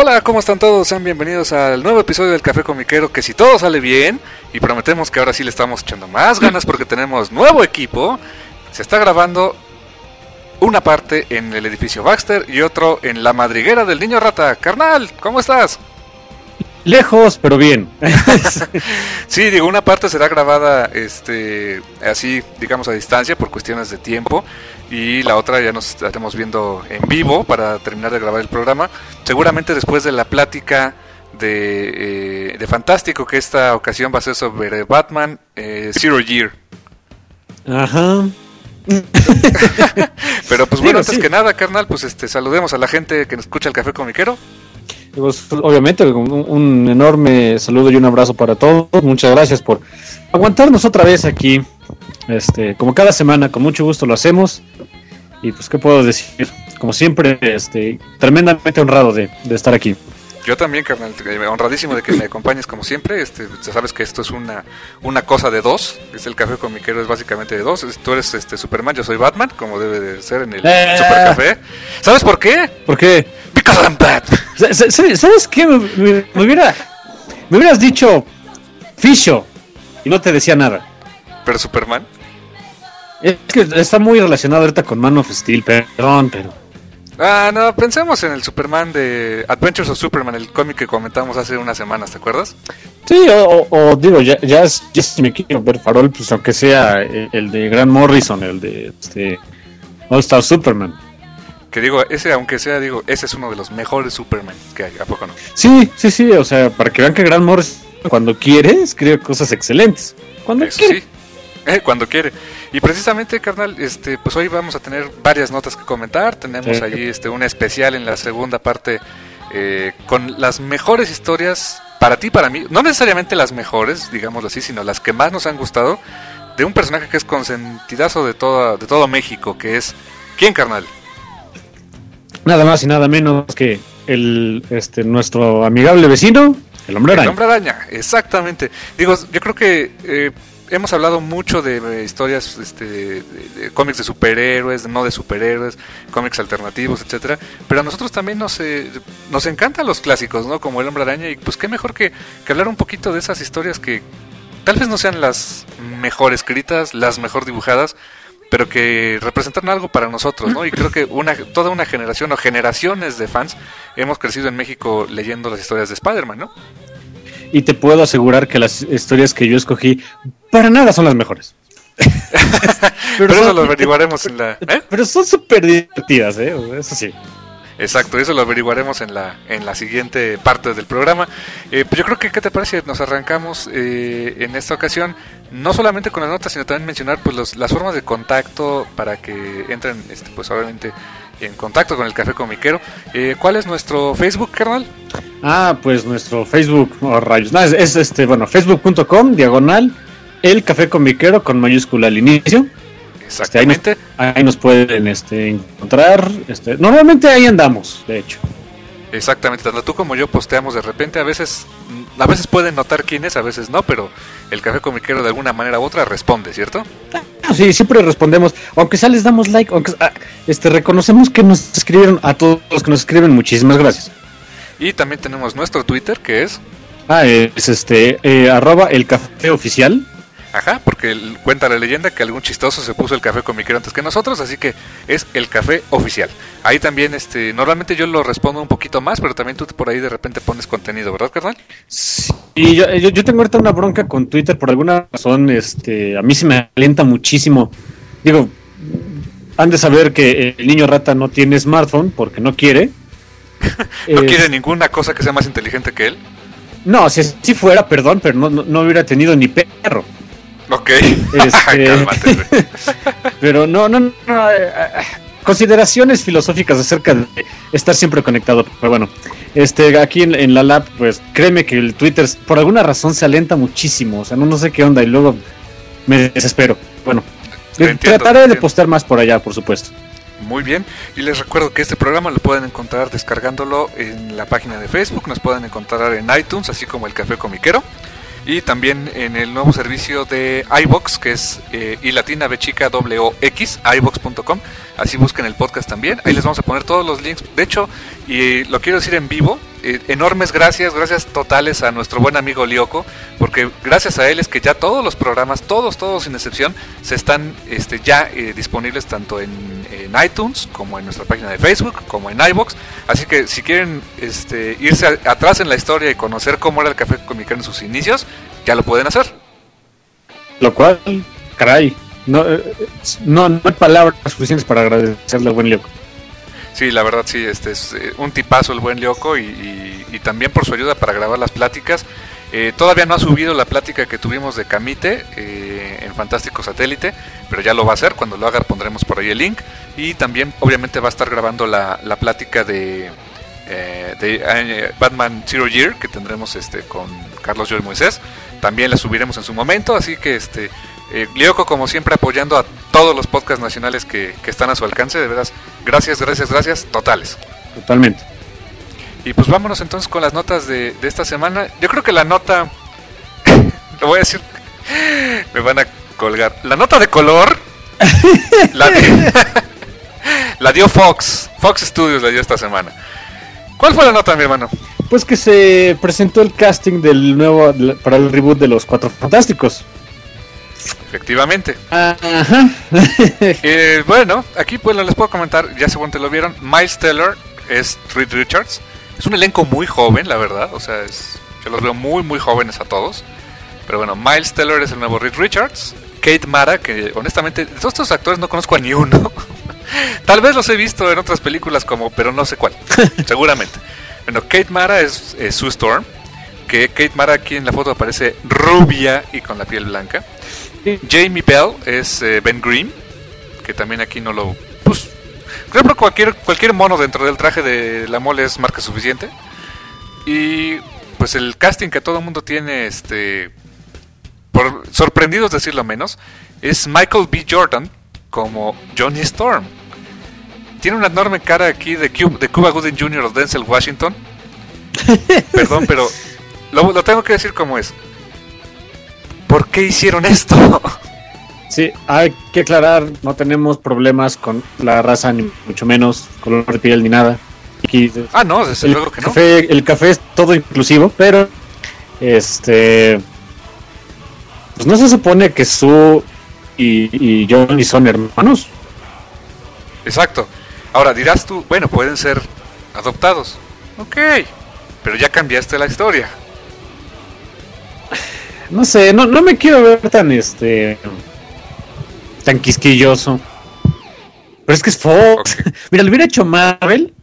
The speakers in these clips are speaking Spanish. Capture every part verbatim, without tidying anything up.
Hola, ¿cómo están todos? Sean bienvenidos al nuevo episodio del Café Comiquero, que si todo sale bien, y prometemos que ahora sí le estamos echando más ganas porque tenemos nuevo equipo, se está grabando una parte en el edificio Baxter y otro en la madriguera del Niño Rata. Carnal, ¿cómo estás? Lejos, pero bien. Sí, digo, una parte será grabada este así, digamos, a distancia por cuestiones de tiempo, y la otra ya nos estaremos viendo en vivo para terminar de grabar el programa, seguramente después de la plática de, eh, de Fantástico, que esta ocasión va a ser sobre Batman eh, Zero Year. Ajá. Pero pues bueno, Digo, antes sí. que nada, carnal, pues este saludemos a la gente que nos escucha el Café Comiquero. Pues, obviamente, un, un enorme saludo y un abrazo para todos. Muchas gracias por aguantarnos otra vez aquí. Este, como cada semana, con mucho gusto lo hacemos. Y pues, ¿qué puedo decir? Como siempre, este, tremendamente honrado de, de estar aquí. Yo también, carnal, honradísimo de que me acompañes como siempre. Este, ya sabes que esto es una, una cosa de dos. Es el Café Comiquero, es básicamente de dos. Tú eres este Superman, yo soy Batman, como debe de ser en el Eh. Super Café. ¿Sabes por qué? ¿Por qué? Because I'm Batman. Sa- sa- ¿Sabes qué? Me, me- me hubiera, me hubieras dicho Fisho y no te decía nada. Pero Superman. Es que está muy relacionado ahorita con Man of Steel, perdón, pero... Ah, no, pensemos en el Superman de Adventures of Superman, el cómic que comentamos hace unas semanas, ¿te acuerdas? Sí, o, o- o digo, ya, ya, es- ya si me quiero ver farol, pues aunque sea el, el de Grant Morrison, el de este All Star Superman. Que digo, ese, aunque sea, digo, ese es uno de los mejores Superman que hay, ¿a poco no? Sí, sí, sí, o sea, para que vean que Grant Morrison cuando quiere escribe cosas excelentes. Cuando Eso quiere. sí, eh, cuando quiere. Y precisamente, carnal, este, pues hoy vamos a tener varias notas que comentar. Tenemos Sí. allí este, un especial en la segunda parte eh, con las mejores historias para ti, para mí. No necesariamente las mejores, digámoslo así, sino las que más nos han gustado, de un personaje que es consentidazo de, toda, de todo México, que es... ¿Quién, carnal? Nada más y nada menos que el este nuestro amigable vecino, el Hombre El Araña. Hombre Araña, exactamente. Digo, yo creo que eh, hemos hablado mucho de eh, historias, este, de, de cómics de superhéroes, no de superhéroes, cómics alternativos, etcétera. Pero a nosotros también nos eh, nos encantan los clásicos, ¿no? Como El Hombre Araña, y pues qué mejor que, que hablar un poquito de esas historias que tal vez no sean las mejor escritas, las mejor dibujadas, pero que representan algo para nosotros, ¿no? Y creo que una toda una generación o generaciones de fans hemos crecido en México leyendo las historias de Spider-Man, ¿no? Y te puedo asegurar que las historias que yo escogí para nada son las mejores. Pero eso son- lo averiguaremos en la... ¿eh? Pero son súper divertidas, ¿eh? Eso sí. Exacto, eso lo averiguaremos en la en la siguiente parte del programa. Eh, pues yo creo que, ¿qué te parece? Nos arrancamos eh, en esta ocasión, no solamente con las notas, sino también mencionar pues los, las formas de contacto para que entren, este, pues obviamente, en contacto con el Café Comiquero. Eh, ¿Cuál es nuestro Facebook, carnal? Ah, pues nuestro Facebook, oh, rayos. No, es, es, este, bueno, facebook punto com, diagonal, el Café Comiquero con mayúscula al inicio. Este, ahí, nos, Exactamente. ahí nos pueden este, encontrar. Este, normalmente ahí andamos, de hecho. Exactamente, tanto tú como yo posteamos de repente, a veces a veces pueden notar quién es, a veces no, pero el Café Comiquero de alguna manera u otra responde, ¿cierto? Ah, sí, siempre respondemos, aunque sea les damos like, aunque ah, este, reconocemos que nos escribieron, a todos los que nos escriben, muchísimas gracias. Y también tenemos nuestro Twitter, que es... Ah, es este, eh, arroba el café oficial. Ajá, porque el- cuenta la leyenda que algún chistoso se puso el Café Comiquero antes que nosotros, así que es el Café Oficial. Ahí también, este, normalmente yo lo respondo un poquito más, pero también tú por ahí de repente pones contenido, ¿verdad, carnal? Sí, y yo, yo, yo tengo ahorita una bronca con Twitter por alguna razón, este, a mí se me alienta muchísimo. Digo, han de saber que el Niño Rata no tiene smartphone porque no quiere. No Es- quiere ninguna cosa que sea más inteligente que él. No, si si fuera, perdón, pero no, no, no hubiera tenido ni perro. Ok, Este- cálmate, güey. Pero no, no, no, no, eh, eh, consideraciones filosóficas acerca de estar siempre conectado. Pero bueno, este, aquí en, en la lab, pues créeme que el Twitter por alguna razón se alenta muchísimo. O sea, no, no sé qué onda y luego me desespero. Bueno, Te entiendo, trataré te de entiendo. postear más por allá, por supuesto. Muy bien, y les recuerdo que este programa lo pueden encontrar descargándolo en la página de Facebook, nos pueden encontrar en iTunes, así como el Café Comiquero, y también en el nuevo servicio de iVoox, que es eh, I latina B chica W O X, iVoox punto com, así busquen el podcast también, ahí les vamos a poner todos los links, de hecho, y lo quiero decir en vivo, eh, enormes gracias, gracias totales a nuestro buen amigo Lyoko, porque gracias a él es que ya todos los programas, todos, todos sin excepción, se están este, ya eh, disponibles tanto en, en iTunes, como en nuestra página de Facebook, como en iVoox. Así que si quieren este, irse a, atrás en la historia y conocer cómo era el Café con Micano en sus inicios, ya lo pueden hacer. Lo cual, caray, no, no, no hay palabras suficientes para agradecerle al buen Lyoko. Sí, la verdad sí, este es eh, un tipazo el buen Lyoko y, y, y también por su ayuda para grabar las pláticas. Eh, todavía no ha subido la plática que tuvimos de Camite eh, en Fantástico Satélite, pero ya lo va a hacer. Cuando lo haga pondremos por ahí el link. Y también obviamente va a estar grabando la, la plática de, eh, de eh, Batman Zero Year, que tendremos este con Carlos Joy Moisés. También la subiremos en su momento, así que este eh, Lyoko, como siempre, apoyando a todos los podcasts nacionales que, que están a su alcance. De veras, gracias, gracias, gracias, totales. Totalmente. Y pues vámonos entonces con las notas de, de esta semana. Yo creo que la nota, lo voy a decir, me van a colgar. La nota de color la, di- la dio Fox, Fox Studios la dio esta semana. ¿Cuál fue la nota, mi hermano? Pues que se presentó el casting del nuevo para el reboot de los Cuatro Fantásticos. Efectivamente. Ajá. eh, bueno, aquí pues les puedo comentar, ya según te lo vieron, Miles Teller es Reed Richards. Es un elenco muy joven, la verdad, o sea, es, yo los veo muy muy jóvenes a todos. Pero bueno, Miles Teller es el nuevo Reed Richards. Kate Mara, que honestamente de todos estos actores no conozco a ni uno. Tal vez los he visto en otras películas como, pero no sé cuál, seguramente. Bueno, Kate Mara es, es Sue Storm, que Kate Mara aquí en la foto aparece rubia y con la piel blanca. Jamie Bell es eh, Ben Grimm, que también aquí no lo... Pues, creo que cualquier, cualquier mono dentro del traje de la mole es marca suficiente. Y pues el casting que todo el mundo tiene, este, por sorprendidos decirlo menos, es Michael B. Jordan como Johnny Storm. Tiene una enorme cara aquí de Cuba, de Cuba Gooding junior o Denzel Washington. Perdón, pero lo, lo tengo que decir como es. ¿Por qué hicieron esto? Sí, hay que aclarar, no tenemos problemas con la raza, ni mucho menos color de piel ni nada. Aquí, ah, no, desde el luego que no. Café, el café es todo inclusivo, pero este, pues no se supone que Sue y, y Johnny son hermanos. Exacto. Ahora dirás tú, bueno, pueden ser adoptados. Ok, pero ya cambiaste la historia. No sé, no, no me quiero ver tan este tan quisquilloso. Pero es que es Fox. Okay. Mira, lo hubiera hecho Marvel.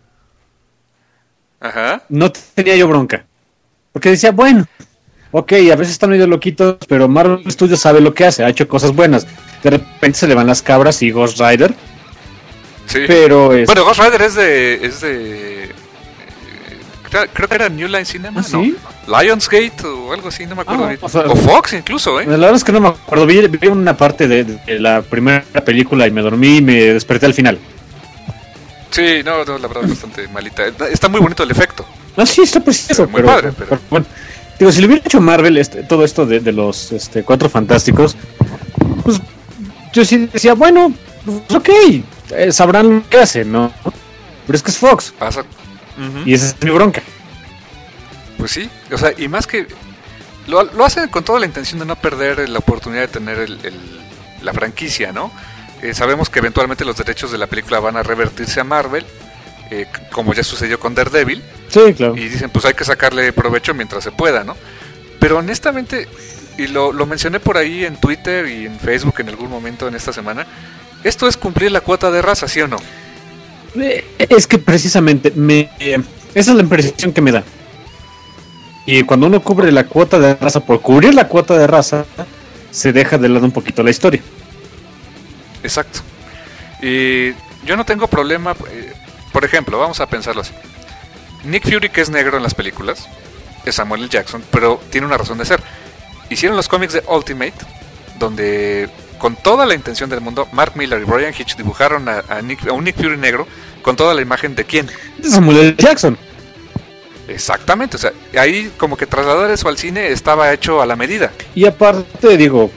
Ajá. No tenía yo bronca. Porque decía, bueno, ok, a veces están medio loquitos, pero Marvel Studios sabe lo que hace, ha hecho cosas buenas. De repente se le van las cabras y Ghost Rider. Sí. Pero es... Bueno, Ghost Rider es de... Es de... Eh, creo que era New Line Cinema, ¿Ah, sí? ¿no? Lionsgate o algo así, no me acuerdo. Ah, bien. o, sea, o Fox incluso, ¿eh? La verdad es que no me acuerdo. Vi, vi una parte de, de la primera película y me dormí y me desperté al final. Sí, no, no, la verdad es bastante malita. Está muy bonito el efecto. No, sí, está precioso. Muy pero, padre, pero... pero bueno, digo, si le hubiera hecho Marvel este, todo esto de, de los este, Cuatro Fantásticos, pues yo sí decía, bueno, pues ok, eh, sabrán lo que hacen, ¿no? Pero es que es Fox. Pasa. Uh-huh. Y esa es mi bronca. Pues sí, o sea, y más que... Lo, lo hacen con toda la intención de no perder la oportunidad de tener el, el, la franquicia, ¿no? Eh, sabemos que eventualmente los derechos de la película van a revertirse a Marvel, eh, como ya sucedió con Daredevil. Sí, claro. Y dicen, pues hay que sacarle provecho mientras se pueda, ¿no? Pero honestamente, y lo, lo mencioné por ahí en Twitter y en Facebook en algún momento en esta semana, esto es cumplir la cuota de raza, ¿sí o no? Es que precisamente, me, eh, esa es la impresión que me da. Y cuando uno cubre la cuota de raza, por cubrir la cuota de raza, se deja de lado un poquito la historia. Exacto. Y yo no tengo problema, eh, por ejemplo, vamos a pensarlo así. Nick Fury, que es negro en las películas, es Samuel L. Jackson, pero tiene una razón de ser. Hicieron los cómics de Ultimate, donde con toda la intención del mundo, Mark Millar y Brian Hitch dibujaron a, a, Nick, a un Nick Fury negro con toda la imagen de quién. De Samuel L. Jackson. Exactamente, o sea, ahí como que trasladar eso al cine estaba hecho a la medida. Y aparte, digo,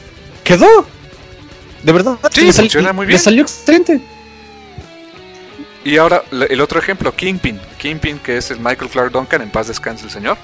quedó. De verdad, sí, le sal- funciona muy bien. Le salió excelente. Y ahora el otro ejemplo, Kingpin. Kingpin, que es el Michael Clark Duncan, en paz descanse el señor.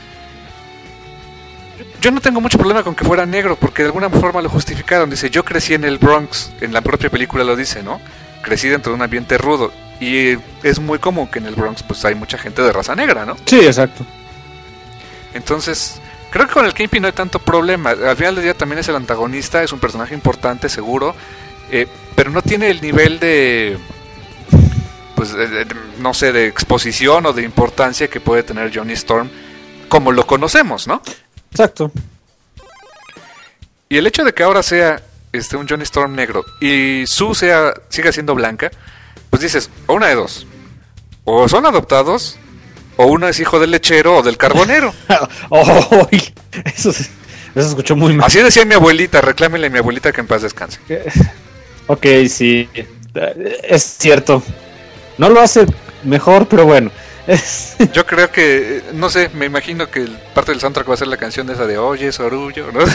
Yo no tengo mucho problema con que fuera negro, porque de alguna forma lo justificaron. Dice, yo crecí en el Bronx, en la propia película lo dice, ¿no? Crecí dentro de un ambiente rudo. Y es muy común que en el Bronx pues hay mucha gente de raza negra, ¿no? Sí, exacto. Entonces, creo que con el Kingpin no hay tanto problema. Al final del día también es el antagonista, es un personaje importante, seguro. Eh, pero no tiene el nivel de... pues de, de, no sé, de exposición o de importancia que puede tener Johnny Storm como lo conocemos, ¿no? Exacto. Y el hecho de que ahora sea este un Johnny Storm negro y Sue sea siga siendo blanca, pues dices, o una de dos, o son adoptados, o uno es hijo del lechero o del carbonero. Oh, eso, eso se escuchó muy mal. Así decía mi abuelita, reclámenle a mi abuelita que en paz descanse. Ok, sí, es cierto. No lo hace mejor, pero bueno. Yo creo que, no sé, me imagino que parte del soundtrack va a ser la canción esa de Oye, Sorullo, ¿no?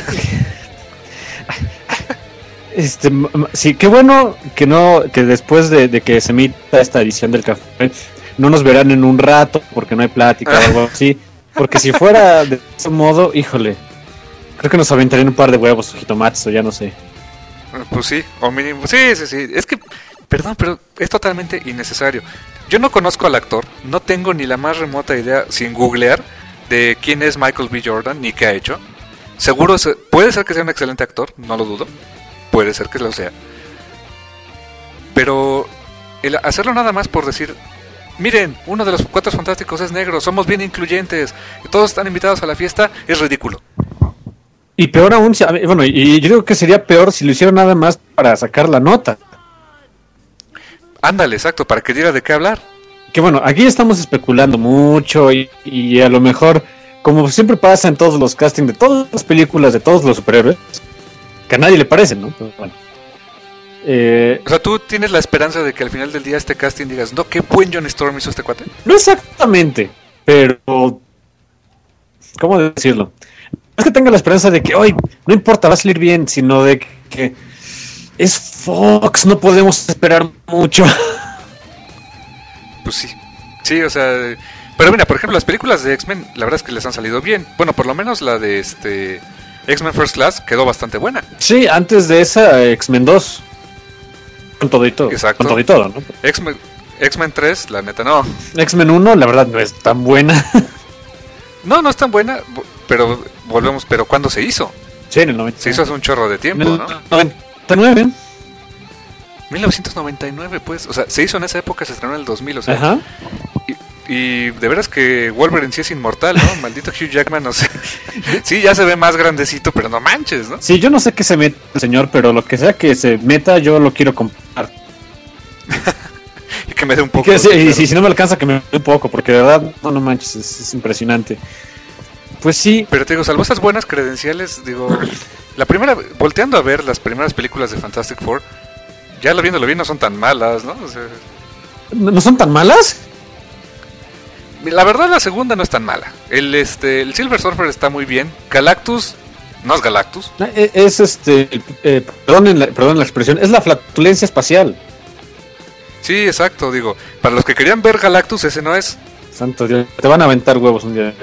Este, sí, qué bueno que no, que después de, de que se emita esta edición del café, no nos verán en un rato porque no hay plática o algo así. Porque si fuera de ese modo, híjole, creo que nos aventarían un par de huevos o jitomates o ya no sé. Pues sí, o mínimo, sí, sí, sí, es que... Perdón, pero es totalmente innecesario. Yo no conozco al actor, no tengo ni la más remota idea, sin googlear, de quién es Michael B. Jordan ni qué ha hecho. Seguro, es, puede ser que sea un excelente actor, no lo dudo. Puede ser que lo sea. Pero el hacerlo nada más por decir, miren, uno de los Cuatro Fantásticos es negro, somos bien incluyentes, todos están invitados a la fiesta, es ridículo. Y peor aún, bueno, y yo digo que sería peor si lo hicieron nada más para sacar la nota. Ándale, exacto, para que diera de qué hablar. Que bueno, aquí estamos especulando mucho y, y a lo mejor, como siempre pasa en todos los castings de todas las películas de todos los superhéroes, que a nadie le parecen, ¿no? Pero bueno. Eh, o sea, ¿tú tienes la esperanza de que al final del día este casting digas, no, qué buen Johnny Storm hizo este cuate? No exactamente, pero... ¿cómo decirlo? No es que tenga la esperanza de que, hoy no importa, va a salir bien, sino de que... es Fox, no podemos esperar mucho. Pues sí, sí, o sea, pero mira, por ejemplo, las películas de X-Men, la verdad es que les han salido bien. Bueno, por lo menos la de este X-Men First Class quedó bastante buena. Sí, antes de esa, X-Men dos. Con todo y todo. Exacto. Con todo y todo, ¿no? X-Men, X-Men tres, la neta, no. X-Men uno, la verdad, no es tan buena. No, no es tan buena, pero volvemos, pero ¿cuándo se hizo? Sí, en el noventa. Se hizo hace un chorro de tiempo, en el ¿no? noventa y nueve. mil novecientos noventa y nueve, pues, o sea, se hizo en esa época, se estrenó en el dos mil, o sea. Ajá. Y, y de veras que Wolverine sí es inmortal, ¿no? Maldito Hugh Jackman, o sea. Sí, ya se ve más grandecito, pero no manches, ¿no? Sí, yo no sé qué se mete el señor, pero lo que sea que se meta, yo lo quiero comprar. Y que me dé un poco. Y, que, sí, y si, si no me alcanza, que me dé un poco, porque de verdad, no, no manches, es, es impresionante. Pues sí. Pero te digo, salvo esas buenas credenciales, digo, la primera, volteando a ver las primeras películas de Fantastic Four, ya lo viéndolo bien no son tan malas, ¿no? O sea, ¿no son tan malas? La verdad la segunda no es tan mala. El este el Silver Surfer está muy bien. Galactus no es Galactus. Es, es este, eh, perdón, la, perdón la expresión, es la flatulencia espacial. Sí, exacto, digo, para los que querían ver Galactus ese no es. Santo Dios, te van a aventar huevos un día.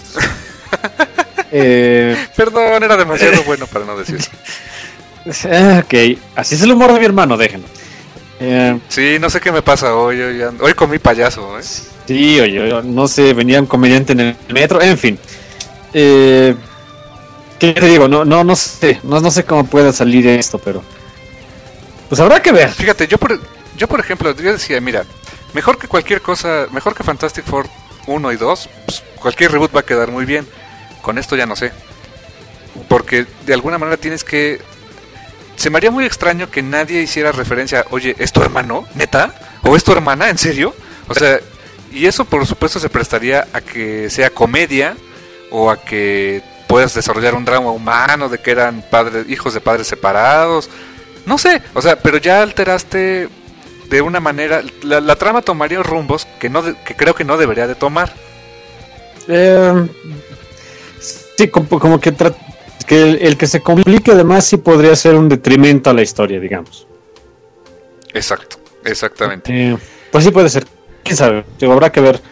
eh, Perdón, era demasiado bueno para no decirlo. Ok, así es el humor de mi hermano, déjenlo. Eh, sí, no sé qué me pasa hoy. Hoy, hoy comí payaso, ¿eh? Sí, oye, no sé, venía un comediante en el metro, en fin. Eh, ¿Qué te digo? No, no, no sé, no, no sé cómo pueda salir esto, pero pues habrá que ver. Fíjate, yo por, yo por ejemplo, yo decía, mira, mejor que cualquier cosa, mejor que Fantastic Four uno y dos, pues, cualquier reboot va a quedar muy bien. Con esto ya no sé. Porque de alguna manera tienes que... Se me haría muy extraño que nadie hiciera referencia, oye, ¿es tu hermano? ¿Neta? ¿O es tu hermana? ¿En serio? O sea, y eso por supuesto se prestaría a que sea comedia o a que puedas desarrollar un drama humano de que eran padres, hijos de padres separados. No sé, o sea, pero ya alteraste de una manera... La, la trama tomaría rumbos que, no de, que creo que no debería de tomar. Eh, sí, como, como que... Tra- que el, el que se complique además sí podría ser un detrimento a la historia, digamos. Exacto, exactamente. Eh, Pues sí puede ser. Quién sabe. Digo, habrá que ver.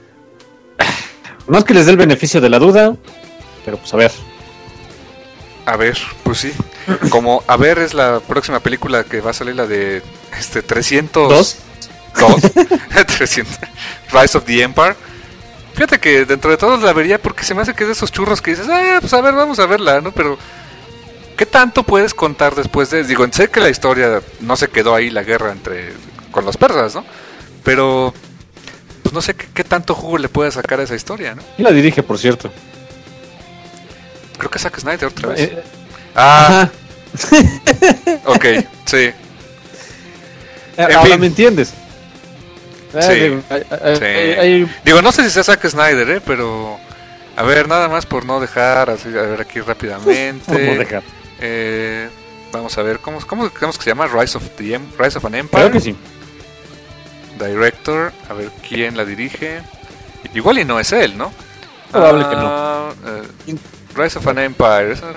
No es que les dé el beneficio de la duda, pero pues a ver. A ver, pues sí. Como A ver es la próxima película que va a salir, la de este trescientos ¿Dos? dos trescientos Rise of the Empire. Fíjate que dentro de todos la vería porque se me hace que es de esos churros que dices, ah, pues a ver, vamos a verla, ¿no? Pero ¿qué tanto puedes contar después de...? Digo, sé que la historia no se quedó ahí, la guerra entre con los persas, ¿no? Pero pues no sé qué, qué tanto jugo le puedes sacar a esa historia, ¿no? ¿Quién la dirige, por cierto? Creo que Zack Snyder otra vez. Eh, ah, ok, sí. eh, En ahora fin. me entiendes. Eh, Sí, digo, hay- hay- sí. hay- hay- Digo, no sé si sea Zack Snyder, ¿eh? Pero a ver, nada más por no dejar, así, a ver aquí rápidamente. por no dejar. Eh, vamos a ver, ¿cómo, cómo creemos que se llama? Rise of, the Em- Rise of an Empire. Claro que sí. Director, a ver quién la dirige. Igual y no es él, ¿no? Probable que no. Ah, eh, Rise of an Empire. esa-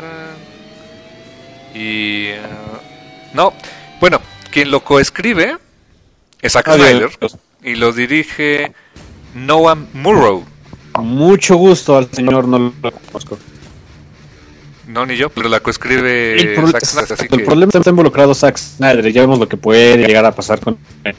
Y... eh, no, bueno, quien lo coescribe es Zack Adiós. Snyder y lo dirige Noah Murrow. Mucho gusto al señor, no lo conozco. No, ni yo, pero la coescribe El, pro- Zack Snyder, así el que... problema está involucrado Zack Snyder, ya vemos lo que puede llegar a pasar con él.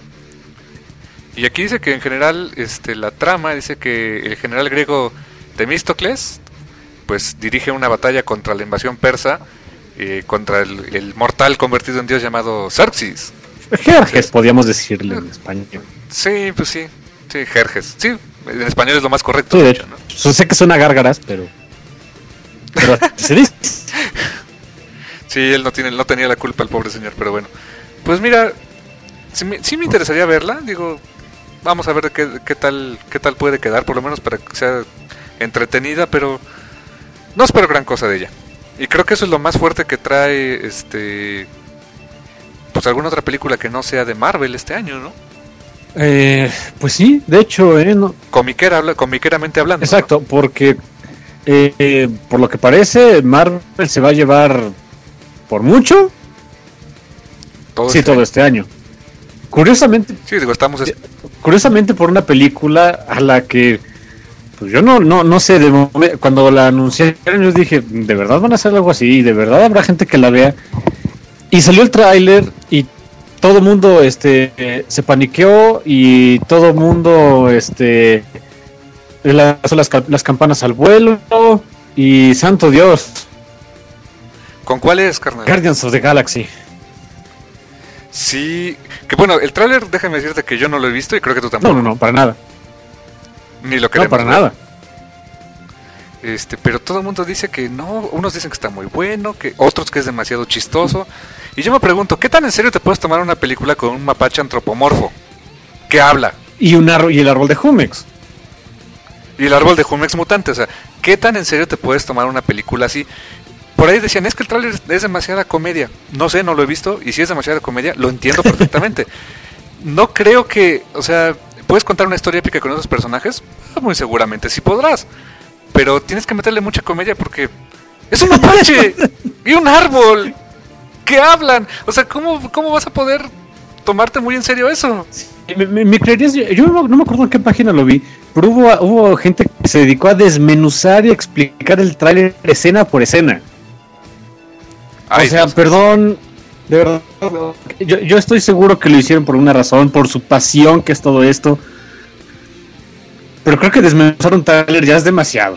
Y aquí dice que en general este, la trama dice que el general griego Temístocles pues dirige una batalla contra la invasión persa, eh, contra el, el mortal convertido en dios llamado Xerxes. Jerjes, podríamos decirle en español. Sí, pues sí, sí, Jerjes. Sí, en español es lo más correcto, Sí, de de hecho, hecho. ¿no? Yo sé que suena gárgaras, pero... Pero así se dice. Sí, él no tiene, no tenía la culpa, el pobre señor, pero bueno. Pues mira, sí me, sí me interesaría verla, digo, vamos a ver qué, qué tal qué tal puede quedar, por lo menos para que sea entretenida, pero no espero gran cosa de ella. Y creo que eso es lo más fuerte que trae este pues alguna otra película que no sea de Marvel este año, ¿no? Eh, pues sí, de hecho, eh, no, Comiquera, habla- comiqueramente hablando. exacto, porque eh, eh, por lo que parece, Marvel se va a llevar por mucho, ¿no? Todo sí, este todo año. este año. Curiosamente, Sí, digo, estamos es- curiosamente por una película a la que pues yo no no no sé de momen- cuando la anunciaron yo dije, ¿de verdad van a hacer algo así? ¿De verdad habrá gente que la vea? Y salió el tráiler y todo el mundo este eh, se paniqueó y todo el mundo este lanzó las, ca- las campanas al vuelo y santo Dios, ¿Con cuál es, carnal? Guardians of the Galaxy. Sí, que bueno, el tráiler, déjame decirte que yo no lo he visto y creo que tú tampoco. No, no, no, para nada. Ni lo No, queremos para ver. nada. Este, pero todo el mundo dice que no, unos dicen que está muy bueno, que otros que es demasiado chistoso. Y yo me pregunto, ¿qué tan en serio te puedes tomar una película con un mapache antropomorfo que habla? Y un árbol, y el árbol de Jumex. Y el árbol de Jumex mutante, o sea, ¿qué tan en serio te puedes tomar una película así? Por ahí decían, es que el tráiler es demasiada comedia. No sé, no lo he visto, y si es demasiada comedia, lo entiendo perfectamente. No creo que, o sea, ¿puedes contar una historia épica con esos personajes? Muy seguramente sí podrás. Pero tienes que meterle mucha comedia porque es un mapache y un árbol que hablan. O sea, ¿cómo, cómo vas a poder tomarte muy en serio eso? Me, me- me creerías, yo, yo no me acuerdo en qué página lo vi, pero hubo, hubo gente que se dedicó a desmenuzar y explicar el tráiler escena por escena. Ay, o sea, Dios. perdón, de verdad, yo, yo estoy seguro que lo hicieron por una razón, por su pasión que es todo esto. Pero creo que desmenuzar un tráiler ya es demasiado.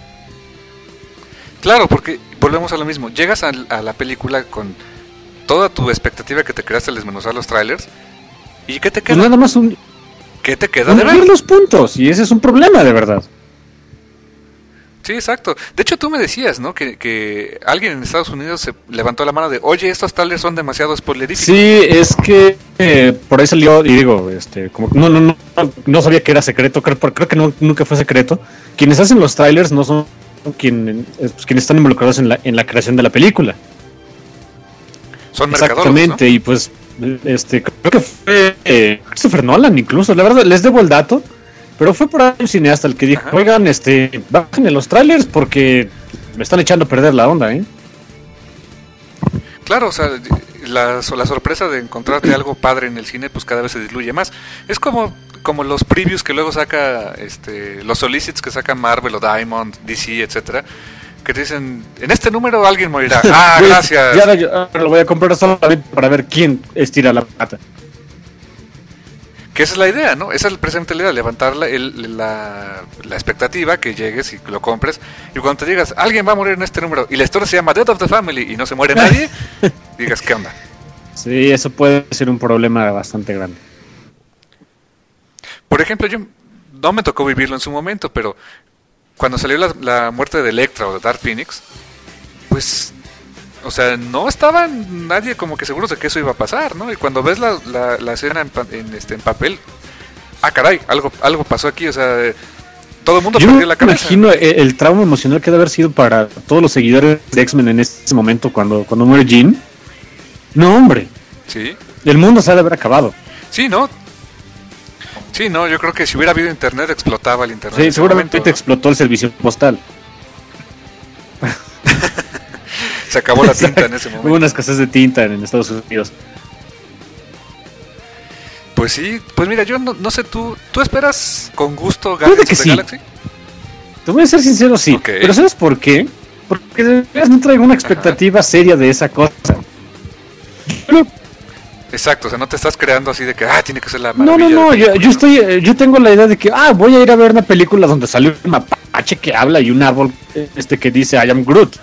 Claro, porque volvemos a lo mismo. Llegas a, a la película con toda tu expectativa que te creaste al desmenuzar los trailers. ¿Y qué te Pues queda? nada más un, ¿Qué te queda un de ver ver? los puntos, y ese es un problema de verdad. Sí, exacto. De hecho, tú me decías, ¿no? Que, que alguien en Estados Unidos se levantó la mano de, oye, estos trailers son demasiado spoileríficos. Sí, es que eh, por ahí salió, y digo, este, como no, no, no, no sabía que era secreto, creo, creo que no, nunca fue secreto. Quienes hacen los trailers no son quien, eh, pues, quienes están involucrados en la, en la creación de la película. Son mercadólogos, Exactamente, y pues, este, creo que fue eh, Christopher Nolan incluso, la verdad, les debo el dato, pero fue por ahí un cineasta el que dijo, Ajá. oigan, este, bajen los trailers porque me están echando a perder la onda, ¿eh? ¿no? Claro, o sea, la, la sorpresa de encontrarte algo padre en el cine pues cada vez se diluye más. Es como como los previews que luego saca este los solicits que saca Marvel o Diamond, D C, etcétera, que te dicen, en este número alguien morirá. Ah, gracias. Ya yo, ahora lo voy a comprar solamente para ver quién estira la pata. Que esa es la idea, ¿no? Esa es precisamente la idea, levantar la, el, la, la expectativa, que llegues y lo compres. Y cuando te digas, alguien va a morir en este número, y la historia se llama Death of the Family, y no se muere nadie, digas, ¿qué onda? Sí, eso puede ser un problema bastante grande. Por ejemplo, yo no me tocó vivirlo en su momento, pero cuando salió la, la muerte de Elektra o de Dark Phoenix, pues... O sea, no estaba nadie como que seguro de que eso iba a pasar, ¿no? Y cuando ves la, la, la escena en, en, este, en papel, ah, caray, algo algo pasó aquí, o sea, todo el mundo Yo perdió la cabeza. Yo me imagino el, el trauma emocional que debe haber sido para todos los seguidores de X-Men en ese momento cuando, cuando muere Jean. No, hombre. Sí. El mundo se ha de haber acabado. Sí, ¿no? Sí, no, yo creo que si hubiera habido internet, explotaba el internet. Sí, seguramente te explotó el servicio postal. Se acabó la tinta en ese momento. Hubo una escasez de tinta en Estados Unidos. Pues sí, pues mira, yo no, no sé tú, ¿tú esperas con gusto Guardians of the sí. Galaxy? Te voy a ser sincero, sí. Okay. Pero ¿sabes por qué? Porque de verdad no traigo una expectativa Ajá. seria de esa cosa. Pero... Exacto, o sea, no te estás creando así de que, ah, tiene que ser la maravilla. No, no, no, yo, yo estoy, yo tengo la idea de que, ah, voy a ir a ver una película donde sale un mapache que habla y un árbol este que dice I am Groot.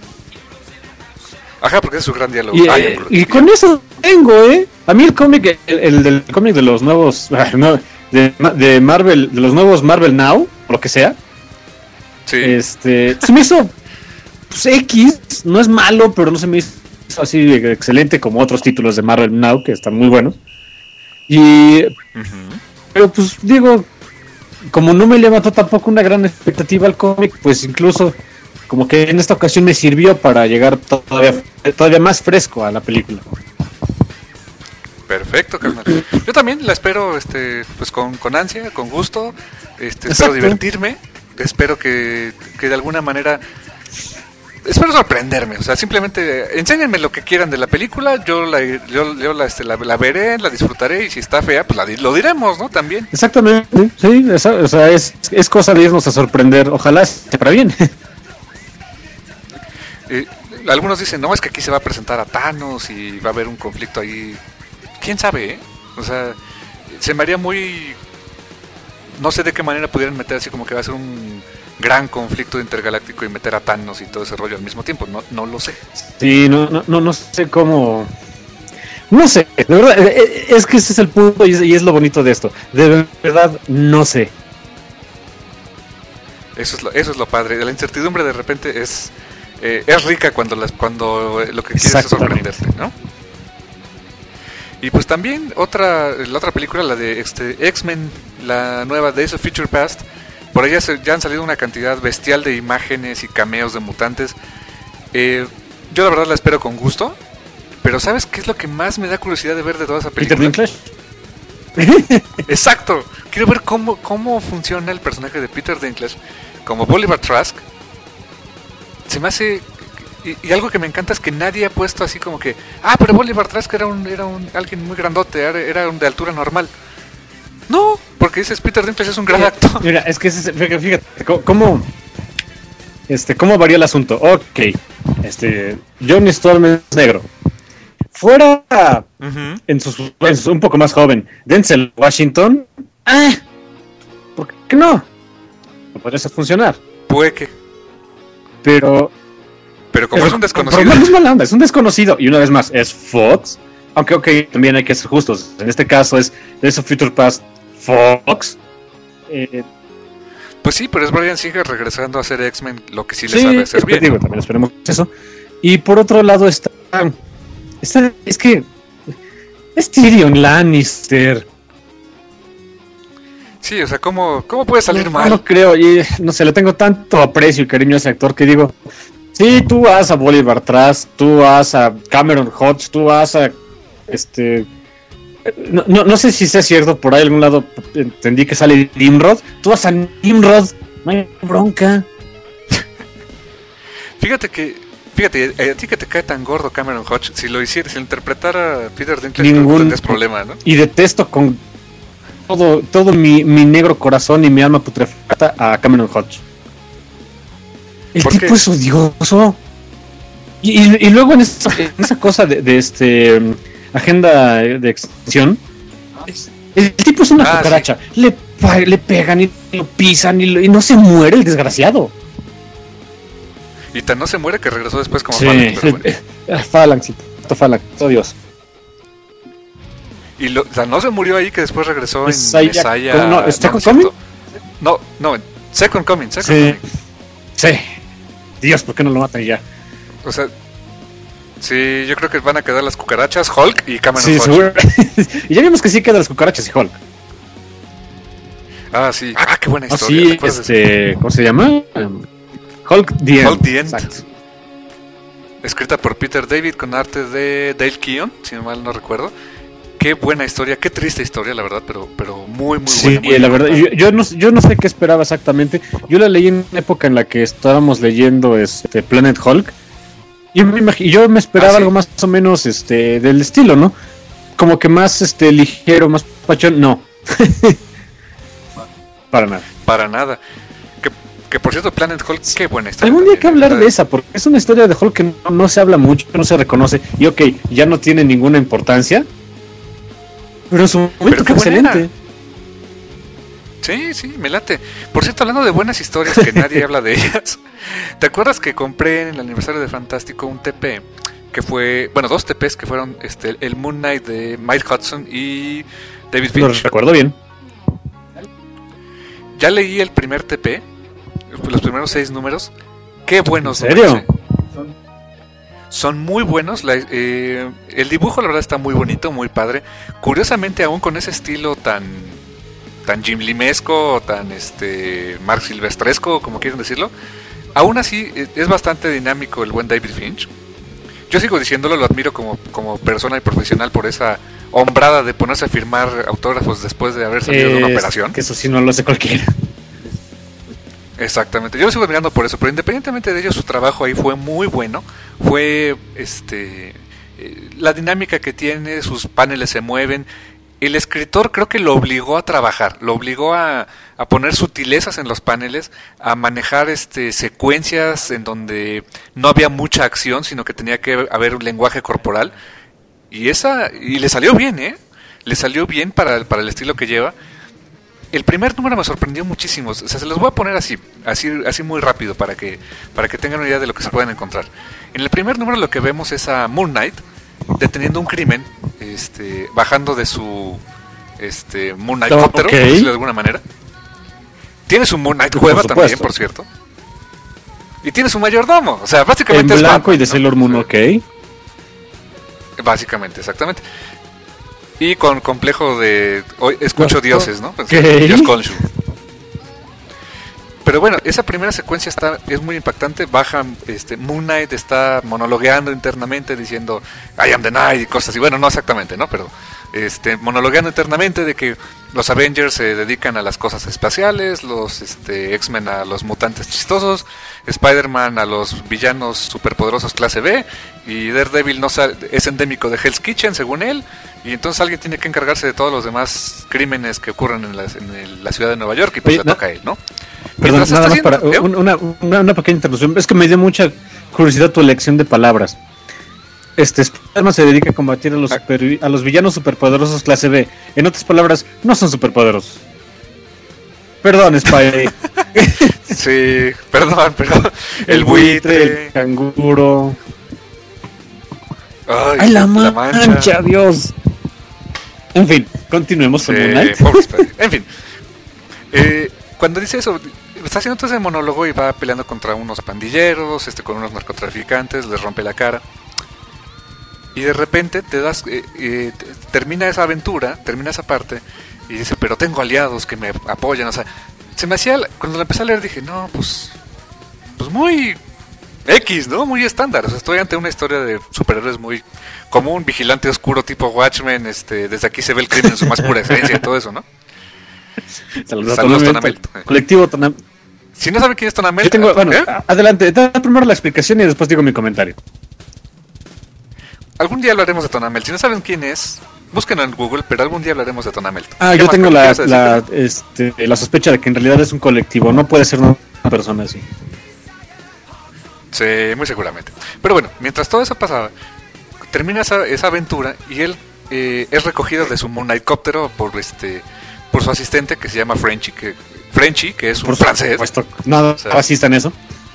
Ajá, porque es su gran diálogo. Y, eh, y con eso tengo, ¿eh? A mí el cómic, el, el del cómic de los nuevos, no, de, de Marvel, de los nuevos Marvel Now, o lo que sea. Sí. Este, se me hizo, pues, X, no es malo, pero no se me hizo así excelente como otros títulos de Marvel Now, que están muy buenos. Y, uh-huh. pero pues, digo, como no me levantó tampoco una gran expectativa al cómic, pues incluso... Como que en esta ocasión me sirvió para llegar todavía, todavía más fresco a la película. Perfecto, carnal. Yo también la espero este, pues con, con ansia, con gusto. Este, espero Exacto. divertirme. Espero que, que de alguna manera... Espero sorprenderme. O sea, simplemente enséñenme lo que quieran de la película. Yo la, yo, yo la, este, la, la veré, la disfrutaré. Y si está fea, pues la, lo diremos, ¿no? También. Exactamente. Sí, esa, o sea, es, es cosa de irnos a sorprender. Ojalá esté para bien. Eh, algunos dicen, no, es que aquí se va a presentar a Thanos y va a haber un conflicto ahí. ¿Quién sabe, eh? O sea, se me haría muy... No sé de qué manera pudieran meter así como que va a ser un gran conflicto intergaláctico y meter a Thanos y todo ese rollo al mismo tiempo. No, no lo sé. Sí, no, no, no, no sé cómo... No sé, de verdad, es que ese es el punto y es, y es lo bonito de esto. De verdad, no sé. Eso es lo, eso es lo padre. La incertidumbre de repente es... Eh, es rica cuando las cuando lo que quieres es sorprenderte, ¿no? Y pues también otra la otra película, la de este, X-Men, la nueva Days of Future Past, por allá se, ya han salido una cantidad bestial de imágenes y cameos de mutantes. Eh, yo la verdad la espero con gusto, pero ¿sabes qué es lo que más me da curiosidad de ver de toda esa película? Peter Dinklage. Exacto, quiero ver cómo, cómo funciona el personaje de Peter Dinklage como Bolivar Trask. Se me hace y, y algo que me encanta es que nadie ha puesto así como que ah, pero Bolivar Trask era un era un alguien muy grandote, era, era un de altura normal. No, porque dices Peter Dinklage es un gran actor. Mira, es que fíjate, fíjate cómo este cómo varía el asunto. Ok, este Johnny Storm es negro. Fuera uh-huh. en, sus, en sus un poco más joven, Denzel Washington. Ah, ¿por qué no? No podría funcionar. Puede que. Pero pero como pero, es un desconocido, pero no es mala onda, es un desconocido y una vez más es Fox, aunque ok, también hay que ser justos, en este caso es Days of Future Past Fox. Eh, pues sí, pero es Bryan Singer regresando a hacer X-Men, lo que sí le sí, sabe hacer bien. Digo, también esperemos eso. Y por otro lado está, está es que es Tyrion Lannister. Sí, o sea, ¿cómo, cómo puede salir no, mal? No creo, y no sé, le tengo tanto aprecio y cariño a ese actor que digo, sí, tú vas a Bolivar Trask, tú vas a Cameron Hodge, tú vas a, este, no, no, no sé si sea cierto, por ahí en algún lado entendí que sale Nimrod, tú vas a Nimrod, no hay bronca. Fíjate que Fíjate, a ti que te cae tan gordo Cameron Hodge, si lo hiciera, si lo interpretara Peter Dinklage, Ningún... no tendrías problema, ¿no? Y detesto con todo, todo mi, mi negro corazón y mi alma putrefacta a Cameron Hodge. El tipo qué? Es odioso. Y, y, y luego en esa, en esa cosa de, de este um, agenda de extinción, el tipo es una ah, cucaracha. Sí. Le, le pegan y lo pisan y, lo, y no se muere el desgraciado. Y tan no se muere que regresó después como sí, Phalanx. Pero bueno. Phalanx, Phalanx, oh Dios. Y lo, o sea, no se murió ahí que después regresó Messiah, en Messiah. No, no, ¿Second Coming? No, no, Second Coming, Second sí. Coming. Sí. Dios, ¿por qué no lo matan ya? O sea, sí, yo creo que van a quedar las cucarachas, Hulk y Cameron sí, Hodge. Y ya vimos que sí quedan las cucarachas y Hulk. Ah, sí. Ah, qué buena historia. Ah, sí, este, ¿cómo se llama? Um, Hulk The End. Hulk The End. Exacto. Escrita por Peter David con arte de Dale Keown, si mal no recuerdo. Qué buena historia, qué triste historia, la verdad, pero pero muy, muy sí, buena. Sí, la verdad, yo, yo, no, yo no sé qué esperaba exactamente. Yo la leí en una época en la que estábamos leyendo este Planet Hulk. Yo me, imag- yo me esperaba ah, sí. algo más o menos este del estilo, ¿no? Como que más este ligero, más pachón. No. Para nada. Para nada. Que, que por cierto, Planet Hulk, qué buena historia. Algún día hay que hablar de esa, porque es una historia de Hulk que no, no se habla mucho, no se reconoce. Y ok, ya no tiene ninguna importancia. Pero su momento fue excelente. Sí, sí, me late. Por cierto, hablando de buenas historias que nadie habla de ellas, ¿te acuerdas que compré en el aniversario de Fantástico un T P? Que fue, bueno, dos T Ps que fueron este, el Moon Knight de Mike Hudson y David Finch. Lo recuerdo bien. Ya leí el primer T P, los primeros seis números. Qué buenos. ¿En serio? Números, ¿eh? Son muy buenos. La, eh, el dibujo, la verdad, está muy bonito, muy padre. Curiosamente, aún con ese estilo tan tan Jim Lee-mesco, tan este Mark Silvestresco, como quieren decirlo, aún así es bastante dinámico el buen David Finch. Yo sigo diciéndolo, lo admiro como, como persona y profesional por esa hombrada de ponerse a firmar autógrafos después de haber salido eh, de una operación. Que eso sí no lo hace cualquiera. Exactamente, yo lo sigo admirando por eso, pero independientemente de ello, su trabajo ahí fue muy bueno. Fue este eh, la dinámica que tiene, sus paneles se mueven. El escritor creo que lo obligó a trabajar, lo obligó a, a poner sutilezas en los paneles, a manejar este secuencias en donde no había mucha acción, sino que tenía que haber un lenguaje corporal. Y esa y le salió bien, ¿eh? Le salió bien para, para el estilo que lleva. El primer número me sorprendió muchísimo. O sea, se los voy a poner así, así, así muy rápido para que, para que tengan una idea de lo que se pueden encontrar. En el primer número lo que vemos es a Moon Knight deteniendo un crimen, este, bajando de su este Moon Knight cóptero, okay. por decirlo de alguna manera. Tiene su Moon Knight cueva también, por cierto. Y tiene su mayordomo, o sea, básicamente en es blanco Batman, y de Sailor Moon, ok. Básicamente, exactamente. Y con complejo de hoy escucho dioses, ¿no? Okay. Dios Khonshu. Pero bueno, esa primera secuencia está es muy impactante. Baja, este, Moon Knight está monologueando internamente diciendo I am the Night y cosas así. Bueno, no exactamente, ¿no? Pero este, monologueando internamente de que los Avengers se dedican a las cosas espaciales, los este, X-Men a los mutantes chistosos, Spider-Man a los villanos superpoderosos clase B, y Daredevil no sale, es endémico de Hell's Kitchen, según él, y entonces alguien tiene que encargarse de todos los demás crímenes que ocurren en la, en el, la ciudad de Nueva York, y pues Oye, le no, toca a él, ¿no? Perdón, nada más para ¿eh? una, una, una pequeña interrupción. Es que me dio mucha curiosidad tu elección de palabras. Este Spider-Man se dedica a combatir a los, super, a los villanos superpoderosos clase B. En otras palabras, no son superpoderosos. Perdón, Spidey. Sí, perdón, perdón. El, el buitre, buitre, el canguro. Ay, Ay la, la mancha. mancha, Dios. En fin, continuemos sí, con Moon Knight. En fin. Eh, cuando dice eso, está haciendo todo ese monólogo y va peleando contra unos pandilleros, este con unos narcotraficantes, les rompe la cara. Y de repente te das eh, eh, termina esa aventura, termina esa parte y dice, pero tengo aliados que me apoyan, o sea, se me hacía, cuando la empecé a leer dije, no, pues pues muy X, ¿no? Muy estándar, o sea, estoy ante una historia de superhéroes muy común, vigilante oscuro tipo Watchmen, este, desde aquí se ve el crimen en su más pura esencia y todo eso, ¿no? Saludos, Saludos Tonamel. Colectivo Tonamel. Si no saben quién es Tonamel... Yo tengo, bueno, ¿eh? adelante, da primero la explicación y después digo mi comentario. Algún día hablaremos de Tonamel. Si no saben quién es, búsquenlo en Google, pero algún día hablaremos de Tonamel. Ah, yo tengo la, la, este, la sospecha de que en realidad es un colectivo, no puede ser una persona así. Sí, muy seguramente. Pero bueno, mientras todo eso pasaba, termina esa, esa aventura y él eh, es recogido de su Moonlightcóptero por este por su asistente que se llama Frenchy, que Frenchy, que es un por francés. Supuesto, nada, o sea, racista en eso.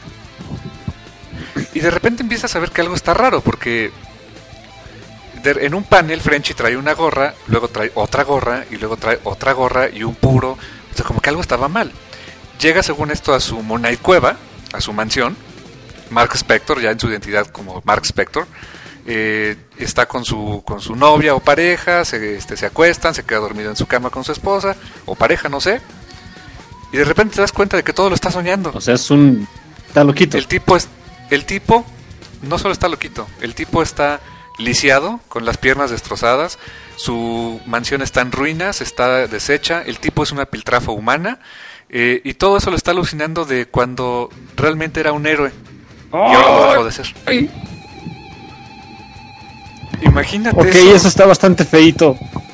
Y de repente empiezas a ver que algo está raro, porque de, en un panel Frenchy trae una gorra, luego trae otra gorra, y luego trae otra gorra y un puro. O sea, como que algo estaba mal. Llega según esto a su Moonlight Cueva, a su mansión. Mark Spector, ya en su identidad como Mark Spector, eh, está con su con su novia o pareja, se, este, se acuestan, se queda dormido en su cama con su esposa, o pareja, no sé. Y de repente te das cuenta de que todo lo está soñando. O sea, es un... está loquito. El tipo es... El tipo no solo está loquito, el tipo está lisiado, con las piernas destrozadas, su mansión está en ruinas, está deshecha, el tipo es una piltrafa humana, eh, y todo eso lo está alucinando de cuando realmente era un héroe, y ahora lo dejó de ser. Ay. Imagínate. Ok, eso. eso está bastante feito.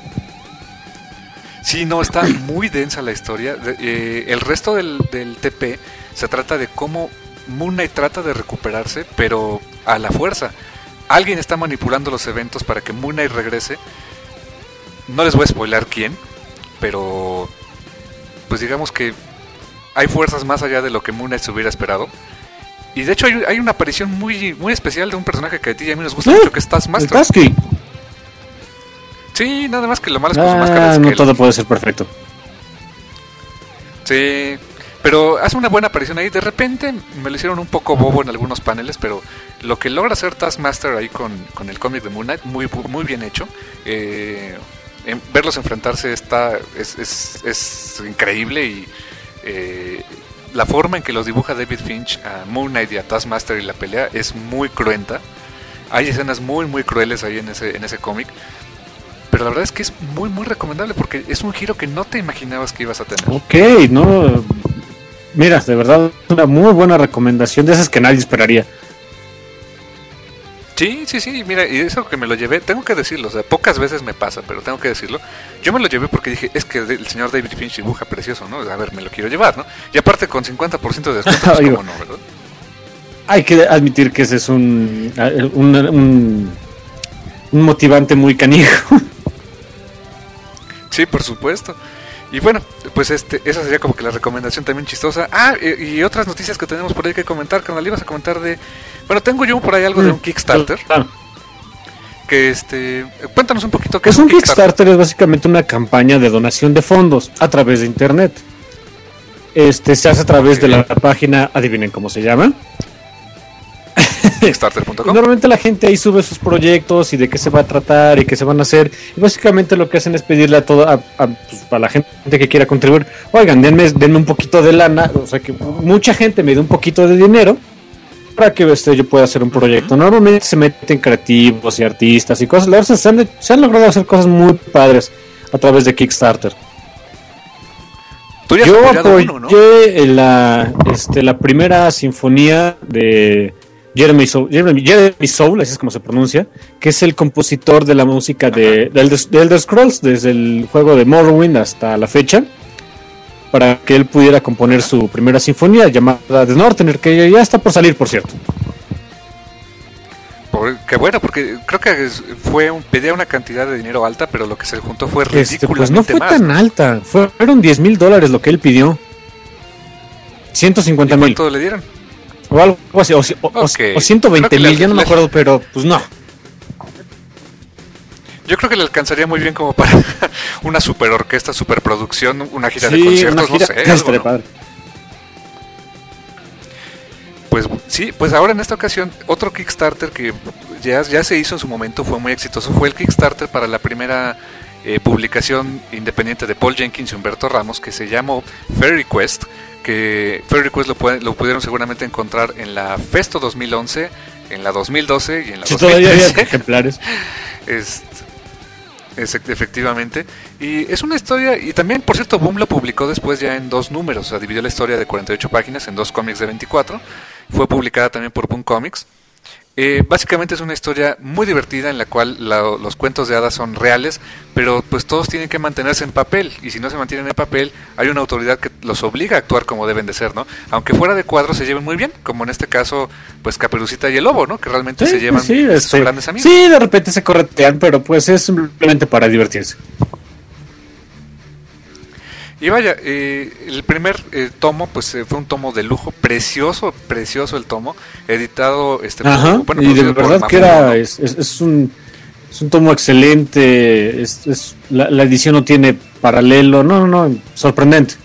Sí, no, está muy densa la historia. De, eh, el resto del, del T P se trata de cómo Moon Knight trata de recuperarse, pero a la fuerza. Alguien está manipulando los eventos para que Moon Knight regrese. No les voy a spoilar quién, pero pues digamos que hay fuerzas más allá de lo que Moon Knight se hubiera esperado. Y de hecho hay, hay una aparición muy muy especial de un personaje que a ti y a mí nos gusta ¿Eh? mucho, que es Taskmaster. ¿El Sí, nada más que lo malo es con ah, su máscara de no todo puede ser perfecto. Sí, pero hace una buena aparición ahí. De repente me lo hicieron un poco bobo en algunos paneles, pero lo que logra hacer Taskmaster ahí con, con el cómic de Moon Knight, muy, muy bien hecho. Eh, en, verlos enfrentarse está es, es, es increíble y eh, la forma en que los dibuja David Finch a Moon Knight y a Taskmaster y la pelea es muy cruenta. Hay escenas muy, muy crueles ahí en ese, en ese cómic. Pero la verdad es que es muy, muy recomendable porque es un giro que no te imaginabas que ibas a tener. Ok, no... Mira, de verdad, una muy buena recomendación de esas que nadie esperaría. Sí, sí, sí, mira, y eso que me lo llevé, tengo que decirlo, o sea, pocas veces me pasa, pero tengo que decirlo. Yo me lo llevé porque dije, es que el señor David Finch dibuja precioso, ¿no? A ver, me lo quiero llevar, ¿no? Y aparte con cincuenta por ciento de descuento, pues cómo no, ¿verdad? Hay que admitir que ese es un, un, un, un motivante muy canijo. Sí, por supuesto. Y bueno, pues este, esa sería como que la recomendación también chistosa. Ah, y, y otras noticias que tenemos por ahí que comentar, canal, ibas a comentar de... Bueno, tengo yo por ahí algo mm, de un Kickstarter. Claro. Que este... Cuéntanos un poquito qué pues es un un Kickstarter. Kickstarter es básicamente una campaña de donación de fondos a través de internet. Este se hace a través okay. de la página, adivinen cómo se llama. Kickstarter punto com. Normalmente la gente ahí sube sus proyectos y de qué se va a tratar y qué se van a hacer. Y básicamente lo que hacen es pedirle a toda a, a, pues, a la gente que quiera contribuir, oigan, denme, denme un poquito de lana, o sea que mucha gente me dé un poquito de dinero para que este, yo pueda hacer un proyecto. Uh-huh. Normalmente se meten creativos y artistas y cosas. La verdad se han, se han logrado hacer cosas muy padres a través de Kickstarter. ¿Tú ya yo has apoyé uno, ¿no? la, este, la primera sinfonía de Jeremy Soule, Jeremy, Jeremy Soule, así es como se pronuncia, que es el compositor de la música de, de, Elder, de Elder Scrolls, desde el juego de Morrowind hasta la fecha, para que él pudiera componer su primera sinfonía llamada The Northerner, que ya está por salir, por cierto. Por, qué bueno, porque creo que fue un, pedía una cantidad de dinero alta, pero lo que se juntó fue ridículamente este, pues no fue más, tan ¿no? alta, fueron diez mil dólares lo que él pidió. ciento cincuenta mil. ¿Cuánto le dieron? O algo así, o, o, okay. o ciento veinte mil, ya no me acuerdo, pero pues no. Yo creo que le alcanzaría muy bien como para una super orquesta, superproducción, una gira sí, de conciertos, una gira, no sé. Algo, ¿no? Padre. Pues sí, pues ahora en esta ocasión, otro Kickstarter que ya, ya se hizo en su momento, fue muy exitoso, fue el Kickstarter para la primera eh, publicación independiente de Paul Jenkins y Humberto Ramos, que se llamó Fairy Quest, que Fairy Quest lo, pueden, lo pudieron seguramente encontrar en la Festo dos mil once, en la dos mil doce y en la sí, dos mil trece. Todavía había ejemplares. Este, Es, efectivamente. Y es una historia, y también, por cierto, Boom lo publicó después ya en dos números, o sea, dividió la historia de cuarenta y ocho páginas en dos cómics de veinticuatro. Fue publicada también por Boom Comics. Eh, básicamente es una historia muy divertida en la cual la, los cuentos de hadas son reales, pero pues todos tienen que mantenerse en papel, y si no se mantienen en papel hay una autoridad que los obliga a actuar como deben de ser, ¿no? Aunque fuera de cuadro se lleven muy bien, como en este caso pues Caperucita y el Lobo, ¿no? Que realmente sí, se llevan, sí, son este, grandes amigos. Sí, de repente se corretean, pero pues es simplemente para divertirse. Y vaya, eh, el primer eh, tomo, pues eh, fue un tomo de lujo, precioso, precioso el tomo, editado, este, Ajá, por, bueno, y de producido por verdad que Mafumo, era, ¿no? es, es, es un es un tomo excelente, es, es la, la edición no tiene paralelo, no, no, no, sorprendente.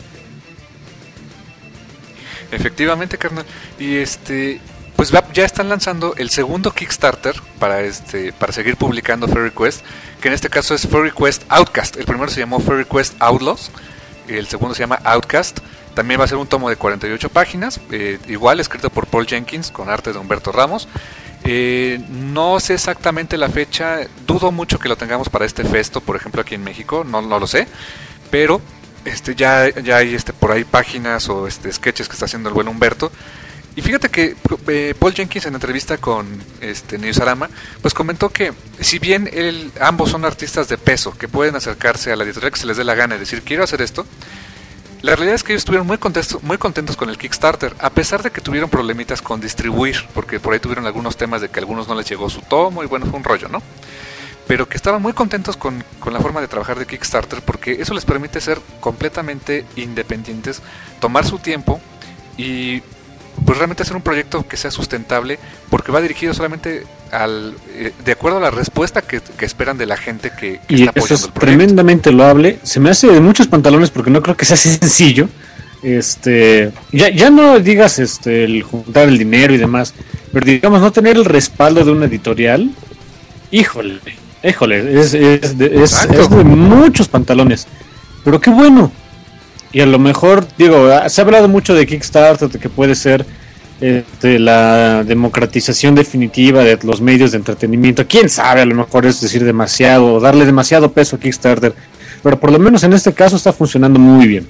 Efectivamente, carnal. Y este, pues va- ya están lanzando el segundo Kickstarter para este, para seguir publicando Fairy Quest, que en este caso es Fairy Quest Outcast. El primero se llamó Fairy Quest Outlaws, el segundo se llama Outcast. También va a ser un tomo de cuarenta y ocho páginas, eh, igual escrito por Paul Jenkins con arte de Humberto Ramos. Eh, no sé exactamente la fecha, dudo mucho que lo tengamos para este festo, por ejemplo aquí en México, no, no lo sé, pero este ya, ya hay este por ahí páginas o este sketches que está haciendo el buen Humberto. Y fíjate que eh, Paul Jenkins en entrevista con este Newsarama pues comentó que si bien él, ambos son artistas de peso que pueden acercarse a la editorial que se les dé la gana y decir quiero hacer esto, la realidad es que ellos estuvieron muy contentos, muy contentos con el Kickstarter, a pesar de que tuvieron problemitas con distribuir, porque por ahí tuvieron algunos temas de que a algunos no les llegó su tomo y bueno, fue un rollo, ¿no? Pero que estaban muy contentos con, con la forma de trabajar de Kickstarter, porque eso les permite ser completamente independientes, tomar su tiempo y pues realmente hacer un proyecto que sea sustentable, porque va dirigido solamente al eh, de acuerdo a la respuesta que, que esperan de la gente que, que Y está eso apoyando es el proyecto. tremendamente loable. Se me hace de muchos pantalones porque no creo que sea sencillo. Este, ya, ya no digas este el juntar el dinero y demás, pero digamos no tener el respaldo de una editorial. Híjole, híjole, es, es, de, es, es de muchos pantalones. Pero qué bueno. Y a lo mejor, digo, se ha hablado mucho de Kickstarter, de que puede ser este, la democratización definitiva de los medios de entretenimiento. Quién sabe, a lo mejor es decir demasiado, darle demasiado peso a Kickstarter. Pero por lo menos en este caso está funcionando muy bien.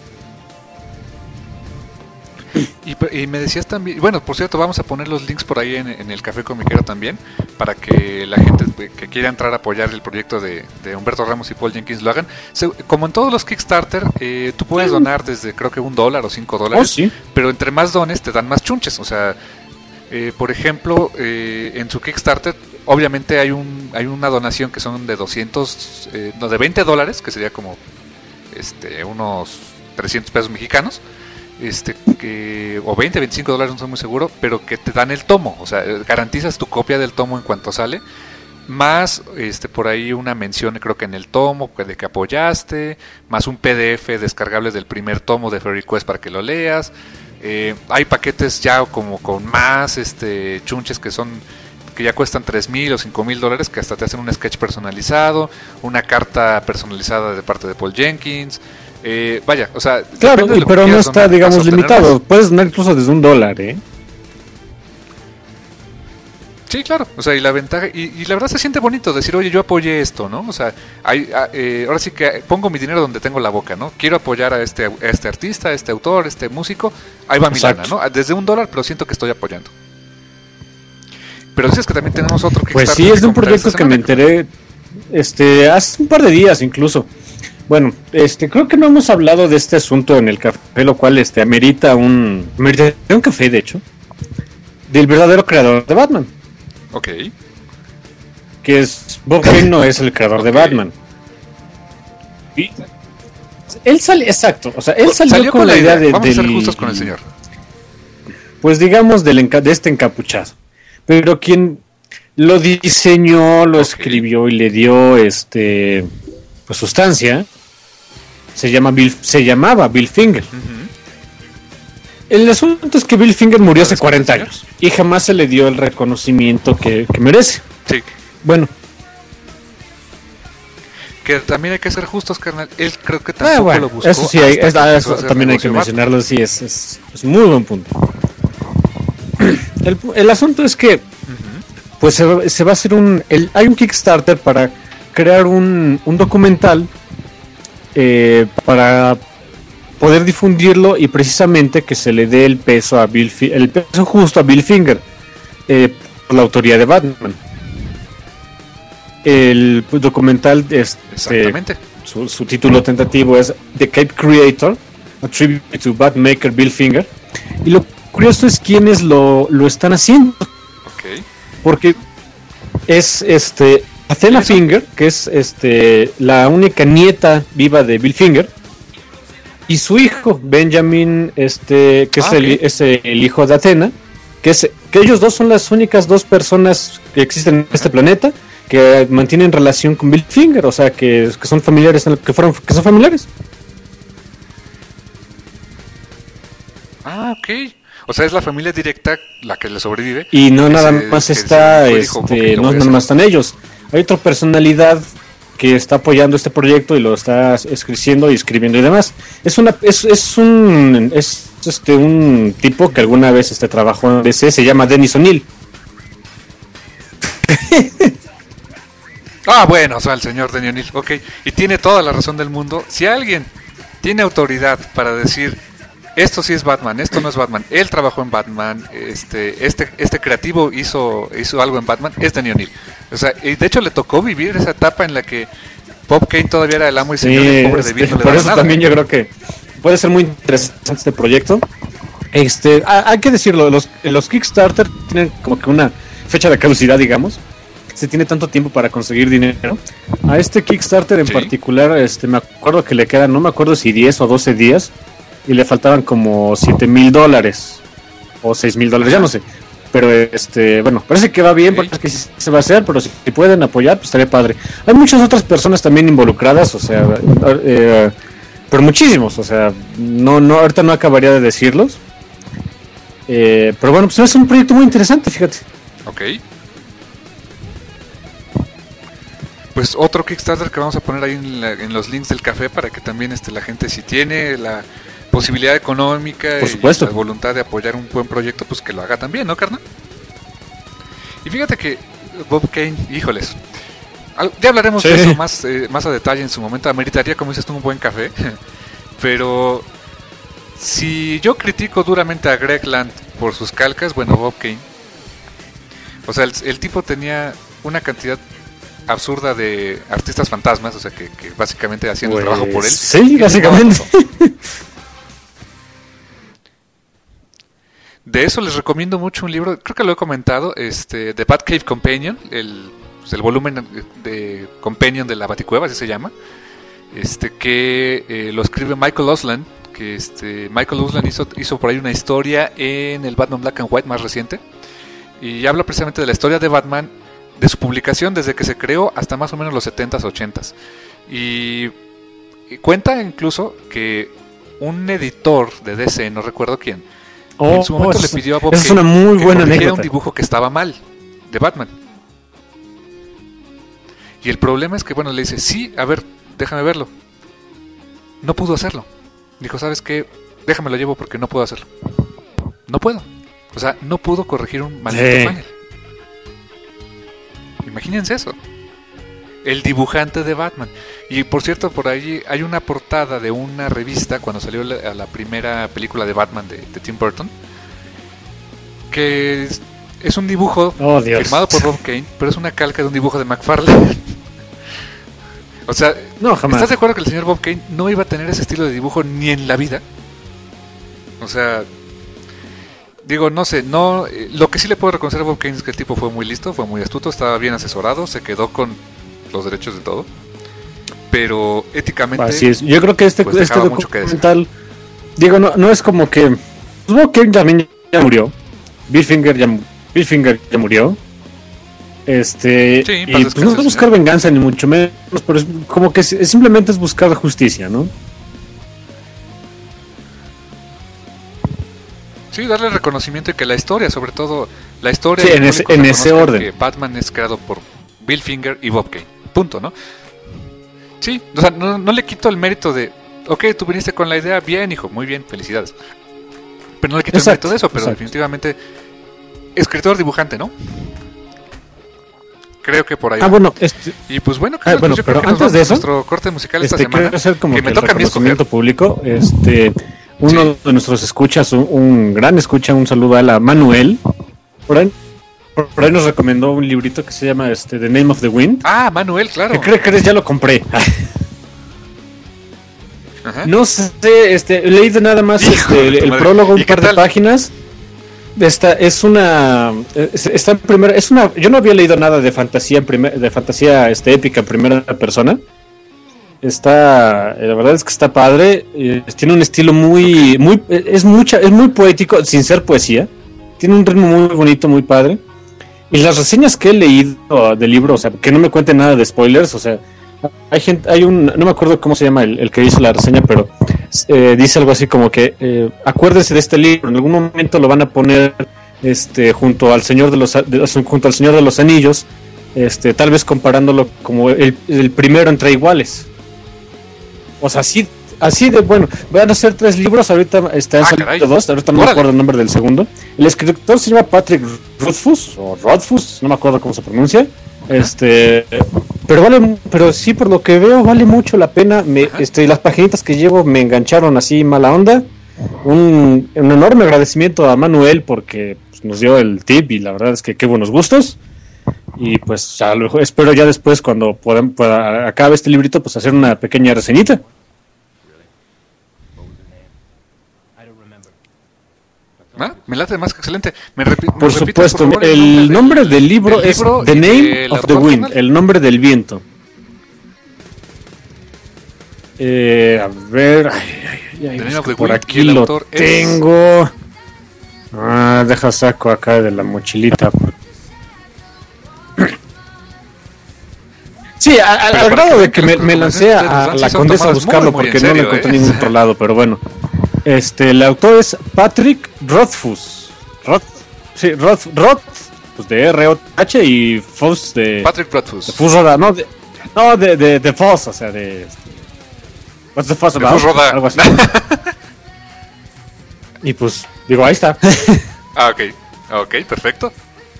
Y, y me decías también, bueno, por cierto, vamos a poner los links por ahí en, en el Café Comiquero también, para que la gente que quiera entrar a apoyar el proyecto de, de Humberto Ramos y Paul Jenkins lo hagan. Se, como en todos los Kickstarter, eh, tú puedes donar desde creo que un dólar o cinco dólares, Oh, sí. pero entre más dones te dan más chunches. O sea, eh, por ejemplo, eh, en su Kickstarter, obviamente hay un hay una donación que son de doscientos, eh, no, de veinte dólares, que sería como este unos trescientos pesos mexicanos. Este que o veinte, veinticinco dólares, no estoy muy seguro, pero que te dan el tomo, o sea, garantizas tu copia del tomo en cuanto sale, más este por ahí una mención creo que en el tomo de que apoyaste, más un P D F descargable del primer tomo de Fairy Quest para que lo leas. Eh, hay paquetes ya como con más este chunches que son que ya cuestan tres mil o cinco mil dólares, que hasta te hacen un sketch personalizado, una carta personalizada de parte de Paul Jenkins. Eh, vaya, o sea, Claro, pero no está, donar, digamos, limitado. Más. Puedes donar incluso desde un dólar, ¿eh? Sí, claro. O sea, y la ventaja, y, y la verdad se siente bonito decir, oye, yo apoyé esto, ¿no? O sea, hay, eh, ahora sí que pongo mi dinero donde tengo la boca, ¿no? Quiero apoyar a este, a este artista, a este autor, a este músico. Ahí va mi lana, ¿no? Desde un dólar, pero siento que estoy apoyando. Pero dices que también tenemos otro que Pues sí, es de un proyecto que me enteré este hace un par de días incluso. Bueno, este creo que no hemos hablado de este asunto en el café, lo cual este amerita un amerita un café, de hecho, del verdadero creador de Batman. Ok. Que es Bob Kane, no es el creador okay. de Batman. Y él salió, exacto, o sea, él salió, salió con, con la idea, idea de Vamos del, a ser justos con el señor. Pues digamos del enca- de este encapuchado. Pero quien lo diseñó, lo okay. escribió y le dio este pues sustancia se llama Bill, se llamaba Bill Finger. Uh-huh. El asunto es que Bill Finger murió hace cuarenta años y jamás se le dio el reconocimiento que, que merece. Sí. Bueno. Que también hay que ser justos, carnal. Él creo que tampoco ah, bueno, lo buscó. Eso sí, hay, es, eso también hay que mencionarlo. Sí, es, es, es muy buen punto. El, el asunto es que uh-huh. pues se, se va a hacer un... El, hay un Kickstarter para crear un, un documental eh, para poder difundirlo y precisamente que se le dé el peso a Bill Fi- el peso justo a Bill Finger eh, por la autoría de Batman. El documental este, Exactamente. Su, su título tentativo es The Cape Creator, a tribute to Batmaker Bill Finger. Y lo curioso es quiénes lo, lo están haciendo. Okay. Porque es este Athena Finger, que es este la única nieta viva de Bill Finger, y su hijo, Benjamin, este, que ah, es, okay. el, es el hijo de Athena, que es que ellos dos son las únicas dos personas que existen en este planeta que mantienen relación con Bill Finger, o sea, que, que son familiares, que fueron, que son familiares. Ah, ok. O sea, es la familia directa la que le sobrevive. Y no nada se, más está, este, no nada más están ellos. Hay otra personalidad que está apoyando este proyecto y lo está escribiendo y escribiendo y demás. Es una, es, es un, es este un tipo que alguna vez este trabajó en D C, se llama Dennis O'Neil. Ah, bueno, o sea, el señor Denny O'Neil, ok, y tiene toda la razón del mundo. Si alguien tiene autoridad para decir, esto sí es Batman, esto no es Batman, él trabajó en Batman, este este este creativo hizo hizo algo en Batman, es Denny O'Neil. O sea, y de hecho le tocó vivir esa etapa en la que Bob Kane todavía era el amo y señor, sí, y el pobre de bien no le por daba eso nada. También yo creo que puede ser muy interesante este proyecto. Este, hay que decirlo, los, los Kickstarter tienen como que una fecha de caducidad, digamos. Se tiene tanto tiempo para conseguir dinero. A este Kickstarter en sí. particular, este, me acuerdo que le quedan, no me acuerdo si diez o doce días, y le faltaban como siete mil dólares o seis mil dólares, ya no sé. Pero este, bueno, parece que va bien, sí. porque sí se va a hacer, pero si pueden apoyar, pues estaría padre. Hay muchas otras personas también involucradas, o sea, eh, pero muchísimos, o sea, no, no, ahorita no acabaría de decirlos. Eh, pero bueno, pues es un proyecto muy interesante, fíjate. Ok. Pues otro Kickstarter que vamos a poner ahí en, la, en los links del café para que también este, la gente, si tiene la posibilidad económica Por supuesto. y la voluntad de apoyar un buen proyecto, pues que lo haga también, ¿no, carnal? Y fíjate que Bob Kane, híjoles, ya hablaremos sí. de eso más, eh, más a detalle en su momento. Ameritaría, como dices tú, un buen café. Pero si yo critico duramente a Greg Land por sus calcas, bueno, Bob Kane, o sea, el, el tipo tenía una cantidad absurda de artistas fantasmas, o sea, que, que básicamente hacían pues, el trabajo por él. Sí, básicamente. De eso les recomiendo mucho un libro, creo que lo he comentado, este, The Batcave Companion, el, pues el volumen de Companion de la Baticueva, así se llama, este, que eh, lo escribe Michael Osland, que este, Michael Osland hizo, hizo por ahí una historia en el Batman Black and White más reciente, y habla precisamente de la historia de Batman, de su publicación desde que se creó hasta más o menos los setentas, ochentas. Y, y cuenta incluso que un editor de D C, no recuerdo quién, oh, en su momento oh, le pidió a Bob es una muy buena que anécdota. un dibujo que estaba mal de Batman. Y el problema es que, bueno, le dice, sí, a ver, déjame verlo. No pudo hacerlo. Dijo, ¿sabes qué? Déjame lo llevo porque no puedo hacerlo. No puedo. O sea, no pudo corregir un maldito sí. panel. Imagínense eso. El dibujante de Batman. Y por cierto, por ahí hay una portada de una revista cuando salió la, la primera película de Batman de, de Tim Burton, que es, es un dibujo oh, firmado por Bob Kane, pero es una calca de un dibujo de McFarlane. O sea, no, jamás. ¿Estás de acuerdo que el señor Bob Kane no iba a tener ese estilo de dibujo ni en la vida? O sea, digo, no sé, no, eh, lo que sí le puedo reconocer a Bob Kane es que el tipo fue muy listo, fue muy astuto, estaba bien asesorado, se quedó con los derechos de todo, pero éticamente así es. Yo creo que este, pues, este documental, digo, no, no es como que pues, Bob Kane también ya murió, Bill Finger ya, Bill Finger ya murió, este, sí, y pues no es buscar venganza ni mucho menos, pero es como que es, simplemente es buscar justicia, ¿no? Sí, darle reconocimiento y que la historia, sobre todo la historia, sí, en ese, en ese orden, que Batman es creado por Bill Finger y Bob Kane, punto, ¿no? Sí, o sea, no, no le quito el mérito de, ok, tú viniste con la idea, bien, hijo, muy bien, felicidades, pero no le quito exacto, el mérito de eso, pero exacto. definitivamente escritor, dibujante, ¿no? Creo que por ahí. Ah, bueno, este... Y pues bueno, ah, bueno pues yo pero creo que antes de eso, nuestro corte musical esta este, semana. quiero hacer como que que me el toca a mí escoger. reconocimiento público. Este, uno Sí. de nuestros escuchas, un, un gran escucha, un saludo a la Manuel. Por ahí, por, por ahí nos recomendó un librito que se llama este, The Name of the Wind. Ah, Manuel, claro. ¿Qué crees? crees? Ya lo compré. Ajá. No sé, este, he leído nada más Hijo este, de el, tu el madre. prólogo, ¿Y un qué par de tal? páginas. Esta es una, es- está en primera, es una, yo no había leído nada de fantasía en primer- de fantasía este, épica en primera persona. Está, eh, la verdad es que está padre. eh, tiene un estilo muy, muy, eh, es mucha, es muy poético sin ser poesía. Tiene un ritmo muy bonito, muy padre. Y las reseñas que he leído del libro, o sea, que no me cuenten nada de spoilers, o sea, hay gente, hay un, no me acuerdo cómo se llama el, el que hizo la reseña, pero eh, dice algo así como que eh, acuérdense de este libro, en algún momento lo van a poner este junto al Señor de los de- junto al Señor de los Anillos, este tal vez comparándolo como el, el primero entre iguales. O sea, así así de bueno, van a ser tres libros, ahorita están Ah, saliendo caray. dos, ahorita no me Órale. acuerdo el nombre del segundo. El escritor se llama Patrick Rothfuss o Rothfuss, no me acuerdo cómo se pronuncia. Este, pero vale, pero sí por lo que veo vale mucho la pena. Me, Ajá. este, las paginitas que llevo me engancharon así mala onda. Un, un enorme agradecimiento a Manuel porque pues, nos dio el tip y la verdad es que qué buenos gustos. Y pues ya lo, espero ya después cuando puedan, pueda acabe este librito pues hacer una pequeña reseñita. Ah, me late más que excelente. Me repi- me Por repites, supuesto, favor, el nombre del libro del es libro The y Name del of the autor, Wind, carnal. el nombre del viento. Eh, a ver, ay, ay, ay, The es Name of que the por Wind, aquí y el lo autor es- tengo. Ah, deja saco acá de la mochilita. Sí, a- a- Pero al para grado que de vean que que me, las me lancé recomendaciones a, de los la Nancy son Condesa a tomadas buscarlo muy, muy en porque no lo serio, encontré ¿eh? en ningún otro lado, pero bueno. Este, el autor es Patrick Rothfuss. Roth, sí, Roth, Roth, pues de R O H y Fuss de... Patrick de Rothfuss. Fuss Roda, no, de, no, de, de, de Fuss, o sea, de... este, What's the fuss De about? Fuss Roda. Algo así. Y pues, digo, ahí está. Ah, ok. Ok, perfecto.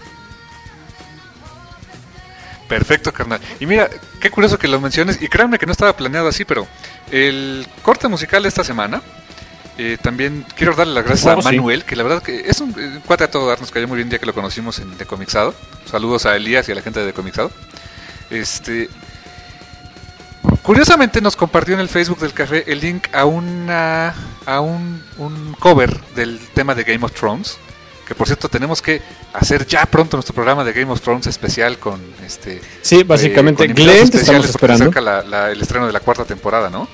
Perfecto, carnal. Y mira, qué curioso que lo menciones. Y créanme que no estaba planeado así, pero el corte musical de esta semana, eh, también quiero darle las gracias Oh, a sí. Manuel, que la verdad que es un, un cuate a todo dar, nos cayó muy bien ya que lo conocimos en Decomixado. Saludos a Elías y a la gente de Decomixado. Este, curiosamente nos compartió en el Facebook del café el link a una a un, un cover del tema de Game of Thrones, que por cierto tenemos que hacer ya pronto nuestro programa de Game of Thrones especial con este Sí, básicamente, eh, con invitados Glenn, te estamos especiales, porque se esperando. acerca la- la- el estreno de la cuarta temporada, ¿no?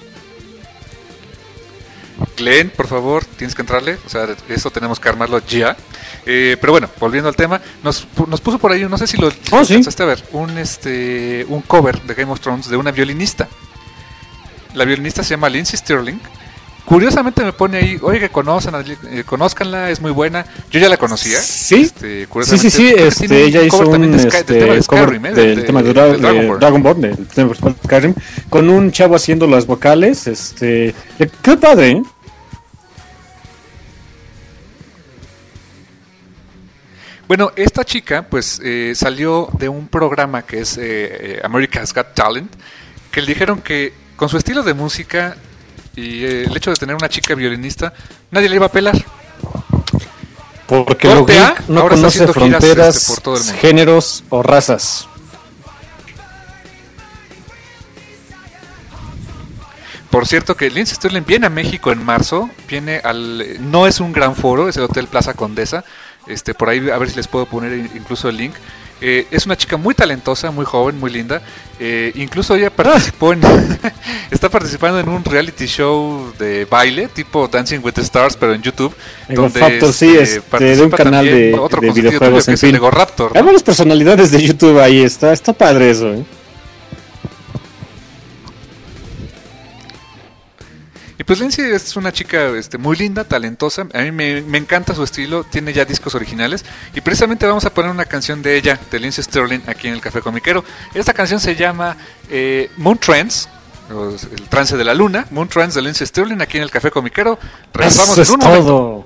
Glenn, por favor, tienes que entrarle, o sea, eso tenemos que armarlo ya. Eh, pero bueno, volviendo al tema, nos, pu- nos puso por ahí, no sé si lo, si Oh, lo sí. alcanzaste a ver, un este un cover de Game of Thrones de una violinista. La violinista se llama Lindsey Stirling. Curiosamente me pone ahí, oye, conocen, a- eh, conózcanla, es muy buena. Yo ya la conocía. Sí. Este, Sí, curiosamente, sí, sí, creo que este, tiene un ella hizo cover también un de Sky- del este, tema de cover Skyrim, ¿eh? del de- tema de, de Dra- de Dragonborn. Dragonborn, del tema de Skyrim, con un chavo haciendo las vocales, este, eh, qué padre, ¿eh? Bueno, esta chica pues eh, salió de un programa que es eh, eh, America's Got Talent, que le dijeron que con su estilo de música y eh, el hecho de tener una chica violinista, nadie le iba a pelar. Porque lo Corte A, geek no ahora está conoce haciendo giras, fronteras, este, por todo el mundo. géneros o razas. Por cierto que Lindsey Stirling viene a México en marzo, viene al, no es un gran foro, es el Hotel Plaza Condesa, este, por ahí a ver si les puedo poner incluso el link. Eh, es una chica muy talentosa, muy joven, muy linda. Eh, incluso ella participó en, está participando en un reality show de baile tipo Dancing with the Stars, pero en YouTube, En donde Factor, sí, este, este, de un participa canal también de, otro de consentido tuyo, videojuegos, que en es el fin. de Gorraptor, Hay ¿no? varias personalidades de YouTube ahí, está, está padre eso, ¿eh? Y pues Lindsay es una chica este, muy linda, talentosa. A mí me, me encanta su estilo. Tiene ya discos originales. Y precisamente vamos a poner una canción de ella, de Lindsey Stirling, aquí en el Café Comiquero. Esta canción se llama eh, Moon Trance, o el trance de la luna. Moon Trance de Lindsey Stirling, aquí en el Café Comiquero. Regresamos Eso en es un momento. todo.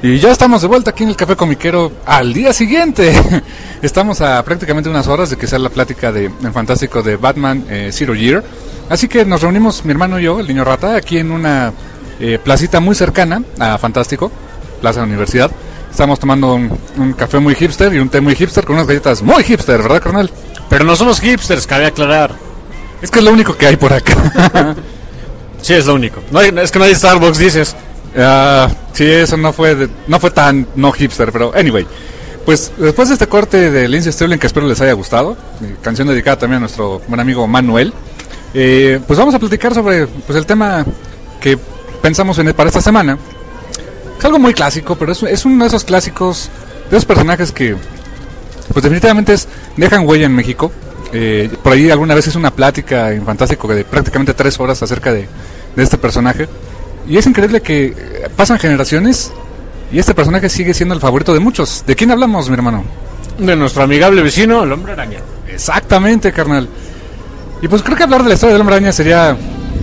Y ya estamos de vuelta aquí en el Café Comiquero al día siguiente. Estamos a prácticamente unas horas de que sea la plática de el fantástico de Batman eh, Zero Year. Así que nos reunimos mi hermano y yo, el niño rata, aquí en una eh, placita muy cercana a Fantástico, Plaza de la Universidad. Estamos tomando un, un café muy hipster y un té muy hipster con unas galletas muy hipster, ¿verdad, carnal? Pero no somos hipsters, cabe aclarar. Es que es lo único que hay por acá. Sí, es lo único. No hay, es que no hay Starbucks, dices. Uh, sí, eso no fue de, no fue tan no hipster, pero anyway. Pues después de este corte de Lindsey Stirling, que espero les haya gustado, eh, canción dedicada también a nuestro buen amigo Manuel, eh, pues vamos a platicar sobre pues, el tema que pensamos en para esta semana. Es algo muy clásico, pero es, es uno de esos clásicos, de esos personajes que pues definitivamente es, dejan huella en México. Eh, por ahí alguna vez hice una plática en Fantástico de prácticamente tres horas acerca de, de este personaje. Y es increíble que pasan generaciones y este personaje sigue siendo el favorito de muchos. ¿De quién hablamos, mi hermano? De nuestro amigable vecino, el Hombre Araña. Exactamente, carnal. Y pues creo que hablar de la historia del Hombre Araña sería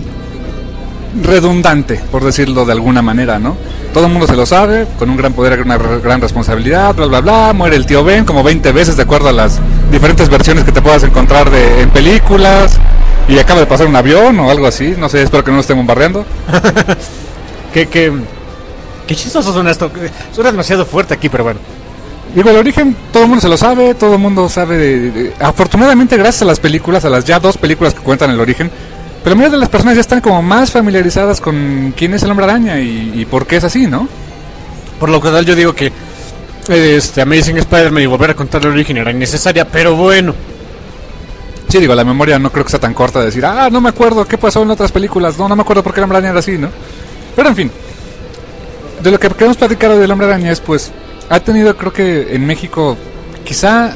redundante, por decirlo de alguna manera, ¿no? Todo el mundo se lo sabe, con un gran poder hay una gran responsabilidad, bla, bla, bla. Muere el tío Ben como veinte veces de acuerdo a las diferentes versiones que te puedas encontrar de, en películas. Y acaba de pasar un avión o algo así, no sé, espero que no nos estén bombardeando. ¿Qué, qué, qué chistoso suena esto? Suena demasiado fuerte aquí, pero bueno. Digo, el origen todo el mundo se lo sabe, todo el mundo sabe de, de, de, afortunadamente gracias a las películas, a las ya dos películas que cuentan el origen, pero la mayoría de las personas ya están como más familiarizadas con quién es el Hombre Araña y, y por qué es así, ¿no? Por lo cual yo digo que este Amazing Spider-Man y volver a contar el origen era innecesaria, pero bueno. Sí, digo, la memoria no creo que sea tan corta de decir, ah, no me acuerdo qué pasó en otras películas, no, no me acuerdo por qué el Hombre Araña era así, ¿no? Pero en fin, de lo que queremos platicar del Hombre Araña es, pues, ha tenido, creo que en México, quizá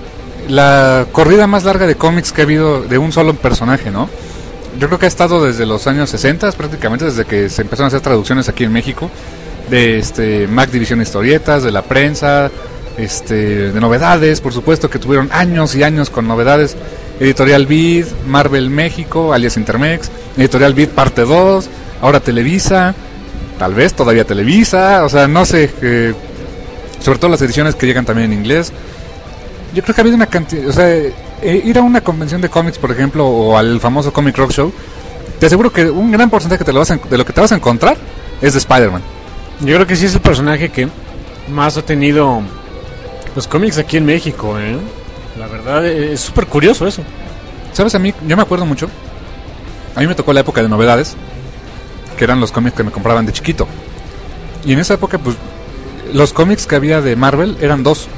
la corrida más larga de cómics que ha habido de un solo personaje, ¿no? Yo creo que ha estado desde los años sesenta, prácticamente desde que se empezaron a hacer traducciones aquí en México, de este Mac División Historietas, de la prensa, este, de novedades, por supuesto, que tuvieron años y años con novedades. Editorial Vid, Marvel México, alias Intermex, Editorial Vid parte dos, ahora Televisa, tal vez todavía Televisa, o sea, no sé, eh, sobre todo las ediciones que llegan también en inglés. Yo creo que ha habido una cantidad, o sea, eh, ir a una convención de cómics, por ejemplo, o al famoso Comic Rock Show, te aseguro que un gran porcentaje te lo vas a, de lo que te vas a encontrar es de Spider-Man. Yo creo que sí es el personaje que más ha tenido los cómics aquí en México, ¿eh? La verdad es súper curioso eso. ¿Sabes? A mí, yo me acuerdo mucho. A mí me tocó la época de novedades, que eran los cómics que me compraban de chiquito. Y en esa época, pues, los cómics que había de Marvel eran dos: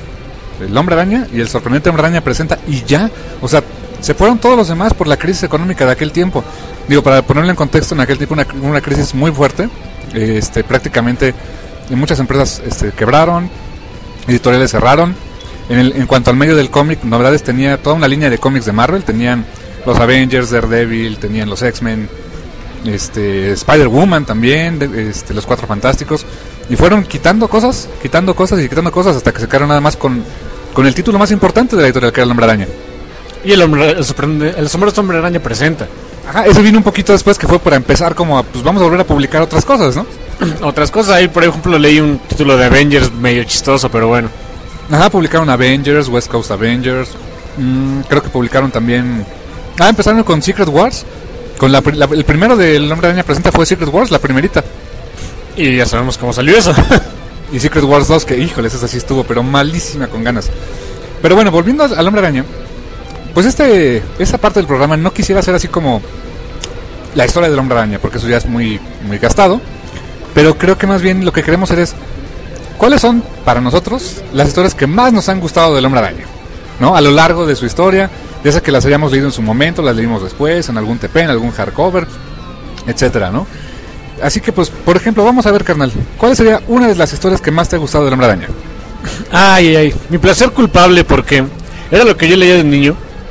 el Hombre Araña y el sorprendente Hombre Araña presenta, y ya. O sea, se fueron todos los demás por la crisis económica de aquel tiempo. Digo, para ponerlo en contexto, en aquel tiempo una, una crisis muy fuerte. Este, prácticamente muchas empresas este, quebraron, editoriales cerraron. En, el, en cuanto al medio del cómic, Novedades tenía toda una línea de cómics de Marvel. Tenían los Avengers, Daredevil, tenían los X-Men, este, Spider-Woman también, de, este, los Cuatro Fantásticos. Y fueron quitando cosas, quitando cosas y quitando cosas hasta que se quedaron nada más con, con el título más importante de la editorial, que era el Hombre Araña. Y el, hombre, el, sorprende, el sombrero Hombre Araña presenta. Ajá, eso vino un poquito después, que fue para empezar como a, pues vamos a volver a publicar otras cosas, ¿no? Otras cosas, ahí por ejemplo leí un título de Avengers medio chistoso, pero bueno. Ajá, publicaron Avengers, West Coast Avengers, mm, creo que publicaron también... Ah, empezaron con Secret Wars, con la, la, el primero del Hombre Araña presenta fue Secret Wars, la primerita. Y ya sabemos cómo salió eso. Y Secret Wars dos, que híjoles, esa sí estuvo, pero malísima con ganas. Pero bueno, volviendo al Hombre Araña, pues este esta parte del programa no quisiera hacer así como la historia del Hombre Araña, porque eso ya es muy, muy gastado. Pero creo que más bien lo que queremos hacer es ¿cuáles son, para nosotros, las historias que más nos han gustado del Hombre Araña? ¿No? A lo largo de su historia, ya sea que las hayamos leído en su momento, las leímos después, en algún T P, en algún hardcover, etcétera, ¿no? Así que, pues, por ejemplo, vamos a ver, carnal, ¿cuál sería una de las historias que más te ha gustado del Hombre Araña? Ay, ay, ay, mi placer culpable, porque era lo que yo leía de niño.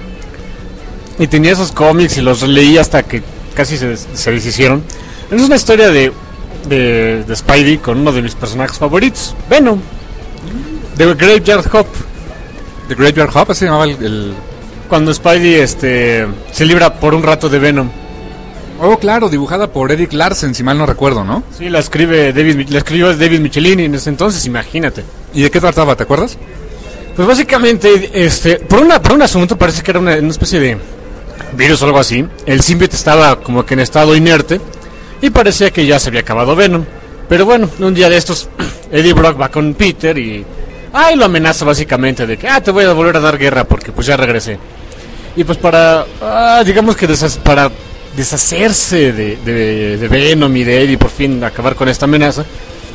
Y tenía esos cómics y los leí hasta que casi se, se deshicieron. Es una historia de... De, de Spidey con uno de mis personajes favoritos, Venom, The Graveyard Hop. The Graveyard Hop, así se llamaba el, el... Cuando Spidey este se libra por un rato de Venom. Oh, claro, dibujada por Eric Larsen, si mal no recuerdo, ¿no? Sí, la escribe David, la escribió David Michelini en ese entonces, imagínate. ¿Y de qué trataba, te acuerdas? Pues básicamente, este, por una, por un asunto parece que era una, una especie de virus o algo así. El simbionte estaba como que en estado inerte y parecía que ya se había acabado Venom. Pero bueno, un día de estos, Eddie Brock va con Peter y ay, lo amenaza básicamente de que ah, te voy a volver a dar guerra porque pues ya regresé. Y pues para, ah, digamos que desas, para deshacerse de, de, de Venom y de Eddie, por fin acabar con esta amenaza,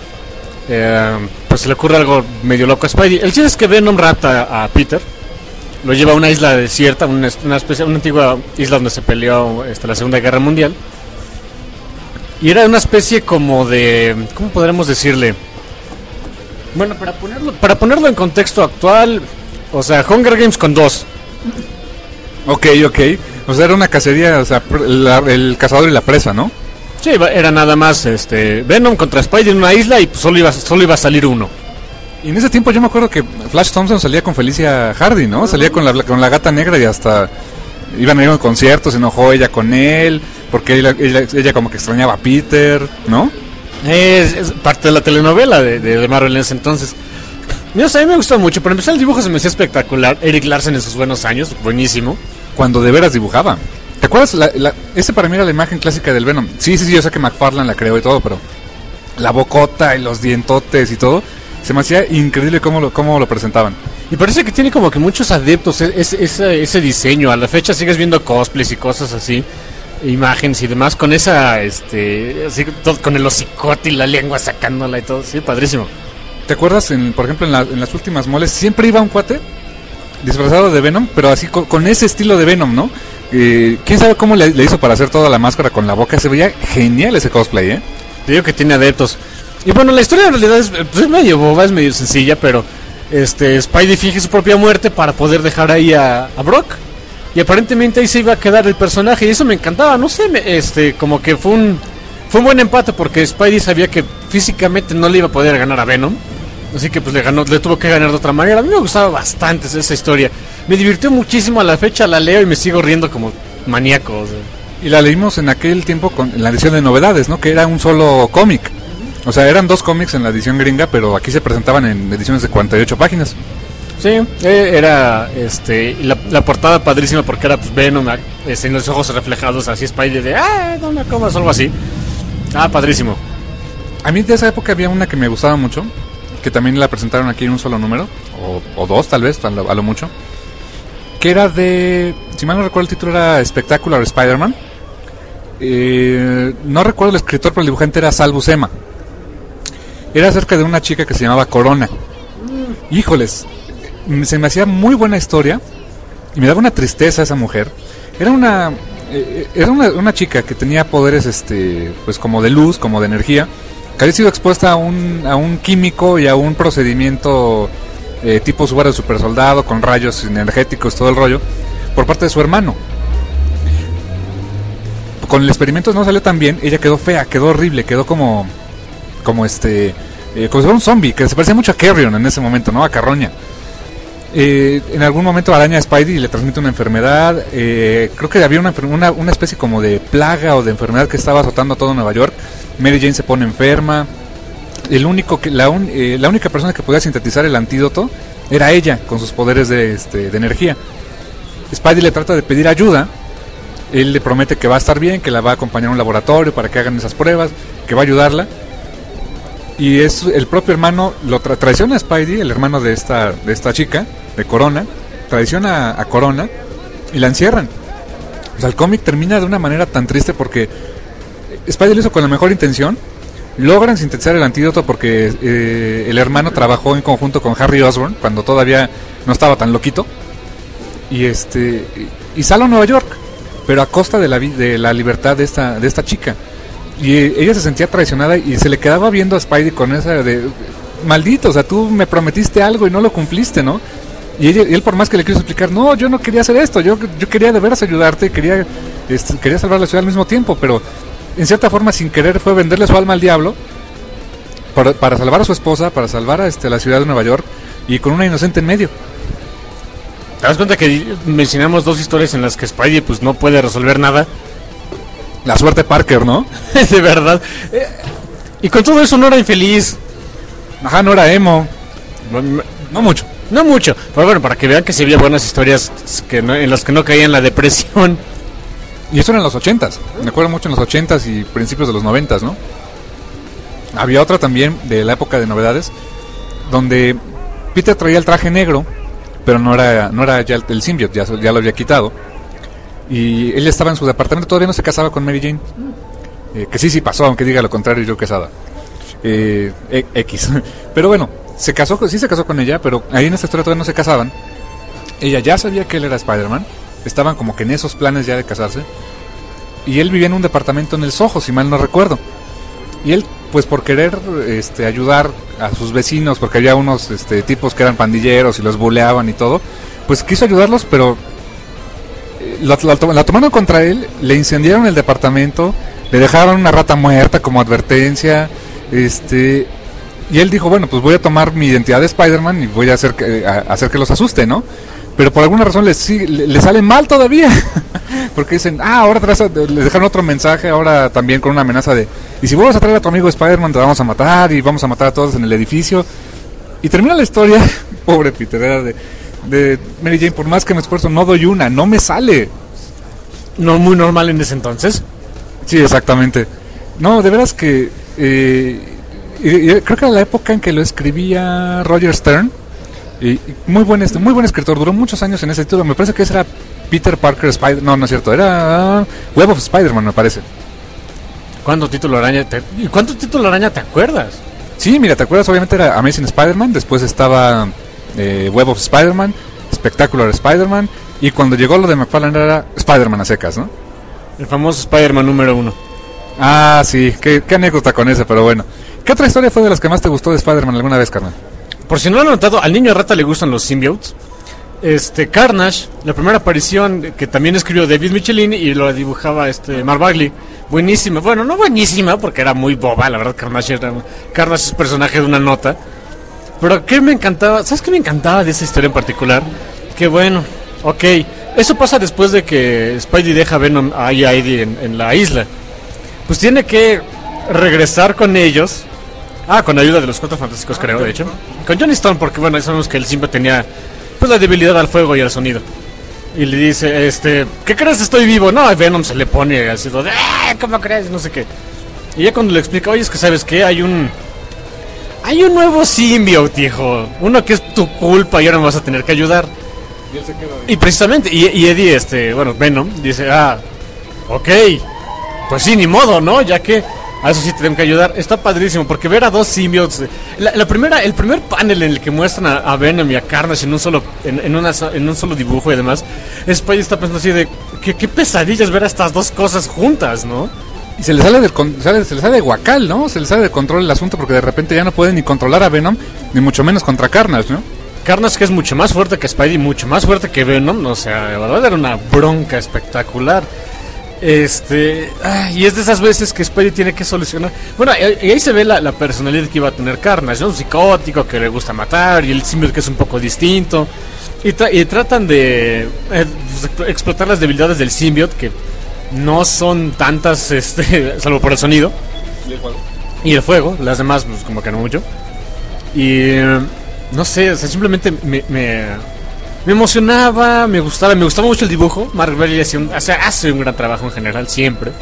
eh, pues se le ocurre algo medio loco a Spidey. El chiste es que Venom rapta a, a Peter, lo lleva a una isla desierta, una, una, especie, una antigua isla donde se peleó este, la Segunda Guerra Mundial. Y era una especie como de, ¿cómo podremos decirle? Bueno, para ponerlo, para ponerlo en contexto actual, o sea, Hunger Games con dos. Ok, ok. O sea, era una cacería, o sea, la, el cazador y la presa, ¿no? Sí, era nada más este Venom contra Spidey en una isla y pues solo iba, solo iba a salir uno. Y en ese tiempo yo me acuerdo que Flash Thompson salía con Felicia Hardy, ¿no? Salía con la, con la gata negra y hasta iban a ir a un concierto, se enojó ella con él, porque ella, ella, ella como que extrañaba a Peter, ¿no? Es, es parte de la telenovela de, de, de Marvel en ese entonces. No sé, a mí me gustó mucho, pero empezar el dibujo se me hacía espectacular. Eric Larsen en sus buenos años, buenísimo. Cuando de veras dibujaba. ¿Te acuerdas? La, la, ese para mí era la imagen clásica del Venom. Sí, sí, sí, yo sé que McFarlane la creó y todo, pero la bocota y los dientotes y todo, se me hacía increíble cómo lo, cómo lo presentaban. Y parece que tiene como que muchos adeptos ese, ese, ese diseño. A la fecha sigues viendo cosplays y cosas así, imágenes y demás, con esa, este, así, todo, con el hocicote y la lengua sacándola y todo. Sí, padrísimo. ¿Te acuerdas, en, por ejemplo, en, la, en las últimas moles, siempre iba un cuate disfrazado de Venom, pero así con, con ese estilo de Venom, ¿no? Eh, ¿Quién sabe cómo le, le hizo para hacer toda la máscara con la boca? Se veía genial ese cosplay, ¿eh? Te digo que tiene adeptos. Y bueno, la historia en realidad es, pues, es medio boba, es medio sencilla, pero este Spidey finge su propia muerte para poder dejar ahí a, a Brock. Y aparentemente ahí se iba a quedar el personaje y eso me encantaba. No sé, me, este como que fue un fue un buen empate porque Spidey sabía que físicamente no le iba a poder ganar a Venom. Así que pues le ganó, le tuvo que ganar de otra manera. A mí me gustaba bastante esa historia. Me divirtió muchísimo, a la fecha la leo y me sigo riendo como maníaco. O sea. Y la leímos en aquel tiempo con en la edición de novedades, ¿no? Que era un solo cómic. O sea, eran dos cómics en la edición gringa, pero aquí se presentaban en ediciones de cuarenta y ocho páginas. Sí, eh, era este la, la portada padrísima porque era pues Venom este, en los ojos reflejados así Spidey de ah, no me comas, algo así. Ah, padrísimo. A mí de esa época había una que me gustaba mucho, que también la presentaron aquí en un solo número, o, o dos tal vez, a lo, a lo mucho, que era de, si mal no recuerdo el título era Spectacular Spider-Man. Eh, no recuerdo el escritor, pero el dibujante era Sal Buscema. Era acerca de una chica que se llamaba Corona. Híjoles, se me hacía muy buena historia y me daba una tristeza esa mujer. Era una eh, era una, una chica que tenía poderes este pues como de luz, como de energía, que había sido expuesta a un a un químico y a un procedimiento eh, tipo Subaru super soldado con rayos energéticos, todo el rollo, por parte de su hermano. Con el experimento no salió tan bien, ella quedó fea, quedó horrible, quedó como como este eh, como si fuera un zombie, que se parecía mucho a Carrion en ese momento, ¿no? A Carroña. Eh, en algún momento araña a Spidey y le transmite una enfermedad. Eh, creo que había una, una, una especie como de plaga o de enfermedad que estaba azotando a todo Nueva York. Mary Jane se pone enferma. El único que la, un, eh, la única persona que podía sintetizar el antídoto era ella, con sus poderes de, este, de energía. Spidey le trata de pedir ayuda. Él le promete que va a estar bien, que la va a acompañar a un laboratorio para que hagan esas pruebas, que va a ayudarla. Y es el propio hermano, lo tra traiciona a Spidey, el hermano de esta de esta chica, de Corona, traiciona a, a Corona y la encierran. O sea, el cómic termina de una manera tan triste porque Spidey lo hizo con la mejor intención, logran sintetizar el antídoto porque eh, el hermano trabajó en conjunto con Harry Osborn cuando todavía no estaba tan loquito, y este y sale a Nueva York, pero a costa de la, de la libertad de esta de esta chica. Y ella se sentía traicionada y se le quedaba viendo a Spidey con esa de maldito, o sea, tú me prometiste algo y no lo cumpliste, ¿no? Y, ella, y él por más que le quiso explicar, no, yo no quería hacer esto, yo yo quería de veras ayudarte, quería este, quería salvar la ciudad al mismo tiempo, pero en cierta forma sin querer fue venderle su alma al diablo para, para salvar a su esposa, para salvar a este, la ciudad de Nueva York y con una inocente en medio. ¿Te das cuenta que mencionamos dos historias en las que Spidey pues no puede resolver nada? La suerte Parker, ¿no? De verdad. Eh, y con todo eso no era infeliz. Ajá, no era emo. No, No mucho. no mucho. Pero bueno, para que vean que sí había buenas historias que no, en las que no caía en la depresión. Y eso era en los ochentas. Me acuerdo mucho en los ochentas y principios de los noventas, ¿no? Había otra también de la época de novedades, donde Peter traía el traje negro, pero no era no era ya el, el symbiote, ya, ya lo había quitado. Y él estaba en su departamento, todavía no se casaba con Mary Jane. Eh, que sí, sí pasó, aunque diga lo contrario yo Quesada. Eh, e- X. Pero bueno, se casó, sí se casó con ella, pero ahí en esta historia todavía no se casaban. Ella ya sabía que él era Spider-Man. Estaban como que en esos planes ya de casarse. Y él vivía en un departamento en el Soho, si mal no recuerdo. Y él, pues por querer este, ayudar a sus vecinos, porque había unos este, tipos que eran pandilleros y los buleaban y todo, pues quiso ayudarlos, pero eh, la, la, la tomaron contra él, le incendiaron el departamento, le dejaron una rata muerta como advertencia, este, y él dijo, bueno, pues voy a tomar mi identidad de Spider-Man y voy a hacer que, a, a hacer que los asuste, ¿no? Pero por alguna razón le, le, le sale mal todavía. Porque dicen, ah, ahora traes a, les dejaron otro mensaje, ahora también con una amenaza de, y si vuelves a traer a tu amigo Spider-Man te vamos a matar y vamos a matar a todos en el edificio. Y termina la historia, pobre Peter, era de, de Mary Jane, por más que me esfuerzo no doy una, no me sale. No muy normal en ese entonces. Sí, exactamente. No, de veras que eh, y, y creo que era la época en que lo escribía Roger Stern. Y muy buen este, muy buen escritor, duró muchos años en ese título. Me parece que ese era Peter Parker Spider, no, no es cierto, era Web of Spider-Man, me parece. ¿Cuánto título araña te... ¿Y cuánto título araña te acuerdas? Sí, mira, te acuerdas, obviamente era Amazing Spider-Man, después estaba eh, Web of Spider-Man, Spectacular Spider-Man, y cuando llegó lo de McFarlane era Spider-Man a secas, ¿no? El famoso Spider-Man número uno. Ah, sí, qué, qué anécdota con ese, pero bueno. ¿Qué otra historia fue de las que más te gustó de Spider-Man alguna vez, carnal? Por si no lo han notado, al niño rata le gustan los symbiotes. Este, Carnage, la primera aparición que también escribió David Michelini y lo dibujaba este Mark Bagley. Buenísima, bueno, no buenísima porque era muy boba, la verdad. Carnage era, Carnage es personaje de una nota. Pero ¿qué me encantaba? ¿Sabes qué me encantaba de esa historia en particular? Que bueno, ok, eso pasa después de que Spidey deja a Venom ahí a Eddie en, en la isla. Pues tiene que regresar con ellos. Ah, con ayuda de los Cuatro Fantásticos, ah, creo, de hecho. Con Johnny Storm, porque bueno, sabemos que el Simba tenía pues la debilidad al fuego y al sonido. Y le dice, este, ¿qué crees? Estoy vivo. No, a Venom se le pone así de, ¡ah! ¿Cómo crees? No sé qué. Y ya cuando le explica, oye, es que sabes qué, hay un hay un nuevo symbiote, hijo. Uno que es tu culpa y ahora me vas a tener que ayudar. Y él se queda ahí. Y precisamente, y, y Eddie, este, bueno, Venom, dice, ah, ok, pues sí, ni modo, ¿no? Ya que a eso sí tenemos que ayudar. Está padrísimo, porque ver a dos symbiotes. La, la primera, el primer panel en el que muestran a, a Venom y a Carnage en un solo, en, en, una, en un solo dibujo y demás, Spidey está pensando así de qué, qué pesadillas ver a estas dos cosas juntas, ¿no? Y se le sale del sale, se le sale de guacal, ¿no? Se le sale de control el asunto porque de repente ya no puede ni controlar a Venom, ni mucho menos contra Carnage, ¿no? Carnage, que es mucho más fuerte que Spidey, mucho más fuerte que Venom, o sea, de verdad era una bronca espectacular. Este, ah, y es de esas veces que Spidey tiene que solucionar. Bueno, y ahí se ve la, la personalidad que iba a tener Carnage, ¿no? Un psicótico que le gusta matar, y el symbiote que es un poco distinto. Y, tra y tratan de eh, explotar las debilidades del symbiote, que no son tantas, este, salvo por el sonido. Y el fuego. Y el fuego, las demás, pues como que no mucho. Y eh, no sé, o sea, simplemente me... me Me emocionaba, me gustaba, me gustaba mucho el dibujo. Mark Bagley hace un, o sea, hace un gran trabajo en general, siempre.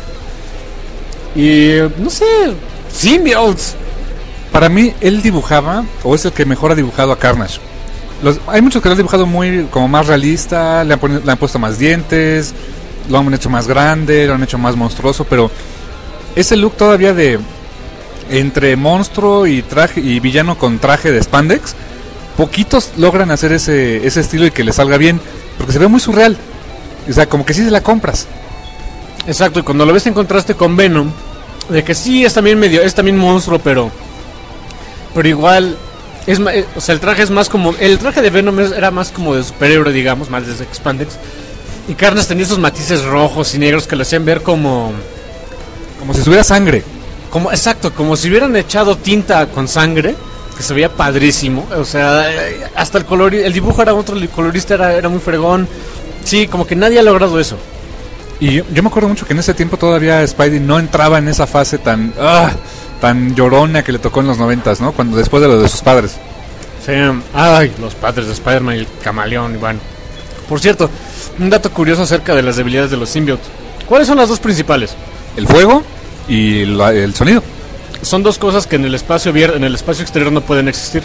Y no sé, symbiotes. Para mí, él dibujaba, o es el que mejor ha dibujado a Carnage. Los, hay muchos que lo han dibujado muy, como más realista, le han, poni, le han puesto más dientes, lo han hecho más grande, lo han hecho más monstruoso, pero ese look todavía de entre monstruo y traje y villano con traje de spandex, poquitos logran hacer ese, ese estilo y que le salga bien, porque se ve muy surreal. O sea, como que sí se la compras. Exacto, y cuando lo ves en contraste con Venom, de que sí es también medio, es también monstruo, pero pero igual es, o sea, el traje es más como, el traje de Venom era más como de superhéroe, digamos, más de spandex. Y Carnage tenía esos matices rojos y negros que lo hacían ver como como si estuviera sangre. Como, exacto, como si hubieran echado tinta con sangre. Que se veía padrísimo, o sea, hasta el color, el dibujo era otro, el colorista era, era muy fregón. Sí, como que nadie ha logrado eso. Y yo, yo me acuerdo mucho que en ese tiempo todavía Spidey no entraba en esa fase tan ah, tan llorona que le tocó en los noventas, ¿no? Cuando después de lo de sus padres. Sí, ay, los padres de Spider-Man y el camaleón, y bueno. Por cierto, un dato curioso acerca de las debilidades de los symbiotes. ¿Cuáles son las dos principales? El fuego y la, el sonido. Son dos cosas que en el espacio abier- en el espacio exterior no pueden existir.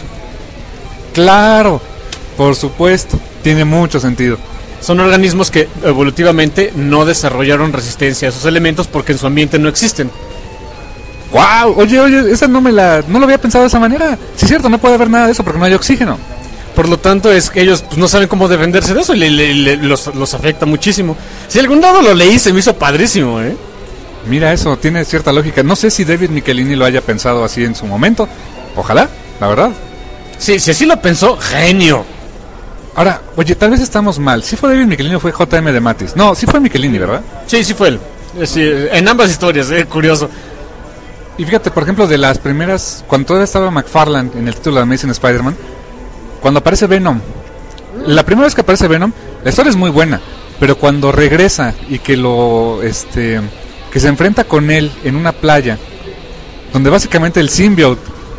Claro, por supuesto, tiene mucho sentido. Son organismos que evolutivamente no desarrollaron resistencia a esos elementos porque en su ambiente no existen. Wow, oye, oye, esa no me la, no lo había pensado de esa manera. Sí es cierto, no puede haber nada de eso porque no hay oxígeno. Por lo tanto, es que ellos pues, no saben cómo defenderse de eso y le, le- le- los, los afecta muchísimo. Si algún lado lo leí, se me hizo padrísimo, ¿eh? Mira, eso tiene cierta lógica. No sé si David Michelini lo haya pensado así en su momento. Ojalá, la verdad. Sí, si así lo pensó, genio. Ahora, oye, tal vez estamos mal. ¿Sí fue David Michelini o fue J M de Matis? No, sí fue Michelini, ¿verdad? Sí, sí fue él. Eh, sí, en ambas historias, eh, curioso. Y fíjate, por ejemplo, de las primeras, cuando todavía estaba McFarlane en el título de Amazing Spider-Man, cuando aparece Venom, la primera vez que aparece Venom, la historia es muy buena, pero cuando regresa y que lo, este, que se enfrenta con él en una playa, donde básicamente el symbiote,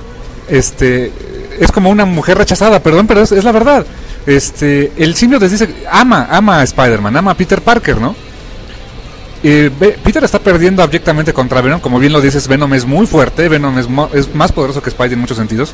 este, es como una mujer rechazada, perdón, pero es, es la verdad. Este, el symbiote les dice, ama, ama a Spider-Man, ama a Peter Parker, ¿no? Eh, Peter está perdiendo abyectamente contra Venom, como bien lo dices, Venom es muy fuerte, Venom es, mo- es más poderoso que Spidey en muchos sentidos.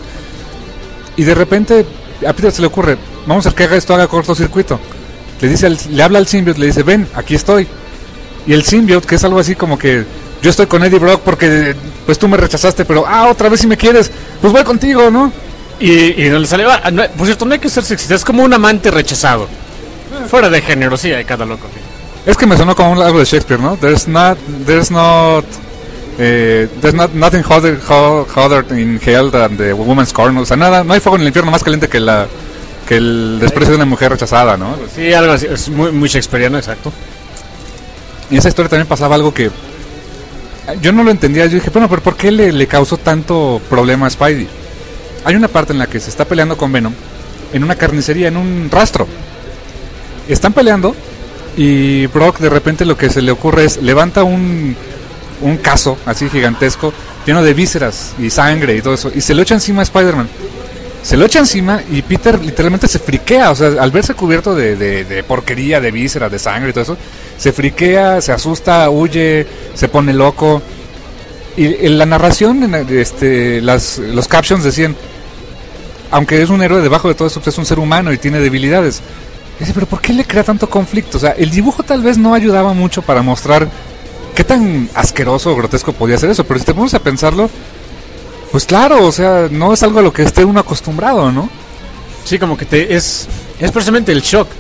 Y de repente a Peter se le ocurre, vamos a hacer que haga esto, haga cortocircuito. Le dice, al, le habla al symbiote, le dice, ven, aquí estoy. Y el symbiote, que es algo así como que, yo estoy con Eddie Brock porque pues tú me rechazaste, pero ah, otra vez si me quieres, pues voy contigo, ¿no? Y, y no le sale. ah, no, por cierto, no hay que ser sexista, es como un amante rechazado. Fuera de género, sí, hay cada loco. Sí. Es que me sonó como algo de Shakespeare, ¿no? There's not, there's not, eh, there's not nothing hotter, ho- hotter in hell than the woman's corn. O sea, nada, no hay fuego en el infierno más caliente que la, que el desprecio de una mujer rechazada, ¿no? Sí, algo así, es muy, muy shakespeariano, exacto. Y en esa historia también pasaba algo que yo no lo entendía. Yo dije, bueno, pero ¿por qué le, le causó tanto problema a Spidey? Hay una parte en la que se está peleando con Venom en una carnicería, en un rastro. Están peleando y Brock de repente lo que se le ocurre es levanta un, un cazo así gigantesco lleno de vísceras y sangre y todo eso y se lo echa encima a Spider-Man. Se lo echa encima y Peter literalmente se friquea, o sea, al verse cubierto de, de, de porquería, de vísceras, de sangre y todo eso, se friquea, se asusta, huye, se pone loco. Y en la narración, este, las, los captions decían, aunque es un héroe, debajo de todo eso es un ser humano y tiene debilidades. Y dice, pero ¿por qué le crea tanto conflicto? O sea, el dibujo tal vez no ayudaba mucho para mostrar qué tan asqueroso o grotesco podía ser eso, pero si te pones a pensarlo, pues claro, o sea, no es algo a lo que esté uno acostumbrado, ¿no? Sí, como que te es es precisamente el shock.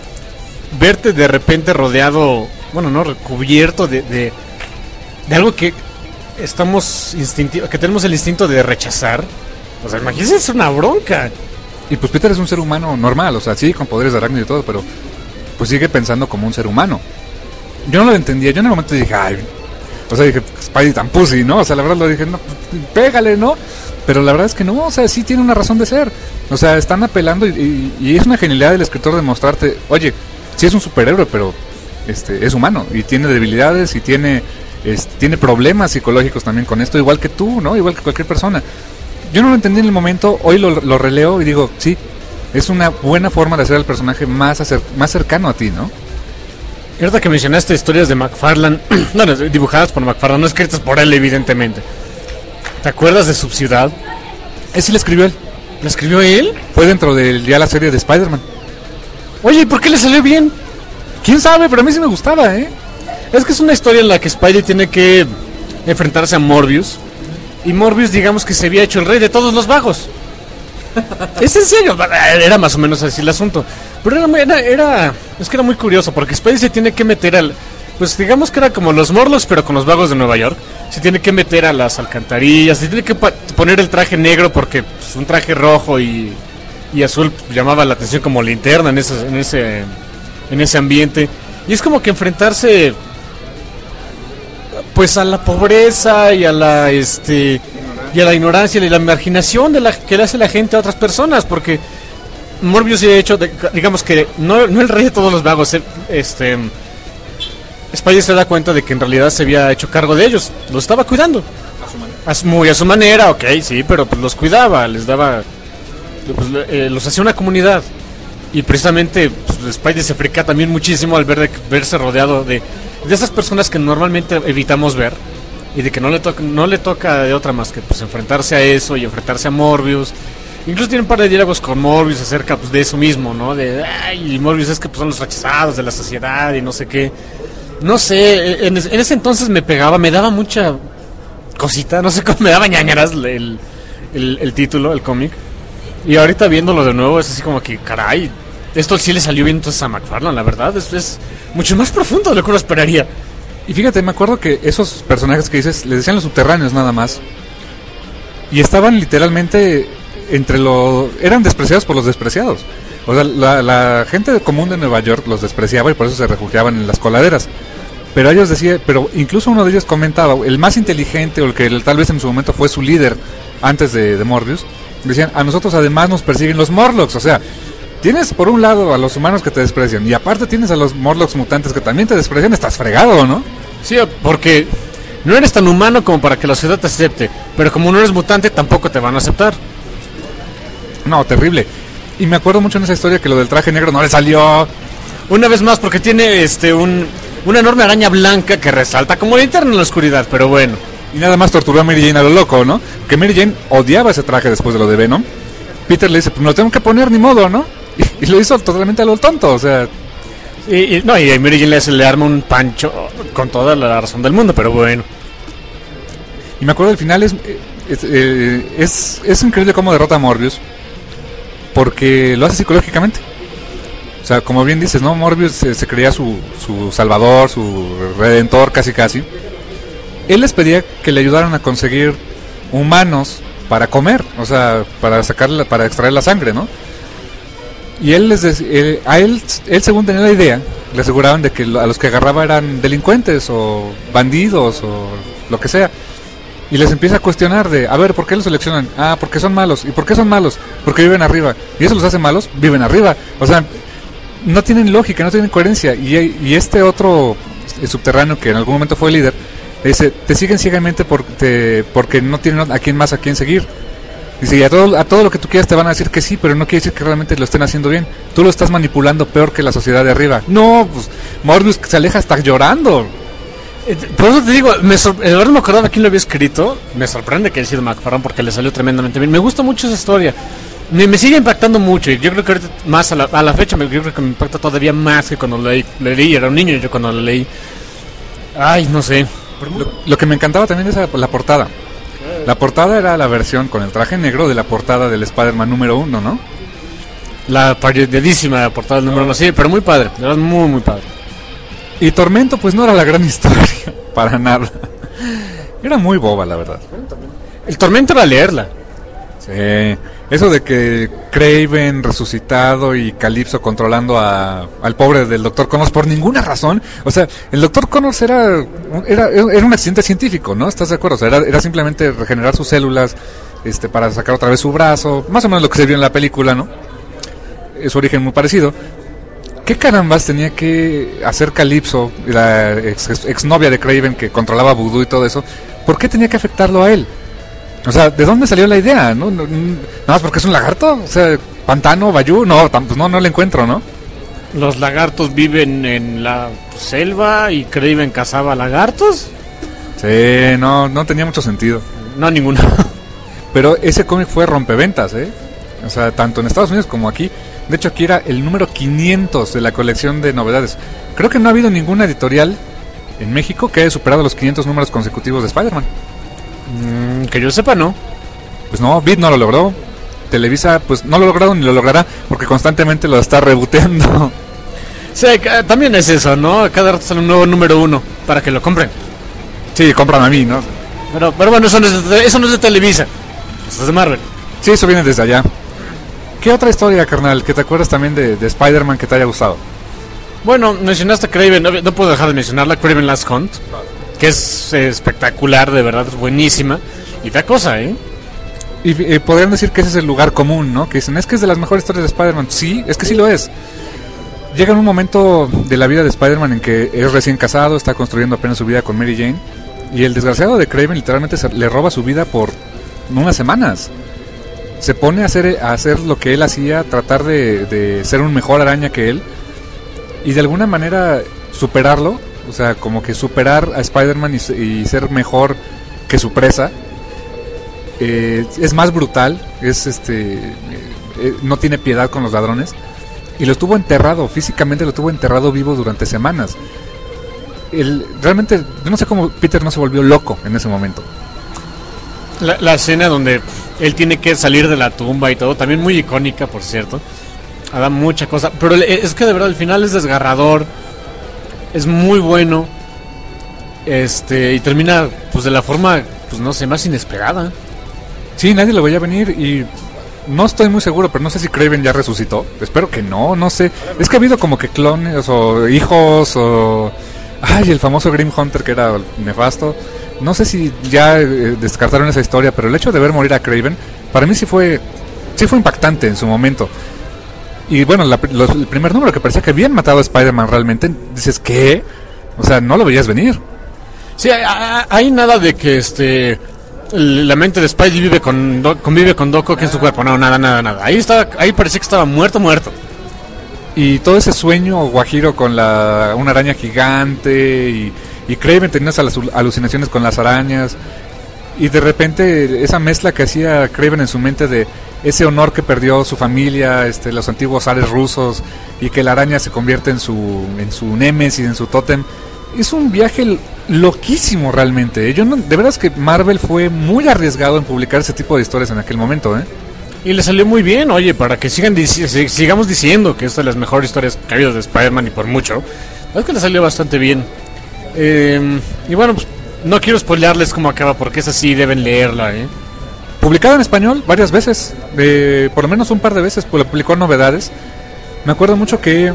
Verte de repente rodeado, bueno, no, recubierto de, de, de algo que estamos instintivo, que tenemos el instinto de rechazar. O sea, imagínense, es una bronca. Y pues Peter es un ser humano normal, o sea, sí, con poderes de arácnido y todo, pero pues sigue pensando como un ser humano. Yo no lo entendía, yo en el momento dije, ay, o sea, dije, Spidey tan pussy, ¿no? O sea, la verdad lo dije, no, pégale, ¿no? Pero la verdad es que no, o sea, sí tiene una razón de ser. O sea, están apelando y, y, y es una genialidad del escritor de mostrarte, oye, sí es un superhéroe, pero este es humano y tiene debilidades y tiene, este, tiene problemas psicológicos también con esto, igual que tú, ¿no? Igual que cualquier persona. Yo no lo entendí en el momento, hoy lo, lo releo y digo, sí, es una buena forma de hacer al personaje más, acer- más cercano a ti, ¿no? Y ahorita que mencionaste historias de McFarlane, bueno, dibujadas por McFarlane, no escritas por él, evidentemente. ¿Te acuerdas de Subciudad? Ese sí lo escribió él, ¿La escribió él? fue dentro de ya la serie de Spider-Man. Oye, ¿y por qué le salió bien? ¿Quién sabe? Pero a mí sí me gustaba, ¿eh? Es que es una historia en la que Spidey tiene que enfrentarse a Morbius. Y Morbius, digamos que se había hecho el rey de todos los vagos. Es en serio, era más o menos así el asunto. Pero era, era, era es que era muy curioso, porque Spidey se tiene que meter al... Pues digamos que era como los Morlocks, pero con los vagos de Nueva York. Se tiene que meter a las alcantarillas, se tiene que pa- poner el traje negro, porque pues, un traje rojo y, y azul pues, llamaba la atención como linterna en ese, en ese, en ese ambiente. Y es como que enfrentarse... pues a la pobreza y a la este y a la ignorancia y la marginación de la que le hace la gente a otras personas, porque Morbius se ha hecho de, digamos que no, no el rey de todos los vagos, este Spidey se da cuenta de que en realidad se había hecho cargo de ellos, los estaba cuidando. A su, muy a su manera, ok, sí, pero pues los cuidaba, les daba, pues, eh, los hacía una comunidad. Y precisamente pues, Spidey se frica también muchísimo al ver de, verse rodeado de, de esas personas que normalmente evitamos ver y de que no le toca, no le toca de otra más que pues enfrentarse a eso y enfrentarse a Morbius. Incluso tiene un par de diálogos con Morbius acerca pues, de eso mismo, ¿no? De, ay, y Morbius es que pues, son los rechazados de la sociedad y no sé qué. No sé, en, en ese entonces me pegaba, me daba mucha cosita, no sé cómo, me daba ñañaras el, el, el título, el cómic. Y ahorita viéndolo de nuevo es así como que, caray, esto sí le salió bien entonces a McFarlane, la verdad, es, es mucho más profundo de lo que uno esperaría. Y fíjate, me acuerdo que esos personajes que dices, les decían los subterráneos nada más. Y estaban literalmente entre los... eran despreciados por los despreciados. O sea, la, la gente común de Nueva York los despreciaba y por eso se refugiaban en las coladeras. Pero ellos decían, pero incluso uno de ellos comentaba, el más inteligente o el que tal vez en su momento fue su líder antes de, de Morbius, decían, a nosotros además nos persiguen los Morlocks. O sea, tienes por un lado a los humanos que te desprecian y aparte tienes a los Morlocks mutantes que también te desprecian, estás fregado, ¿no? Sí, porque no eres tan humano como para que la sociedad te acepte, pero como no eres mutante tampoco te van a aceptar. No, terrible. Y me acuerdo mucho en esa historia que lo del traje negro no le salió. Una vez más, porque tiene este un una enorme araña blanca que resalta como linterna en la oscuridad, pero bueno. Y nada más torturó a Mary Jane a lo loco, ¿no? Que Mary Jane odiaba ese traje después de lo de Venom. Peter le dice, pues me lo tengo que poner, ni modo, ¿no? Y, y lo hizo totalmente a lo tonto, o sea... Y, y, no, y a Mary Jane le, le arma un pancho con toda la razón del mundo, pero bueno. Y me acuerdo del final, es, es, eh, es, es increíble cómo derrota a Morbius, porque lo hace psicológicamente. O sea, como bien dices, ¿no? Morbius se, se creía su, su salvador, su redentor, casi casi. Él les pedía que le ayudaran a conseguir humanos para comer, o sea, para sacarla, para extraer la sangre, ¿no? Y él les decía, él, a él, él según tenía la idea, le aseguraban de que a los que agarraba eran delincuentes o bandidos o lo que sea. Y les empieza a cuestionar de, a ver, ¿por qué los seleccionan? Ah, porque son malos. ¿Y por qué son malos? Porque viven arriba. ¿Y eso los hace malos? Viven arriba. O sea, no tienen lógica, no tienen coherencia. Y, y este otro subterráneo que en algún momento fue líder, dice, te siguen ciegamente por, te, porque no tienen a quién más a quién seguir. Dice, y a todo, a todo lo que tú quieras te van a decir que sí, pero no quiere decir que realmente lo estén haciendo bien. Tú lo estás manipulando peor que la sociedad de arriba. No, pues Morbius se aleja hasta llorando. Por eso te digo, me sor- ahora no me acordaba quién lo había escrito. Me sorprende que haya sido McFarlane porque le salió tremendamente bien. Me gusta mucho esa historia. Me, me sigue impactando mucho y yo creo que ahorita más a la, a la fecha me, yo creo que me impacta todavía más que cuando lo leí, lo leí. Era un niño yo cuando lo leí. Ay, no sé. Lo, lo que me encantaba también es la, la portada. La portada era la versión con el traje negro de la portada del Spider-Man número uno, ¿no? La parodidísima portada del número uno, sí, pero muy padre. De verdad, muy, muy padre. Y Tormento pues no era la gran historia, para nada. Era muy boba, la verdad. El Tormento era leerla. Sí, eso de que Kraven resucitado y Calypso controlando a, al pobre del doctor Connors por ninguna razón. O sea, el doctor Connors era, era, era un accidente científico, ¿no? ¿Estás de acuerdo? O sea, era, era simplemente regenerar sus células este, para sacar otra vez su brazo. Más o menos lo que se vio en la película, ¿no? Es su origen muy parecido. ¿Qué carambas tenía que hacer Calypso, la ex, exnovia de Kraven que controlaba Voodoo y todo eso? ¿Por qué tenía que afectarlo a él? O sea, ¿de dónde salió la idea? ¿No? ¿Nada más porque es un lagarto? O sea, ¿pantano, bayú? No, pues no, no le encuentro, ¿no? Los lagartos viven en la selva y Kraven cazaba lagartos. Sí, no, no tenía mucho sentido. No, ninguno. Pero ese cómic fue rompeventas, ¿eh? O sea, tanto en Estados Unidos como aquí. De hecho, aquí era el número quinientos de la colección de novedades. Creo que no ha habido ninguna editorial en México que haya superado los quinientos números consecutivos de Spider-Man. Mm, que yo sepa, no. Pues no, Beat no lo logró. Televisa, pues no lo lograron ni lo logrará porque constantemente lo está reboteando. Sí, también es eso, ¿no? Cada rato sale un nuevo número uno para que lo compren. Sí, compran a mí, ¿no? Pero, pero bueno, eso no es de, eso no es de Televisa. Eso es de Marvel. Sí, eso viene desde allá. ¿Qué otra historia, carnal, que te acuerdas también de, de Spider-Man que te haya gustado? Bueno, mencionaste a Kraven, no, no puedo dejar de mencionarla, Kraven Last Hunt, que es eh, espectacular, de verdad, es buenísima. Y da cosa, ¿eh? Y eh, podrían decir que ese es el lugar común, ¿no? Que dicen, es que es de las mejores historias de Spider-Man. Sí, es que sí lo es. llega en un momento de la vida de Spider-Man en que es recién casado, está construyendo apenas su vida con Mary Jane, y el desgraciado de Kraven literalmente se, le roba su vida por unas semanas. Se pone a hacer, a hacer lo que él hacía, tratar de, de ser un mejor araña que él, y de alguna manera superarlo, o sea, como que superar a Spider-Man y, y ser mejor que su presa. Eh, es más brutal, es este eh, no tiene piedad con los ladrones, y lo estuvo enterrado, físicamente lo estuvo enterrado vivo durante semanas. El, realmente, yo no sé cómo Peter no se volvió loco en ese momento. La, la escena donde él tiene que salir de la tumba y todo, también muy icónica, por cierto. Da mucha cosa, pero es que de verdad el final es desgarrador, es muy bueno, este y termina pues de la forma, pues no sé, más inesperada. Sí, nadie lo veía venir y no estoy muy seguro, pero no sé si Kraven ya resucitó. Espero que no, no sé. Es que ha habido como que clones o hijos o... Ay, el famoso Grim Hunter que era nefasto. No sé si ya eh, descartaron esa historia, pero el hecho de ver morir a Kraven, para mí sí fue sí fue impactante en su momento. Y bueno, la, los, el primer número que parecía que habían matado a Spider-Man realmente, dices, ¿qué? O sea, no lo veías venir. Sí, hay, hay nada de que este... la mente de Spidey vive con convive con Doc Ock en su cuerpo. No, nada, nada, nada. Ahí estaba, ahí parecía que estaba muerto, muerto. Y todo ese sueño guajiro con la una araña gigante y, y Kraven tenía esas alucinaciones con las arañas. Y de repente esa mezcla que hacía Kraven en su mente de ese honor que perdió su familia, este, los antiguos zares rusos, y que la araña se convierte en su en su némesis, en su tótem. Es un viaje loquísimo realmente. Yo no, de verdad es que Marvel fue muy arriesgado en publicar ese tipo de historias en aquel momento, ¿eh? Y le salió muy bien, oye, para que sigan dici- sigamos diciendo que esta es de las mejores historias que ha habido de Spider-Man y por mucho. Es que le salió bastante bien. Eh, y bueno, pues no quiero spoilearles cómo acaba porque es así, deben leerla, ¿eh? Publicado en español varias veces, eh, por lo menos un par de veces, pues publicó novedades. Me acuerdo mucho que...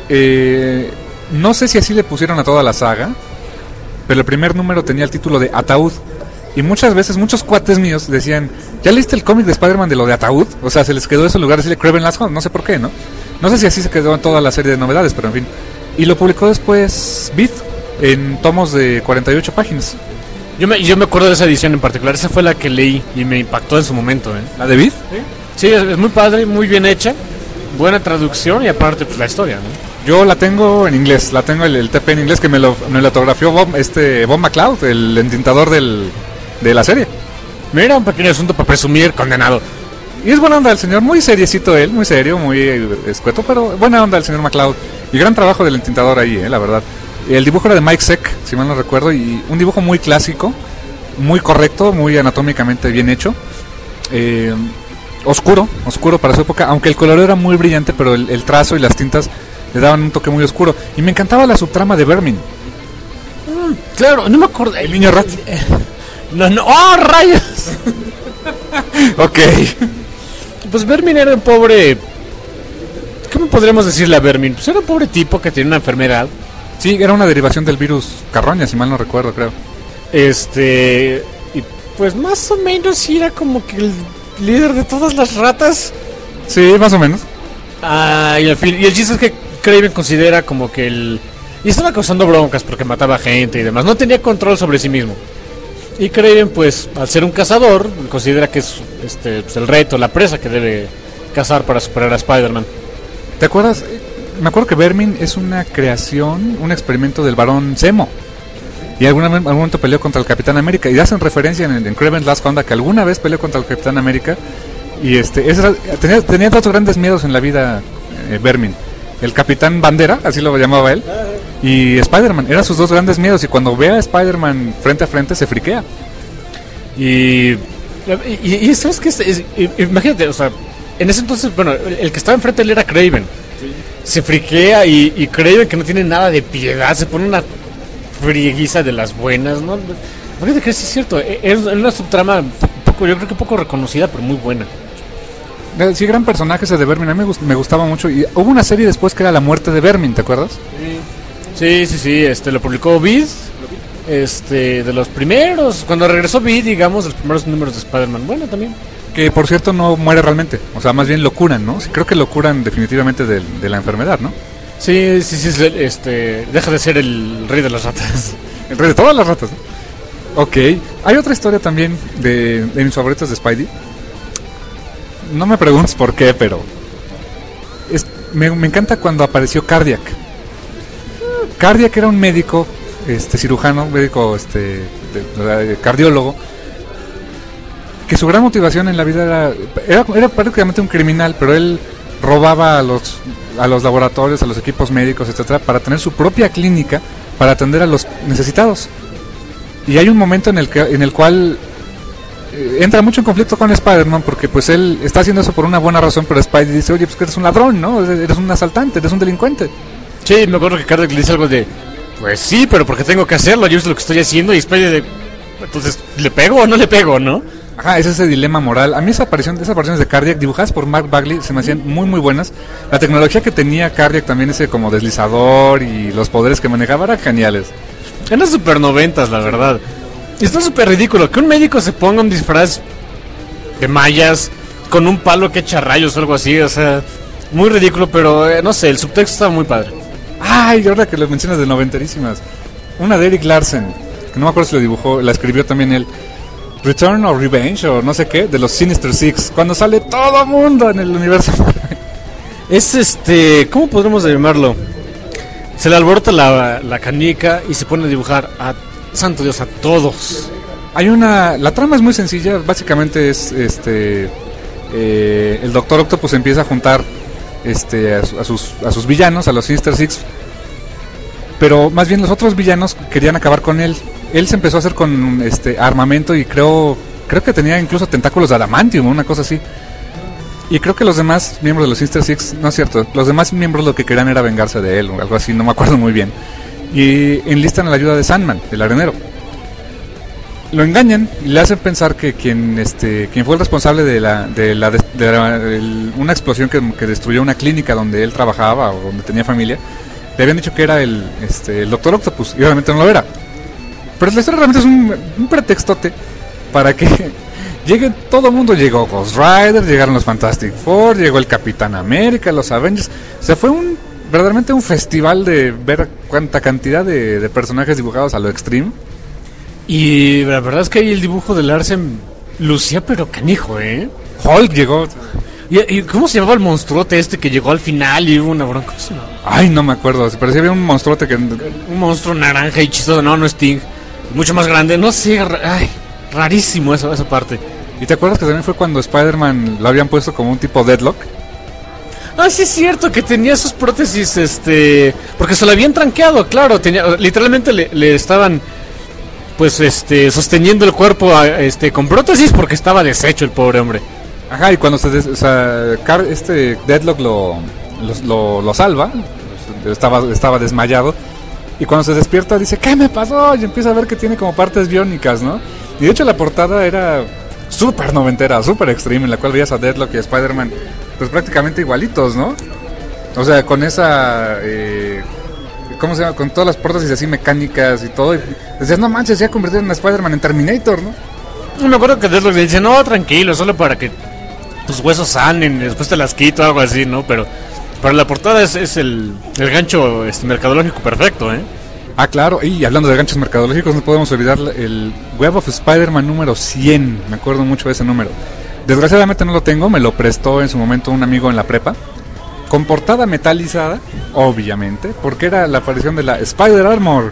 Eh, no sé si así le pusieron a toda la saga, pero el primer número tenía el título de Ataúd. Y muchas veces, muchos cuates míos decían, ¿ya leíste el cómic de Spider-Man de lo de Ataúd? O sea, se les quedó eso en lugar de decirle Kraven Last Hunt, no sé por qué, ¿no? No sé si así se quedó en toda la serie de novedades, pero en fin. Y lo publicó después Beat, en tomos de cuarenta y ocho páginas. Yo me, yo me acuerdo de esa edición en particular, esa fue la que leí y me impactó en su momento, ¿eh? ¿La de Beat? Sí, es, es muy padre, muy bien hecha, buena traducción y aparte pues la historia, ¿no? Yo la tengo en inglés, la tengo el, el T P en inglés que me lo, me lo autografió Bob, este, Bob McCloud, el entintador del, de la serie. Mira, un pequeño asunto para presumir, condenado. Y es buena onda el señor, muy seriecito él, muy serio, muy escueto, pero buena onda el señor McCloud. Y gran trabajo del entintador ahí, eh, la verdad. El dibujo era de Mike Zeck, si mal no recuerdo, y un dibujo muy clásico, muy correcto, muy anatómicamente bien hecho. Eh, oscuro, oscuro para su época, aunque el color era muy brillante, pero el, el trazo y las tintas le daban un toque muy oscuro. Y me encantaba la subtrama de Vermin. Mm, claro, no me acuerdo. El niño rat. No, no. ¡Oh, rayos! Ok. Pues Vermin era un pobre... ¿Cómo podríamos decirle a Vermin? Pues era un pobre tipo que tenía una enfermedad. Sí, era una derivación del virus carroña, si mal no recuerdo, creo. Este... Y pues más o menos era como que el líder de todas las ratas. Sí, más o menos. Ah, y, al fin, y el chiste es que Kraven considera como que el... Y estaba causando broncas porque mataba gente y demás. No tenía control sobre sí mismo. Y Kraven, pues, al ser un cazador, considera que es este, pues, el reto, la presa que debe cazar para superar a Spider-Man. ¿Te acuerdas? Me acuerdo que Vermin es una creación, un experimento del Barón Zemo. Y algún, algún momento peleó contra el Capitán América. Y hacen referencia en, en Kraven's Last Hunt que alguna vez peleó contra el Capitán América. Y este ese, tenía, tenía dos grandes miedos en la vida, eh, Vermin. El Capitán Bandera, así lo llamaba él, y Spider-Man. Eran sus dos grandes miedos. Y cuando ve a Spider-Man frente a frente, se friquea. Y... Y, y ¿sabes qué? Es, es, imagínate, o sea, en ese entonces, bueno, el, el que estaba enfrente de él era Kraven. Sí. Se friquea y, y Kraven, que no tiene nada de piedad, se pone una frieguiza de las buenas, ¿no? Fíjate que sí es cierto, es una subtrama poco, yo creo que poco reconocida, pero muy buena. Sí, gran personaje ese de Vermin, a mí me, gust- me gustaba mucho. Y hubo una serie después que era La Muerte de Vermin, ¿te acuerdas? Sí, sí, sí, este, lo publicó Vid, este, de los primeros, cuando regresó Vid, digamos, los primeros números de Spider-Man, bueno, también. Que por cierto no muere realmente, o sea, más bien lo curan, ¿no? Sí, creo que lo curan definitivamente de, de la enfermedad, ¿no? Sí, sí, sí, es el- este, deja de ser el rey de las ratas. El rey de todas las ratas. Ok. Hay otra historia también de, de mis favoritos de Spidey. No me preguntes por qué, pero... es- me, me encanta cuando apareció Cardiac. Cardiac era un médico, este cirujano, médico, este de- de- cardiólogo, que su gran motivación en la vida era, era, era prácticamente un criminal, pero él robaba a los, a los laboratorios, a los equipos médicos, etcétera, para tener su propia clínica para atender a los necesitados. Y hay un momento en el que en el cual eh, entra mucho en conflicto con Spider-Man, porque pues él está haciendo eso por una buena razón, pero Spidey dice, oye, pues que eres un ladrón, ¿no? Eres un asaltante, eres un delincuente. Sí, me acuerdo que Cardiac le dice algo de, pues sí, pero porque tengo que hacerlo, yo sé lo que estoy haciendo y Spidey de, entonces, ¿le pego o no le pego, no? Ajá, es ese dilema moral. A mí esa aparición, esas apariciones de Cardiac dibujadas por Mark Bagley se me hacían muy muy buenas. La tecnología que tenía Cardiac también, ese como deslizador y los poderes que manejaba eran geniales. Eran super noventas, la verdad. Y está súper ridículo que un médico se ponga un disfraz de mallas con un palo que echa rayos o algo así, o sea, muy ridículo, pero eh, no sé, el subtexto estaba muy padre. Ay, ahora que lo mencionas de noventerísimas. Una de Eric Larsen, que no me acuerdo si lo dibujó, la escribió también él. Return or Revenge o no sé qué, de los Sinister Six, cuando sale todo mundo en el universo. Es este, ¿cómo podremos llamarlo? Se le alborota la, la canica y se pone a dibujar a, santo Dios, a todos. Hay una, la trama es muy sencilla, básicamente es este eh, el Doctor Octopus empieza a juntar este a, su- a sus a sus villanos, a los Sinister Six, pero más bien los otros villanos querían acabar con él. Él se empezó a hacer con este armamento y creo creo que tenía incluso tentáculos de adamantium, una cosa así. Y creo que los demás miembros de los Sinister Six, no es cierto, los demás miembros lo que querían era vengarse de él o algo así, no me acuerdo muy bien. Y enlistan a la ayuda de Sandman, el arenero. Lo engañan y le hacen pensar que quien este quien fue el responsable de la de la, de la- el- una explosión que, que destruyó una clínica donde él trabajaba o donde tenía familia, le habían dicho que era el este el Doctor Octopus y obviamente no lo era. Pero la historia realmente es un, un pretextote para que llegue todo el mundo. Llegó Ghost Rider, llegaron los Fantastic Four, llegó el Capitán América, los Avengers. O sea, fue un verdaderamente un festival de ver cuánta cantidad de, de personajes dibujados a lo extreme. Y la verdad es que ahí el dibujo de Larsen lucía pero canijo, ¿eh? Hulk llegó. ¿Y, y cómo se llamaba el monstruote este que llegó al final y hubo una bronca? ¿Cómo se llamaba? Ay, no me acuerdo. Se parecía bien un monstruote que... Un monstruo naranja y chistoso, no, no es Sting. Mucho más grande, no sé, ra- ay, rarísimo eso, esa parte. ¿Y te acuerdas que también fue cuando Spider-Man lo habían puesto como un tipo Deadlock? Ah, sí es cierto que tenía sus prótesis, este... Porque se lo habían tranqueado, claro, tenía, literalmente le, le estaban, pues, este, sosteniendo el cuerpo, a- este, con prótesis porque estaba deshecho el pobre hombre. Ajá, y cuando se des- o sea, Car- este Deadlock lo, lo, lo, lo salva, estaba, estaba desmayado, y cuando se despierta dice, ¿qué me pasó? Y empieza a ver que tiene como partes biónicas, ¿no? Y de hecho la portada era súper noventera, súper extreme, en la cual veías a Deadlock y a Spider-Man, pues prácticamente igualitos, ¿no? O sea, con esa... Eh, ¿cómo se llama? Con todas las prótesis así mecánicas y todo, y decías, no manches, ya convirtieron a Spider-Man en Terminator, ¿no? Y me acuerdo que Deadlock le dice, no, tranquilo, solo para que tus huesos sanen, y después te las quito, algo así, ¿no? Pero para la portada es, es el, el gancho este, mercadológico perfecto, ¿eh? Ah, claro, y hablando de ganchos mercadológicos, no podemos olvidar el Web of Spider-Man número cien, me acuerdo mucho de ese número. Desgraciadamente no lo tengo, me lo prestó en su momento un amigo en la prepa, con portada metalizada, obviamente, porque era la aparición de la Spider Armor.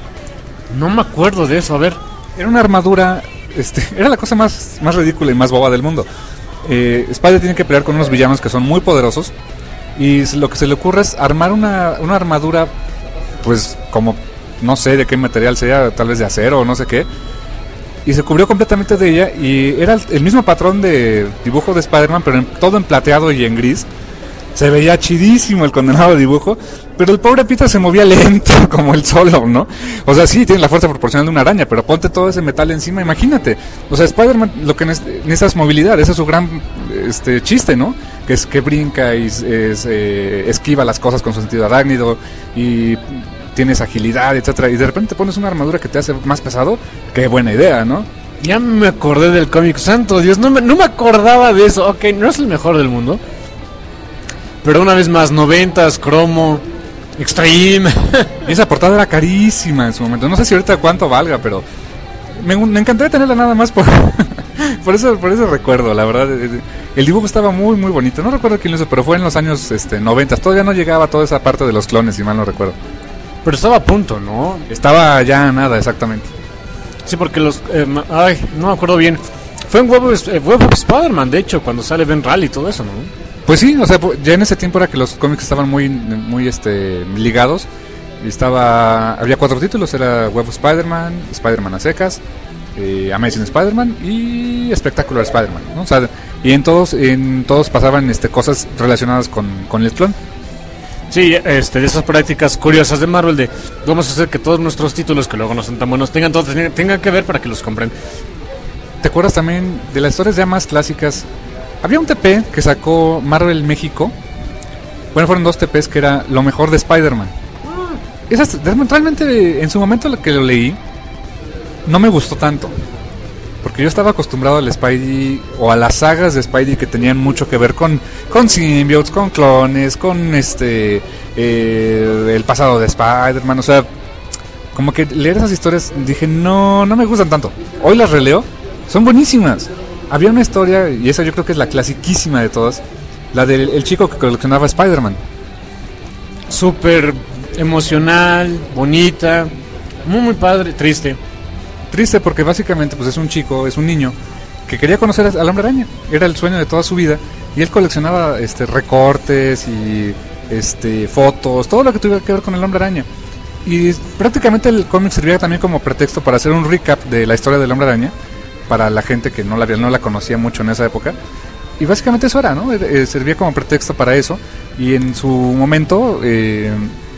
No me acuerdo de eso, a ver. Era una armadura, este, era la cosa más, más ridícula y más boba del mundo. Eh, Spider tiene que pelear con unos villanos que son muy poderosos, y lo que se le ocurre es armar una, una armadura, pues como no sé de qué material sea, tal vez de acero o no sé qué, y se cubrió completamente de ella, y era el, el mismo patrón de dibujo de Spider-Man, pero en, todo en plateado y en gris. Se veía chidísimo el condenado dibujo, pero el pobre Peter se movía lento como el solo, ¿no? O sea, sí, tiene la fuerza proporcional de una araña, pero ponte todo ese metal encima, imagínate. O sea, Spider-Man lo que necesita es movilidad, ese es su gran este chiste, ¿no? Que es que brinca y es, es, eh, esquiva las cosas con su sentido arácnido y tienes agilidad, etcétera. Y de repente pones una armadura que te hace más pesado, qué buena idea, ¿no? Ya me acordé del cómic, santo Dios, no me, no me acordaba de eso. Ok, no es el mejor del mundo, pero una vez más, noventas, cromo, Extreme. Y esa portada era carísima en su momento. No sé si ahorita cuánto valga, pero me, me encantaría tenerla nada más por por eso por eso recuerdo, la verdad. El dibujo estaba muy muy bonito. No recuerdo quién lo hizo, pero fue en los años este noventa. Todavía no llegaba toda esa parte de los clones, si mal no recuerdo. Pero estaba a punto, ¿no? Estaba ya nada, exactamente. Sí, porque los... Eh, ay, no me acuerdo bien. Fue en Web of, eh, Web of Spider-Man, de hecho, cuando sale Ben Reilly y todo eso, ¿no? Pues sí, o sea, ya en ese tiempo era que los cómics estaban muy muy este ligados. Y estaba... Había cuatro títulos, era Web of Spider-Man, Spider-Man a secas, eh, Amazing Spider-Man y Spectacular Spider-Man, ¿no? O sea, y en todos en todos pasaban este cosas relacionadas con, con el clon. Sí, este, de esas prácticas curiosas de Marvel de vamos a hacer que todos nuestros títulos que luego no son tan buenos tengan todos tengan, tengan que ver para que los compren. ¿Te acuerdas también de las historias ya más clásicas? Había un T P que sacó Marvel México. Bueno, fueron dos T Ps que era lo mejor de Spider-Man. Esas, realmente en su momento lo que lo leí no me gustó tanto. Porque yo estaba acostumbrado al Spidey o a las sagas de Spidey que tenían mucho que ver con, con symbiotes, con clones, con este eh, el pasado de Spider-Man. O sea, como que leer esas historias dije, no, no me gustan tanto. Hoy las releo, son buenísimas. Había una historia, y esa yo creo que es la clasiquísima de todas, la del el chico que coleccionaba Spider-Man. Súper emocional, bonita, muy muy padre, triste. Triste porque básicamente pues es un chico, es un niño que quería conocer al Hombre Araña. Era el sueño de toda su vida y él coleccionaba este recortes y este fotos, todo lo que tuviera que ver con el Hombre Araña. Y prácticamente el cómic servía también como pretexto para hacer un recap de la historia del Hombre Araña para la gente que no la no la conocía mucho en esa época. Y básicamente eso era, ¿no? Eh, servía como pretexto para eso y en su momento eh,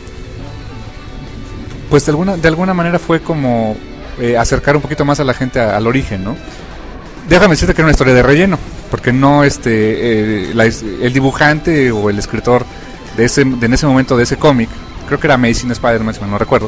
pues de alguna de alguna manera fue como Eh, acercar un poquito más a la gente a, al origen, ¿no? Déjame decirte que era una historia de relleno, porque no este eh, la, el dibujante o el escritor de ese de en ese momento de ese cómic, creo que era Amazing Spider-Man, si mal no recuerdo,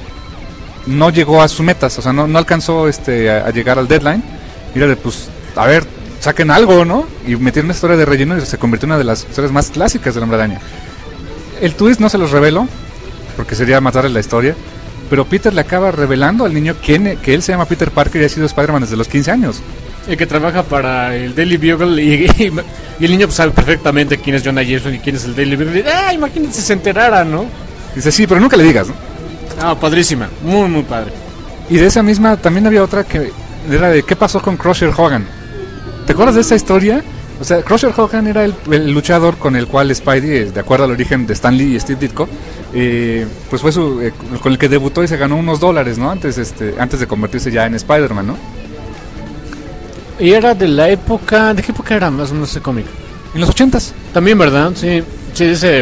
no llegó a sus metas, o sea, no, no alcanzó este a, a llegar al deadline. Y era de, pues, a ver, saquen algo, ¿no? Y metieron una historia de relleno y se convirtió en una de las historias más clásicas del Hombre Araña. El twist no se los revelo, porque sería matarle la historia. Pero Peter le acaba revelando al niño quién, que él se llama Peter Parker y ha sido Spider-Man desde los quince años. Y que trabaja para el Daily Bugle y, y, y el niño pues sabe perfectamente quién es Jonah Jameson y quién es el Daily Bugle. ¡Ah, imagínate si se enterara, ¿no? Dice, sí, pero nunca le digas, ¿no? Ah, padrísima, muy, muy padre. Y de esa misma también había otra que era de ¿qué pasó con Crusher Hogan? ¿Te acuerdas de esa historia? O sea, Crusher Hogan era el, el luchador con el cual Spidey, de acuerdo al origen de Stan Lee y Steve Ditko, eh, pues fue su, eh, con el que debutó y se ganó unos dólares, ¿no? Antes, este, antes de convertirse ya en Spider-Man, ¿no? Y era de la época... ¿De qué época era más o menos ese cómic? En los ochentas. También, ¿verdad? Sí, sí, ese...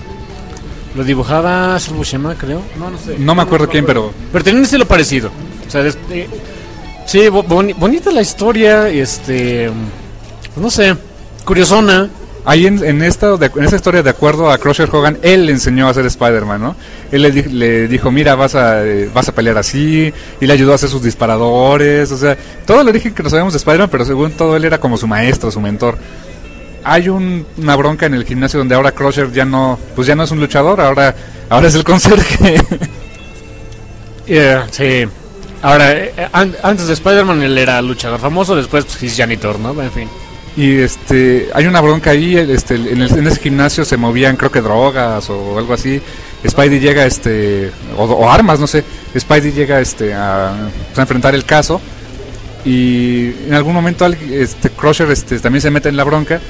Lo dibujaba Sal Buscema, creo. No, no sé. No me acuerdo quién, pero... Pero tenía un estilo parecido. O sea, este, sí, boni- bonita la historia, y este... no sé, curiosona. Ahí en, en, esta, de, en esta historia, de acuerdo a Crusher Hogan, él le enseñó a ser Spider-Man, ¿no? Él le, di, le dijo, mira, vas a eh, vas a pelear así, y le ayudó a hacer sus disparadores, o sea, todo el origen que no sabemos de Spider-Man, pero según todo él era como su maestro, su mentor. Hay un, una bronca en el gimnasio donde ahora Crusher ya no, pues ya no es un luchador, ahora ahora es el conserje. Yeah, sí. Ahora, eh, an- antes de Spider-Man él era luchador famoso, después pues es janitor, ¿no? En fin. Y este hay una bronca ahí, este en, el, en ese gimnasio se movían, creo que drogas o algo así. Spidey llega este o, o armas, no sé. Spidey llega este a, pues, a enfrentar el caso y en algún momento este Crusher este también se mete en la bronca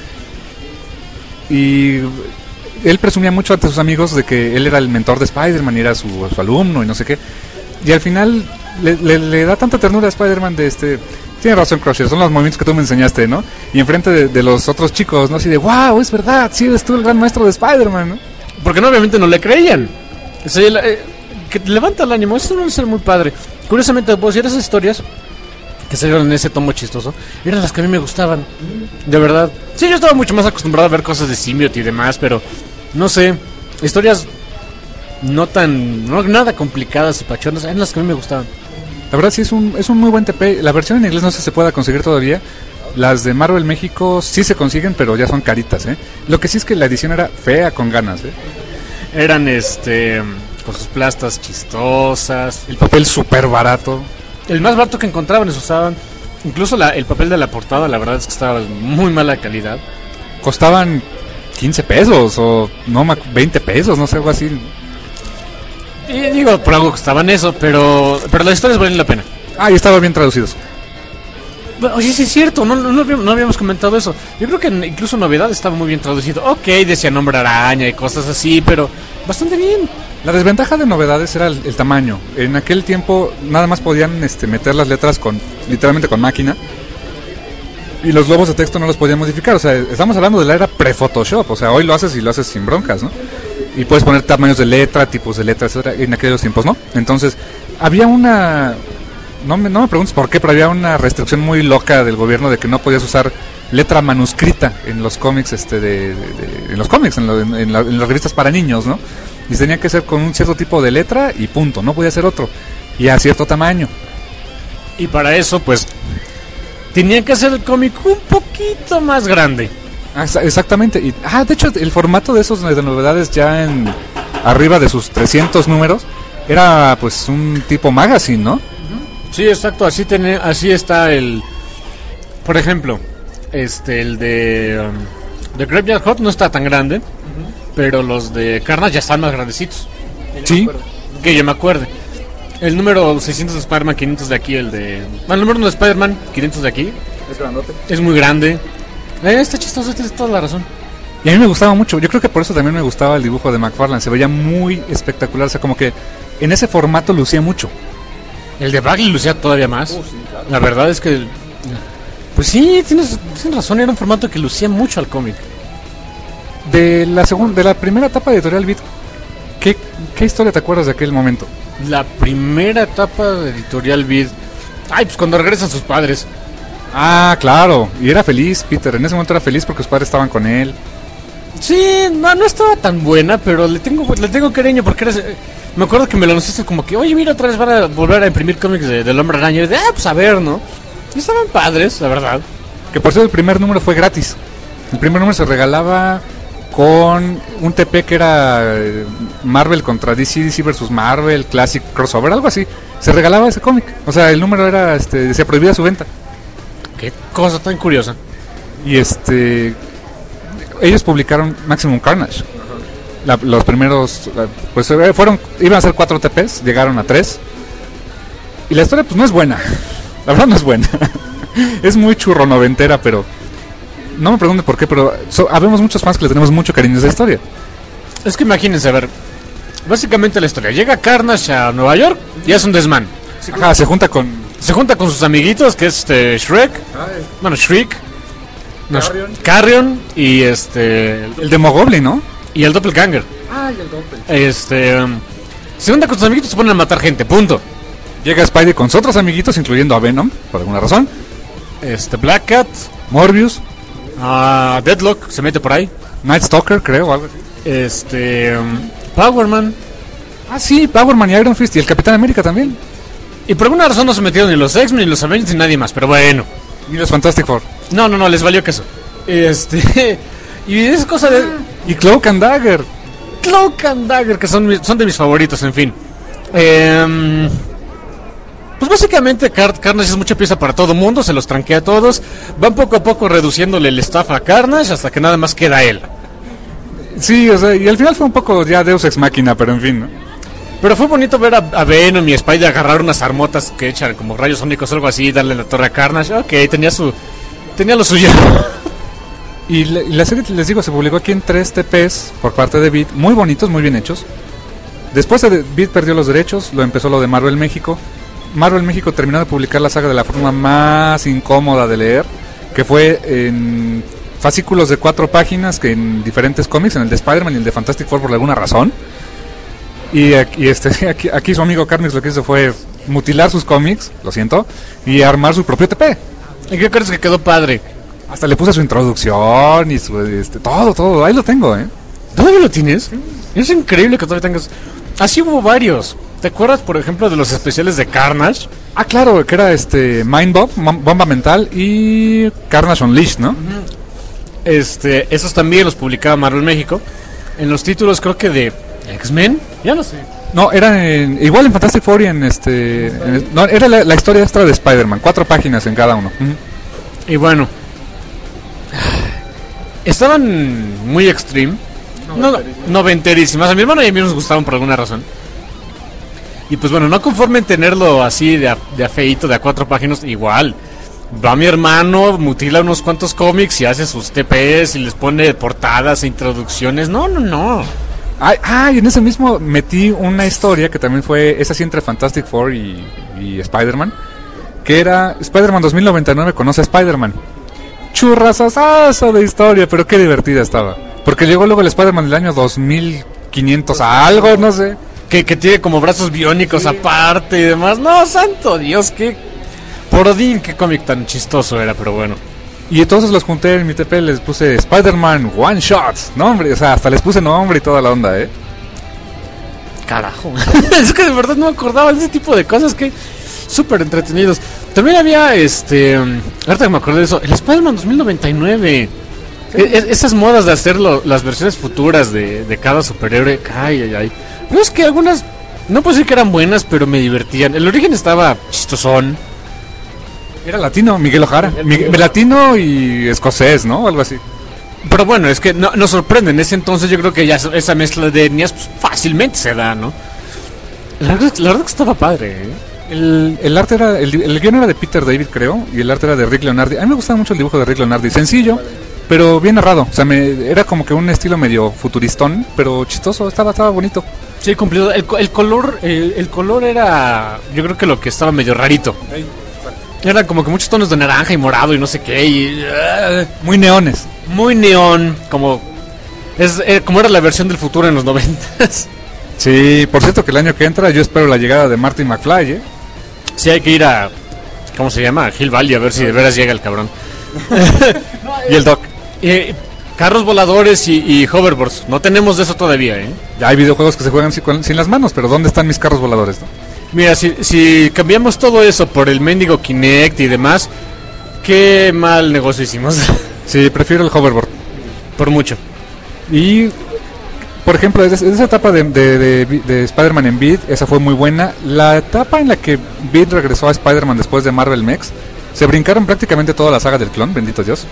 y él presumía mucho ante sus amigos de que él era el mentor de Spider-Man y era su, su alumno y no sé qué. Y al final le, le, le da tanta ternura a Spider-Man de este... Tienes razón, Crusher, son los movimientos que tú me enseñaste, ¿no? Y enfrente de, de los otros chicos, ¿no? Así de, wow, es verdad, sí eres tú el gran maestro de Spider-Man, ¿no? Porque no, obviamente no le creían. O sea, el, eh, que te levanta el ánimo, eso no es ser muy padre. Curiosamente, puedo decir, esas historias que salieron en ese tomo chistoso eran las que a mí me gustaban, de verdad. Sí, yo estaba mucho más acostumbrado a ver cosas de symbiote y demás, pero no sé, historias no tan, no nada complicadas y pachonas, eran las que a mí me gustaban. La verdad sí es un es un muy buen T P. La versión en inglés no sé si se pueda conseguir todavía. Las de Marvel México sí se consiguen, pero ya son caritas, ¿eh? Lo que sí es que la edición era fea con ganas, ¿eh? Eran este con sus plastas chistosas. El papel súper barato. El más barato que encontraban les usaban. Incluso la, el papel de la portada, la verdad es que estaba de muy mala calidad. Costaban quince pesos o no ma- veinte pesos, no sé, algo así. Y digo, por algo costaban eso, pero pero las historias valen la pena. Ah, y estaban bien traducidos. Bueno, oye, sí es cierto, no, no, no habíamos- no habíamos comentado eso. Yo creo que en- incluso Novedad estaba muy bien traducido. Ok, decía nombre araña y cosas así, pero bastante bien. La desventaja de Novedades era el, el tamaño. En aquel tiempo nada más podían este, meter las letras con literalmente con máquina. Y los globos de texto no los podían modificar. O sea, estamos hablando de la era pre-Photoshop. O sea, hoy lo haces y lo haces sin broncas, ¿no? Y puedes poner tamaños de letra, tipos de letras, etcétera. En aquellos tiempos, ¿no? Entonces, había una... No me, no me preguntes por qué, pero había una restricción muy loca del gobierno de que no podías usar letra manuscrita en los cómics, este, de, de- de- en los cómics, en, lo- en- en la- en las revistas para niños, ¿no? Y tenía que ser con un cierto tipo de letra y punto, no podía ser otro. Y a cierto tamaño. Y para eso, pues, tenían que hacer el cómic un poquito más grande. Ah, exa- exactamente. Y, ah, de hecho, el formato de esos de novedades ya en arriba de sus trescientos números era pues un tipo magazine, ¿no? Sí, exacto, así tiene, así está el... Por ejemplo, este, el de... Um, de Graveyard Hut no está tan grande, pero los de Carnage ya están más grandecitos. Sí. Que yo me acuerde. El número seiscientos de Spider-Man, quinientos de aquí, el de... Bueno, el número uno de Spider-Man, quinientos de aquí. Es grandote. Es muy grande. Eh, está chistoso, tienes toda la razón. Y a mí me gustaba mucho. Yo creo que por eso también me gustaba el dibujo de McFarlane. Se veía muy espectacular. O sea, como que en ese formato lucía mucho. El de Bagley lucía todavía más. La verdad es que... Pues sí, tienes, tienes razón, era un formato que lucía mucho al cómic. De la segunda, de la primera etapa de Editorial Beat, ¿qué, ¿qué historia te acuerdas de aquel momento? La primera etapa de Editorial Vid. Ay, pues cuando regresan sus padres. Ah, claro. Y era feliz, Peter. En ese momento era feliz porque sus padres estaban con él. Sí, no, no estaba tan buena, pero le tengo le tengo cariño porque eres, eh, me acuerdo que me lo anunciaste como que, oye, mira, otra vez van a volver a imprimir cómics de, del Hombre Araña. Y de, ah, pues a ver, ¿no? Y estaban padres, la verdad. Que por cierto el primer número fue gratis. El primer número se regalaba con un T P que era eh, Marvel contra D C, D C versus Marvel, Classic Crossover, algo así. Se regalaba ese cómic. O sea, el número era, este, se prohibía su venta. Qué cosa tan curiosa. Y este, ellos publicaron Maximum Carnage. La- los primeros, la- pues eh, fueron, iban a ser cuatro T Ps, llegaron a tres. Y la historia pues no es buena. La verdad no es buena. Es muy churro noventera, pero no me pregunte por qué, pero so- habemos muchos fans que le tenemos mucho cariño a esa historia. Es que imagínense, a ver, básicamente la historia. Llega Carnage a Nueva York y es un desmán. Ajá, se junta con Se junta con sus amiguitos, que es este Shrek. Bueno, Shriek. No, Carrion. Carrion y este... el Demogoblin, ¿no? Y el Doppelganger. Ah, y el Doppel. Este... um, se junta con sus amiguitos y se ponen a matar gente, punto. Llega Spidey con sus otros amiguitos, incluyendo a Venom, por alguna razón. Este, Black Cat, Morbius, ah, Deadlock, se mete por ahí. Night Stalker, creo, algo así. Este... um, Power Man. Ah, sí, Powerman y Iron Fist y el Capitán América también. Y por alguna razón no se metieron ni los X-Men, ni los Avengers, ni nadie más, pero bueno. Y los Fantastic Four. No, no, no, les valió queso. Este... y es cosa de... Y Cloak and Dagger. Cloak and Dagger, que son, mis- son de mis favoritos, en fin. Em, pues básicamente Car- Carnage es mucha pieza para todo mundo, se los tranquea a todos. Van poco a poco reduciéndole el staff a Carnage hasta que nada más queda él. Sí, o sea, y al final fue un poco ya Deus Ex Machina, pero en fin, ¿no? Pero fue bonito ver a, a Venom y Spider agarrar unas armotas que echan como rayos sónicos o algo así y darle la torre a Carnage. Ok, tenía su... tenía lo suyo. Y la, y la serie, les digo, se publicó aquí en tres T Ps por parte de Beat, muy bonitos, muy bien hechos. Después de Beat perdió los derechos, lo empezó lo de Marvel México. Marvel México terminó de publicar la saga de la forma más incómoda de leer, que fue en fascículos de cuatro páginas, que en diferentes cómics, en el de Spider-Man y el de Fantastic Four por alguna razón. Y aquí, este, aquí, aquí su amigo Carnage lo que hizo fue mutilar sus cómics, lo siento, y armar su propio T P. ¿Y qué crees que quedó padre? Hasta le puse su introducción y su, este, todo, todo, ahí lo tengo, ¿eh? ¿Todavía lo tienes? Es increíble que todavía tengas... Así hubo varios. ¿Te acuerdas, por ejemplo, de los especiales de Carnage? Ah, claro, que era este Mind Bomb, Mom- Bomba Mental y Carnage Unleashed, ¿no? Este, esos también los publicaba Marvel México. En los títulos creo que de ¿X-Men? Ya no sé. No, era en, igual en Fantastic Four y en este... en- no, era la, la historia extra de Spider-Man, cuatro páginas en cada uno. Ujú. Y bueno, estaban muy extreme. No, noventerísimas. A mi hermano y a mí nos gustaban por alguna razón. Y pues bueno, no conforme en tenerlo así de a, de a feíto, de a cuatro páginas, igual. Va mi hermano, mutila unos cuantos cómics y hace sus T Ps y les pone portadas e introducciones. No, no, no. Ah, ah, y en ese mismo metí una historia que también fue, esa sí entre Fantastic Four y, y Spider-Man, que era Spider-Man dos mil noventa y nueve conoce a Spider-Man. Churrasasazo de historia, pero qué divertida estaba. Porque llegó luego el Spider-Man del año dos mil quinientos a algo, no sé. Que, que tiene como brazos biónicos aparte y demás. No, santo Dios, qué... Por Odín, qué cómic tan chistoso era, pero bueno. Y entonces los junté en mi T P, les puse Spider-Man One Shots, nombre, o sea, hasta les puse nombre y toda la onda, ¿eh? Carajo. Es que de verdad no me acordaba de ese tipo de cosas que... Súper entretenidos. También había, este... Ahorita que me acordé de eso, el Spider-Man dos mil noventa y nueve. E- e- esas modas de hacer lo- las versiones futuras de, de cada superhéroe. Ay, ay, ay. Pero es que algunas... No puedo decir que eran buenas, pero me divertían. El origen estaba chistosón. Era latino, Miguel Ojara. Miguel, latino y escocés, ¿no? Algo así. Pero bueno, es que no, nos sorprende. En ese entonces yo creo que ya esa mezcla de etnias pues, fácilmente se da, ¿no? La verdad, la verdad que estaba padre, ¿eh? El, el arte era, el, el guión era de Peter David, creo, y el arte era de Rick Leonardi. A mí me gustaba mucho el dibujo de Rick Leonardi, sencillo, pero bien narrado. O sea, me, era como que un estilo medio futuristón, pero chistoso, estaba, estaba bonito. Sí, cumplido. El, co- el color, el, el color era, yo creo que lo que estaba medio rarito. Era como que muchos tonos de naranja y morado y no sé qué, y uh, Muy neones. muy neón, como es eh, como era la versión del futuro en los noventas. Sí, por cierto que el año que entra yo espero la llegada de Martin McFly, ¿eh? Sí, hay que ir a, ¿cómo se llama? A Hill Valley a ver si de veras llega el cabrón. Y el Doc. Eh, carros voladores y, y hoverboards. No tenemos de eso todavía, ¿eh? Ya hay videojuegos que se juegan sin, con- sin las manos, pero ¿dónde están mis carros voladores, no? Mira, si, si cambiamos todo eso por el mendigo Kinect y demás, qué mal negocio hicimos. Sí, prefiero el hoverboard. Por mucho. Y, por ejemplo, esa, esa etapa de, de, de, de Spider-Man en Beat, esa fue muy buena. La etapa en la que Beat regresó a Spider-Man después de Marvel Mex, se brincaron prácticamente toda la saga del clon, bendito Dios.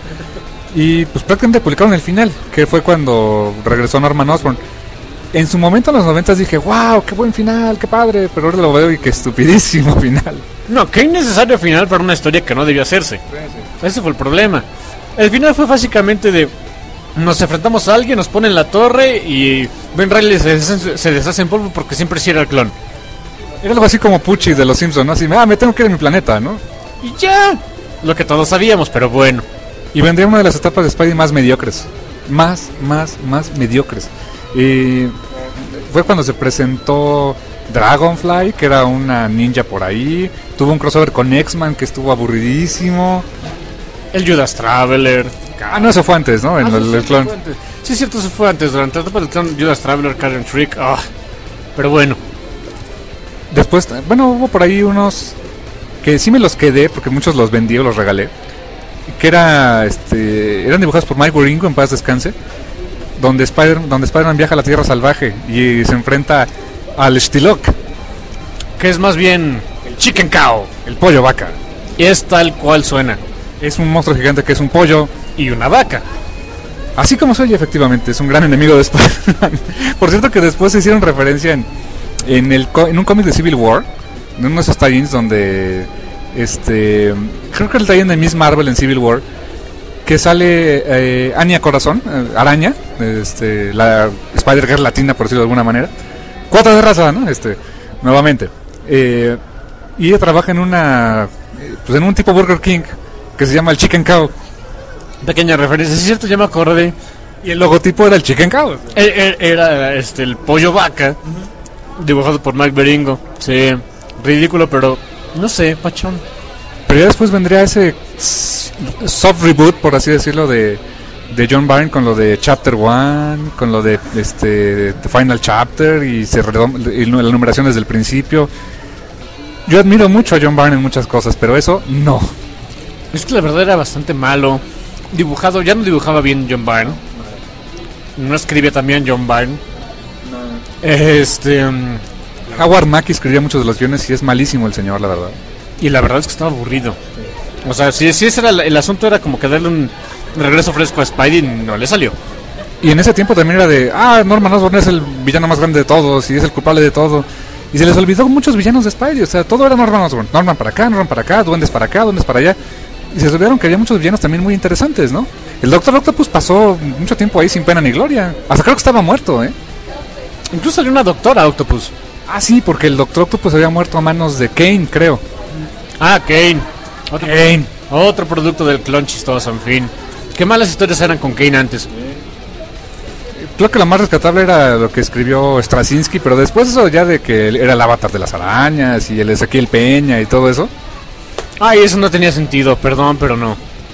Y pues prácticamente publicaron el final, que fue cuando regresó Norman Osborn. En su momento en los noventas dije, wow, qué buen final, qué padre, pero ahora lo veo y qué estupidísimo final. No, qué innecesario final para una historia que no debió hacerse. Ese fue el problema. El final fue básicamente de... Nos enfrentamos a alguien, nos ponen la torre y Ben Reilly se deshace, se deshace en polvo porque siempre sí era el clon. Era algo así como Pucci de los Simpsons, ¿no? Así, ah, me tengo que ir a mi planeta, ¿no? Y ya. Lo que todos sabíamos, pero bueno. Y vendría una de las etapas de Spidey más mediocres. Más, más, más mediocres. Y fue cuando se presentó Dragonfly, que era una ninja por ahí. Tuvo un crossover con X-Man que estuvo aburridísimo. El Judas Traveler. Ah, no, eso fue antes, ¿no? En Ah, el, sí, el sí, clon. fue antes. Sí, es cierto, eso fue antes. Durante la etapa del clon, Judas Traveler, Carrion Trick. Ah, pero bueno. Después, bueno, hubo por ahí unos que sí me los quedé porque muchos los vendí o los regalé. Que era, este, eran dibujados por Mike Wieringo, en paz descanse. Donde Spider, donde Spider-Man viaja a la Tierra Salvaje y se enfrenta al Stilok, Que es más bien el Chicken Cow. el pollo vaca. Y es tal cual suena. Es un monstruo gigante que es un pollo. Y una vaca. Así como soy, efectivamente, es un gran enemigo de Spider-Man. Por cierto que después se hicieron referencia en, en, el, co- en un cómic de Civil War, en uno de esos tie-ins donde, este, creo que el tie-in de Miss Marvel en Civil War, que sale eh, Anya Corazón, eh, Araña, este, la Spider-Girl latina, por decirlo de alguna manera. Cuota de raza, ¿no? Este, nuevamente. Eh, y ella trabaja en una, eh, pues en un tipo Burger King que se llama el Chicken Cow. Pequeña referencia, sí es cierto, ya me acordé. Y el logotipo era el Chicken Cow. E- e- Era este el pollo vaca, dibujado por Mike Wieringo. Sí, ridículo, pero no sé, pachón. Pero ya después vendría ese s- soft reboot, por así decirlo, de, de John Byrne con lo de Chapter One, con lo de este The Final Chapter y, se redom- y la numeración desde el principio. Yo admiro mucho a John Byrne en muchas cosas, pero eso no. Es que la verdad era bastante malo. Dibujado, ya no dibujaba bien John Byrne. No escribía también John Byrne. Este... um, Howard Mackey escribía muchos de los guiones y es malísimo el señor, la verdad. Y la verdad es que estaba aburrido. O sea, si, si ese era el, el asunto, era como que darle un regreso fresco a Spidey, no le salió. Y en ese tiempo también era de, ah, Norman Osborn es el villano más grande de todos y es el culpable de todo. Y se les olvidó muchos villanos de Spidey, o sea, todo era Norman Osborn. Norman para acá, Norman para acá, duendes para acá, duendes para allá. Y se les olvidaron que había muchos villanos también muy interesantes, ¿no? El Doctor Octopus pasó mucho tiempo ahí sin pena ni gloria. Hasta creo que estaba muerto, ¿eh? Incluso salió una doctora Octopus. Ah, sí, porque el Doctor Octopus había muerto a manos de Kane, creo. Ah, Kane. Otro, Kane. Otro producto del clon chistoso, en fin. Qué malas historias eran con Kane antes. Creo que lo más rescatable era lo que escribió Straczynski, pero después eso ya de que era el avatar de las arañas y el Ezequiel Peña y todo eso. Ay, eso no tenía sentido, perdón, pero no.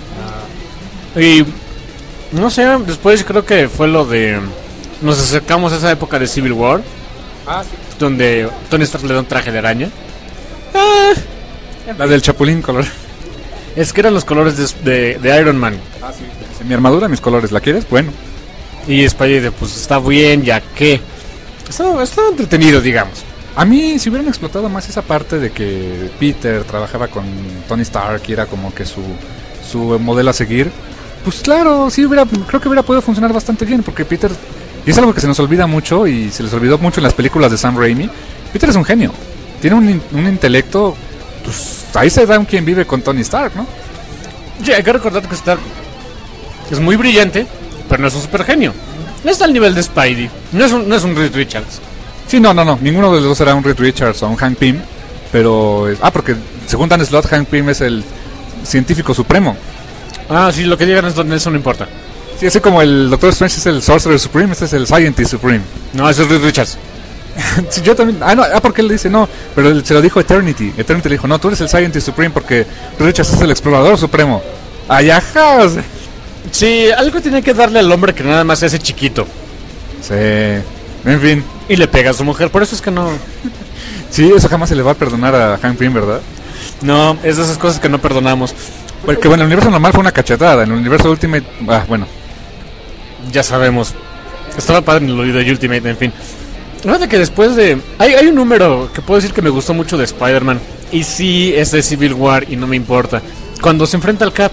Y no sé, después creo que fue lo de... Nos acercamos a esa época de Civil War. Ah, sí. Donde Tony Stark le da un traje de araña. Ah, la del Chapulín color. Es que eran los colores de, de, de Iron Man. Ah, sí. Mi armadura, mis colores, ¿la quieres? Bueno. Y Spidey de, pues está bien, ya que... Estaba, estaba entretenido, digamos. A mí, si hubieran explotado más esa parte de que Peter trabajaba con Tony Stark y era como que su, su modelo a seguir, pues claro, sí hubiera, creo que hubiera podido funcionar bastante bien, porque Peter, y es algo que se nos olvida mucho y se les olvidó mucho en las películas de Sam Raimi, Peter es un genio, tiene un, un intelecto, pues ahí se da un quien vive con Tony Stark, ¿no? Sí, hay que recordar que Stark es muy brillante, pero no es un super genio. No está al nivel de Spidey, no es un, no es un Reed Richards. Sí, no, no, no, ninguno de los dos era un Reed Richards o un Hank Pym, pero... Ah, porque según Dan Slott, Hank Pym es el científico supremo. Ah, sí, lo que digan es donde eso no importa. Sí, así como el Doctor Strange es el Sorcerer Supreme, este es el Scientist Supreme. No, ese es Reed Richards. Sí, yo también... Ah, no, ah, porque él dice no, pero él, se lo dijo Eternity. Eternity le dijo, no, tú eres el Scientist Supreme porque Reed Richards es el Explorador Supremo. ¡Ay, ajá! O sea, sí, algo tiene que darle al hombre que nada más se hace chiquito. sí, en fin. Y le pega a su mujer, por eso es que no... Sí, eso jamás se le va a perdonar a Hank Pym, ¿verdad? No, es de esas cosas que no perdonamos. Porque bueno, en el universo normal fue una cachetada, en el universo Ultimate... Ah, bueno. Ya sabemos. Estaba padre en el de Ultimate, en fin. Fíjate que después de... Hay, hay un número que puedo decir que me gustó mucho de Spider-Man. Y sí, es de Civil War y no me importa. Cuando se enfrenta al Cap.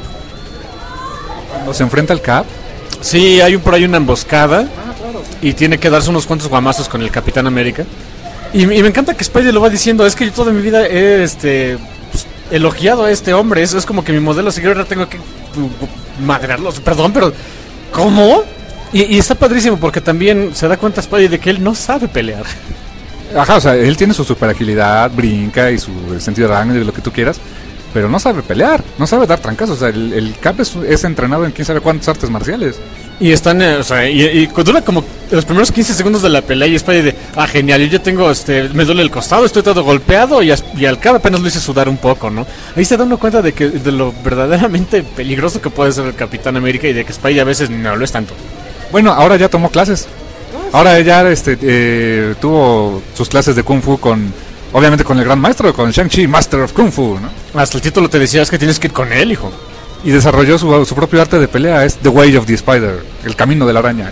Cuando se enfrenta al Cap. Sí, hay un, por ahí una emboscada. Y tiene que darse unos cuantos guamazos con el Capitán América. Y, y me encanta que Spidey lo va diciendo. Es que yo toda mi vida he este, pues, elogiado a este hombre. Eso es como que mi modelo a seguir, ahora tengo que uh, madrearlos. Perdón, pero ¿cómo? Y, y está padrísimo porque también se da cuenta Spidey de que él no sabe pelear. Ajá, o sea, él tiene su super agilidad, brinca y su sentido de arácnido y lo que tú quieras, pero no sabe pelear, no sabe dar trancazos. O sea, el, el Cap es, es entrenado en quién sabe cuántas artes marciales. Y están, eh, o sea, y, y dura como los primeros quince segundos de la pelea y Spidey de, ah, genial, yo ya tengo, este, me duele el costado, estoy todo golpeado y, as, y al Cap apenas lo hice sudar un poco, ¿no? Ahí se da uno cuenta de que de lo verdaderamente peligroso que puede ser el Capitán América y de que Spidey a veces no lo es tanto. Bueno, ahora ya tomó clases. Ahora ya este, eh, tuvo sus clases de Kung Fu con, obviamente con el gran maestro, con Shang-Chi, Master of Kung Fu, ¿no? Hasta el título te decía, es que tienes que ir con él, hijo. Y desarrolló su, su propio arte de pelea, es The Way of the Spider, el camino de la araña.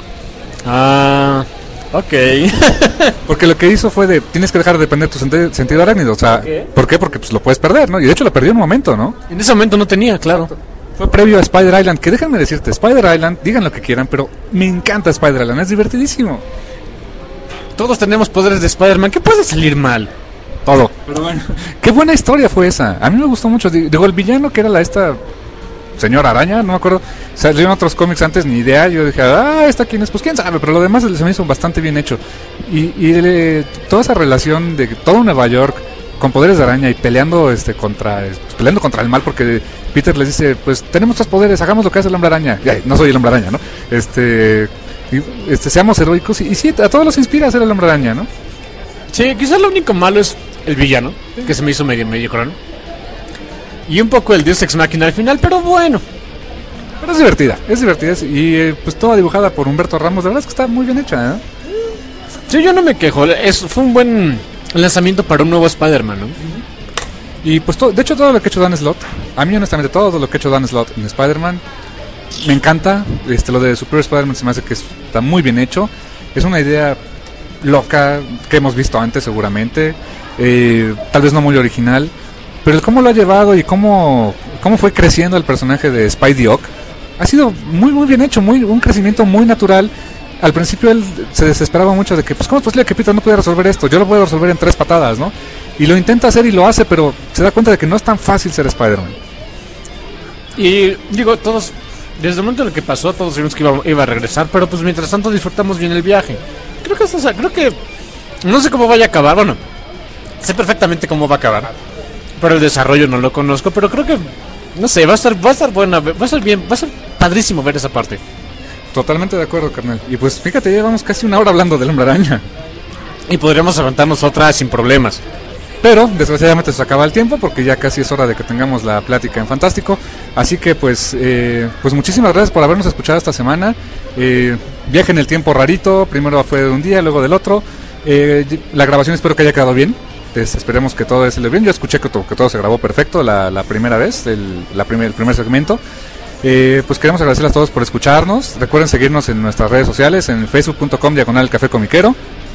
Ah, ok. Porque lo que hizo fue de, tienes que dejar de depender de tu senti- sentido arácnido, o sea, ¿qué? ¿Por qué? Porque pues lo puedes perder, ¿no? Y de hecho lo perdió en un momento, ¿no? En ese momento no tenía, claro. Fue previo a Spider Island, que déjenme decirte, Spider Island, digan lo que quieran, pero me encanta Spider Island, es divertidísimo. Todos tenemos poderes de Spider-Man, ¿qué puede salir mal? Todo. Pero bueno, qué buena historia fue esa. A mí me gustó mucho. Digo, el villano que era la esta señora araña, no me acuerdo. Salieron otros cómics antes, ni idea. Yo dije, ah, ¿esta quién es? Pues quién sabe. Pero lo demás se me hizo bastante bien hecho. Y, y le, toda esa relación de todo Nueva York con poderes de araña y peleando este contra pues, peleando contra el mal, porque Peter les dice, pues tenemos estos poderes, hagamos lo que hace el hombre araña. Ay, no soy el hombre araña, ¿no? Este, y, este seamos heroicos. Y, y sí, a todos los inspira a ser el hombre araña, ¿no? Sí, quizás lo único malo es el villano, que se me hizo medio medio crono. Y un poco el Deus Ex Machina al final, pero bueno. Pero es divertida, es divertida. Y eh, pues toda dibujada por Humberto Ramos, la verdad es que está muy bien hecha, ¿eh? Sí, yo no me quejo, es, fue un buen lanzamiento para un nuevo Spider-Man, ¿no? Y pues to- de hecho todo lo que ha hecho Dan Slott, a mí honestamente todo lo que ha hecho Dan Slott en Spider-Man me encanta. Este, lo de Superior Spider-Man se me hace que está muy bien hecho. Es una idea loca que hemos visto antes seguramente, eh, tal vez no muy original, pero el cómo lo ha llevado y cómo, cómo fue creciendo el personaje de Spidey Ock ha sido muy muy bien hecho, muy un crecimiento muy natural. Al principio él se desesperaba mucho de que, pues, ¿cómo es posible que Peter no pueda resolver esto? Yo lo puedo resolver en tres patadas, ¿no? Y lo intenta hacer y lo hace, pero se da cuenta de que no es tan fácil ser Spider-Man. Y digo, todos, desde el momento en el que pasó, todos sabíamos que iba, iba a regresar, pero pues mientras tanto disfrutamos bien el viaje. Creo que, esto, creo que, no sé cómo vaya a acabar, bueno, sé perfectamente cómo va a acabar, pero el desarrollo no lo conozco, pero creo que, no sé, va a estar, va a estar buena, va a ser bien, va a ser padrísimo ver esa parte. Totalmente de acuerdo, carnal. Y pues fíjate, llevamos casi una hora hablando del Hombre Araña. Y podríamos aguantarnos otra sin problemas. Pero desgraciadamente se acaba el tiempo porque ya casi es hora de que tengamos la plática en Fantástico. Así que pues eh, pues muchísimas gracias por habernos escuchado esta semana. Eh, viaje en el tiempo rarito, primero fue de un día, luego del otro. Eh, la grabación espero que haya quedado bien. Pues, esperemos que todo esté bien. Yo escuché que todo, que todo se grabó perfecto la, la primera vez, el, la primer, el primer segmento. Eh, pues queremos agradecerles a todos por escucharnos. Recuerden seguirnos en nuestras redes sociales, en facebook punto com diagonal café comiquero.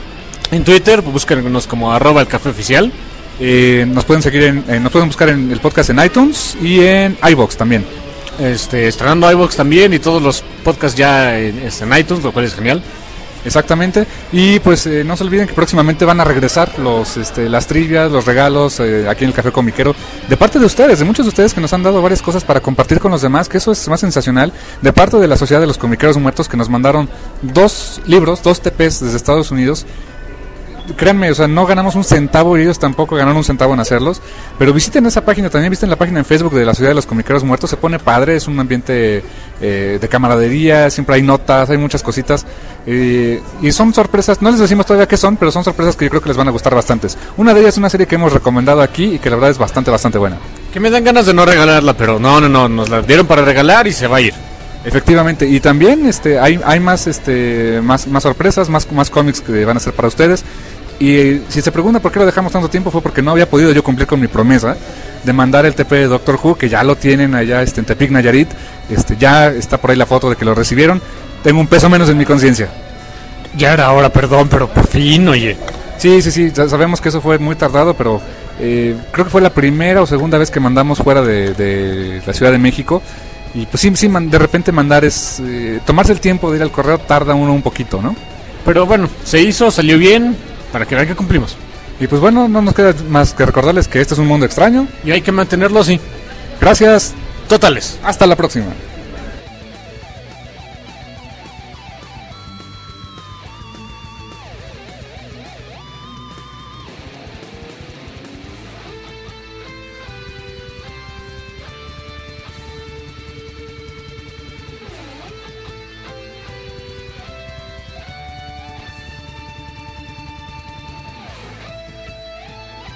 En Twitter, búsquenos como arroba el café oficial. Eh, nos pueden seguir en, eh, nos pueden buscar en el podcast en iTunes y en iVoox también. Este, estrenando iVoox también y todos los podcasts ya en, en iTunes, lo cual es genial. Exactamente. Y pues eh, no se olviden que próximamente van a regresar los este, las trivias, los regalos eh, aquí en el Café Comiquero, de parte de ustedes, de muchos de ustedes que nos han dado varias cosas para compartir con los demás, que eso es más sensacional, de parte de la Sociedad de los Comiqueros Muertos, que nos mandaron dos libros, dos T Pes desde Estados Unidos. Créanme, o sea, no ganamos un centavo y ellos tampoco ganaron un centavo en hacerlos. Pero visiten esa página, también visiten la página en Facebook de la Sociedad de los Comiqueros Muertos. Se pone padre, es un ambiente eh, de camaradería, siempre hay notas, hay muchas cositas. Eh, y son sorpresas, no les decimos todavía qué son, pero son sorpresas que yo creo que les van a gustar bastantes. Una de ellas es una serie que hemos recomendado aquí y que la verdad es bastante, bastante buena. Que me dan ganas de no regalarla, pero no, no, no, nos la dieron para regalar y se va a ir. Efectivamente, y también este hay hay más este más más sorpresas, más más cómics que van a ser para ustedes. Y si se pregunta por qué lo dejamos tanto tiempo, fue porque no había podido yo cumplir con mi promesa de mandar el T P de Doctor Who, que ya lo tienen allá este, en Tepic, Nayarit. Este, ya está por ahí la foto de que lo recibieron. Tengo un peso menos en mi conciencia. Ya era hora, perdón, pero por fin, oye. Sí, sí, sí, sabemos que eso fue muy tardado, pero eh, creo que fue la primera o segunda vez que mandamos fuera de, de la Ciudad de México. Y pues sí, sí man, de repente mandar es... Eh, tomarse el tiempo de ir al correo tarda uno un poquito, ¿no? Pero bueno, se hizo, salió bien, para que vean que cumplimos. Y pues bueno, no nos queda más que recordarles que este es un mundo extraño. Y hay que mantenerlo así. Gracias. Totales. Hasta la próxima.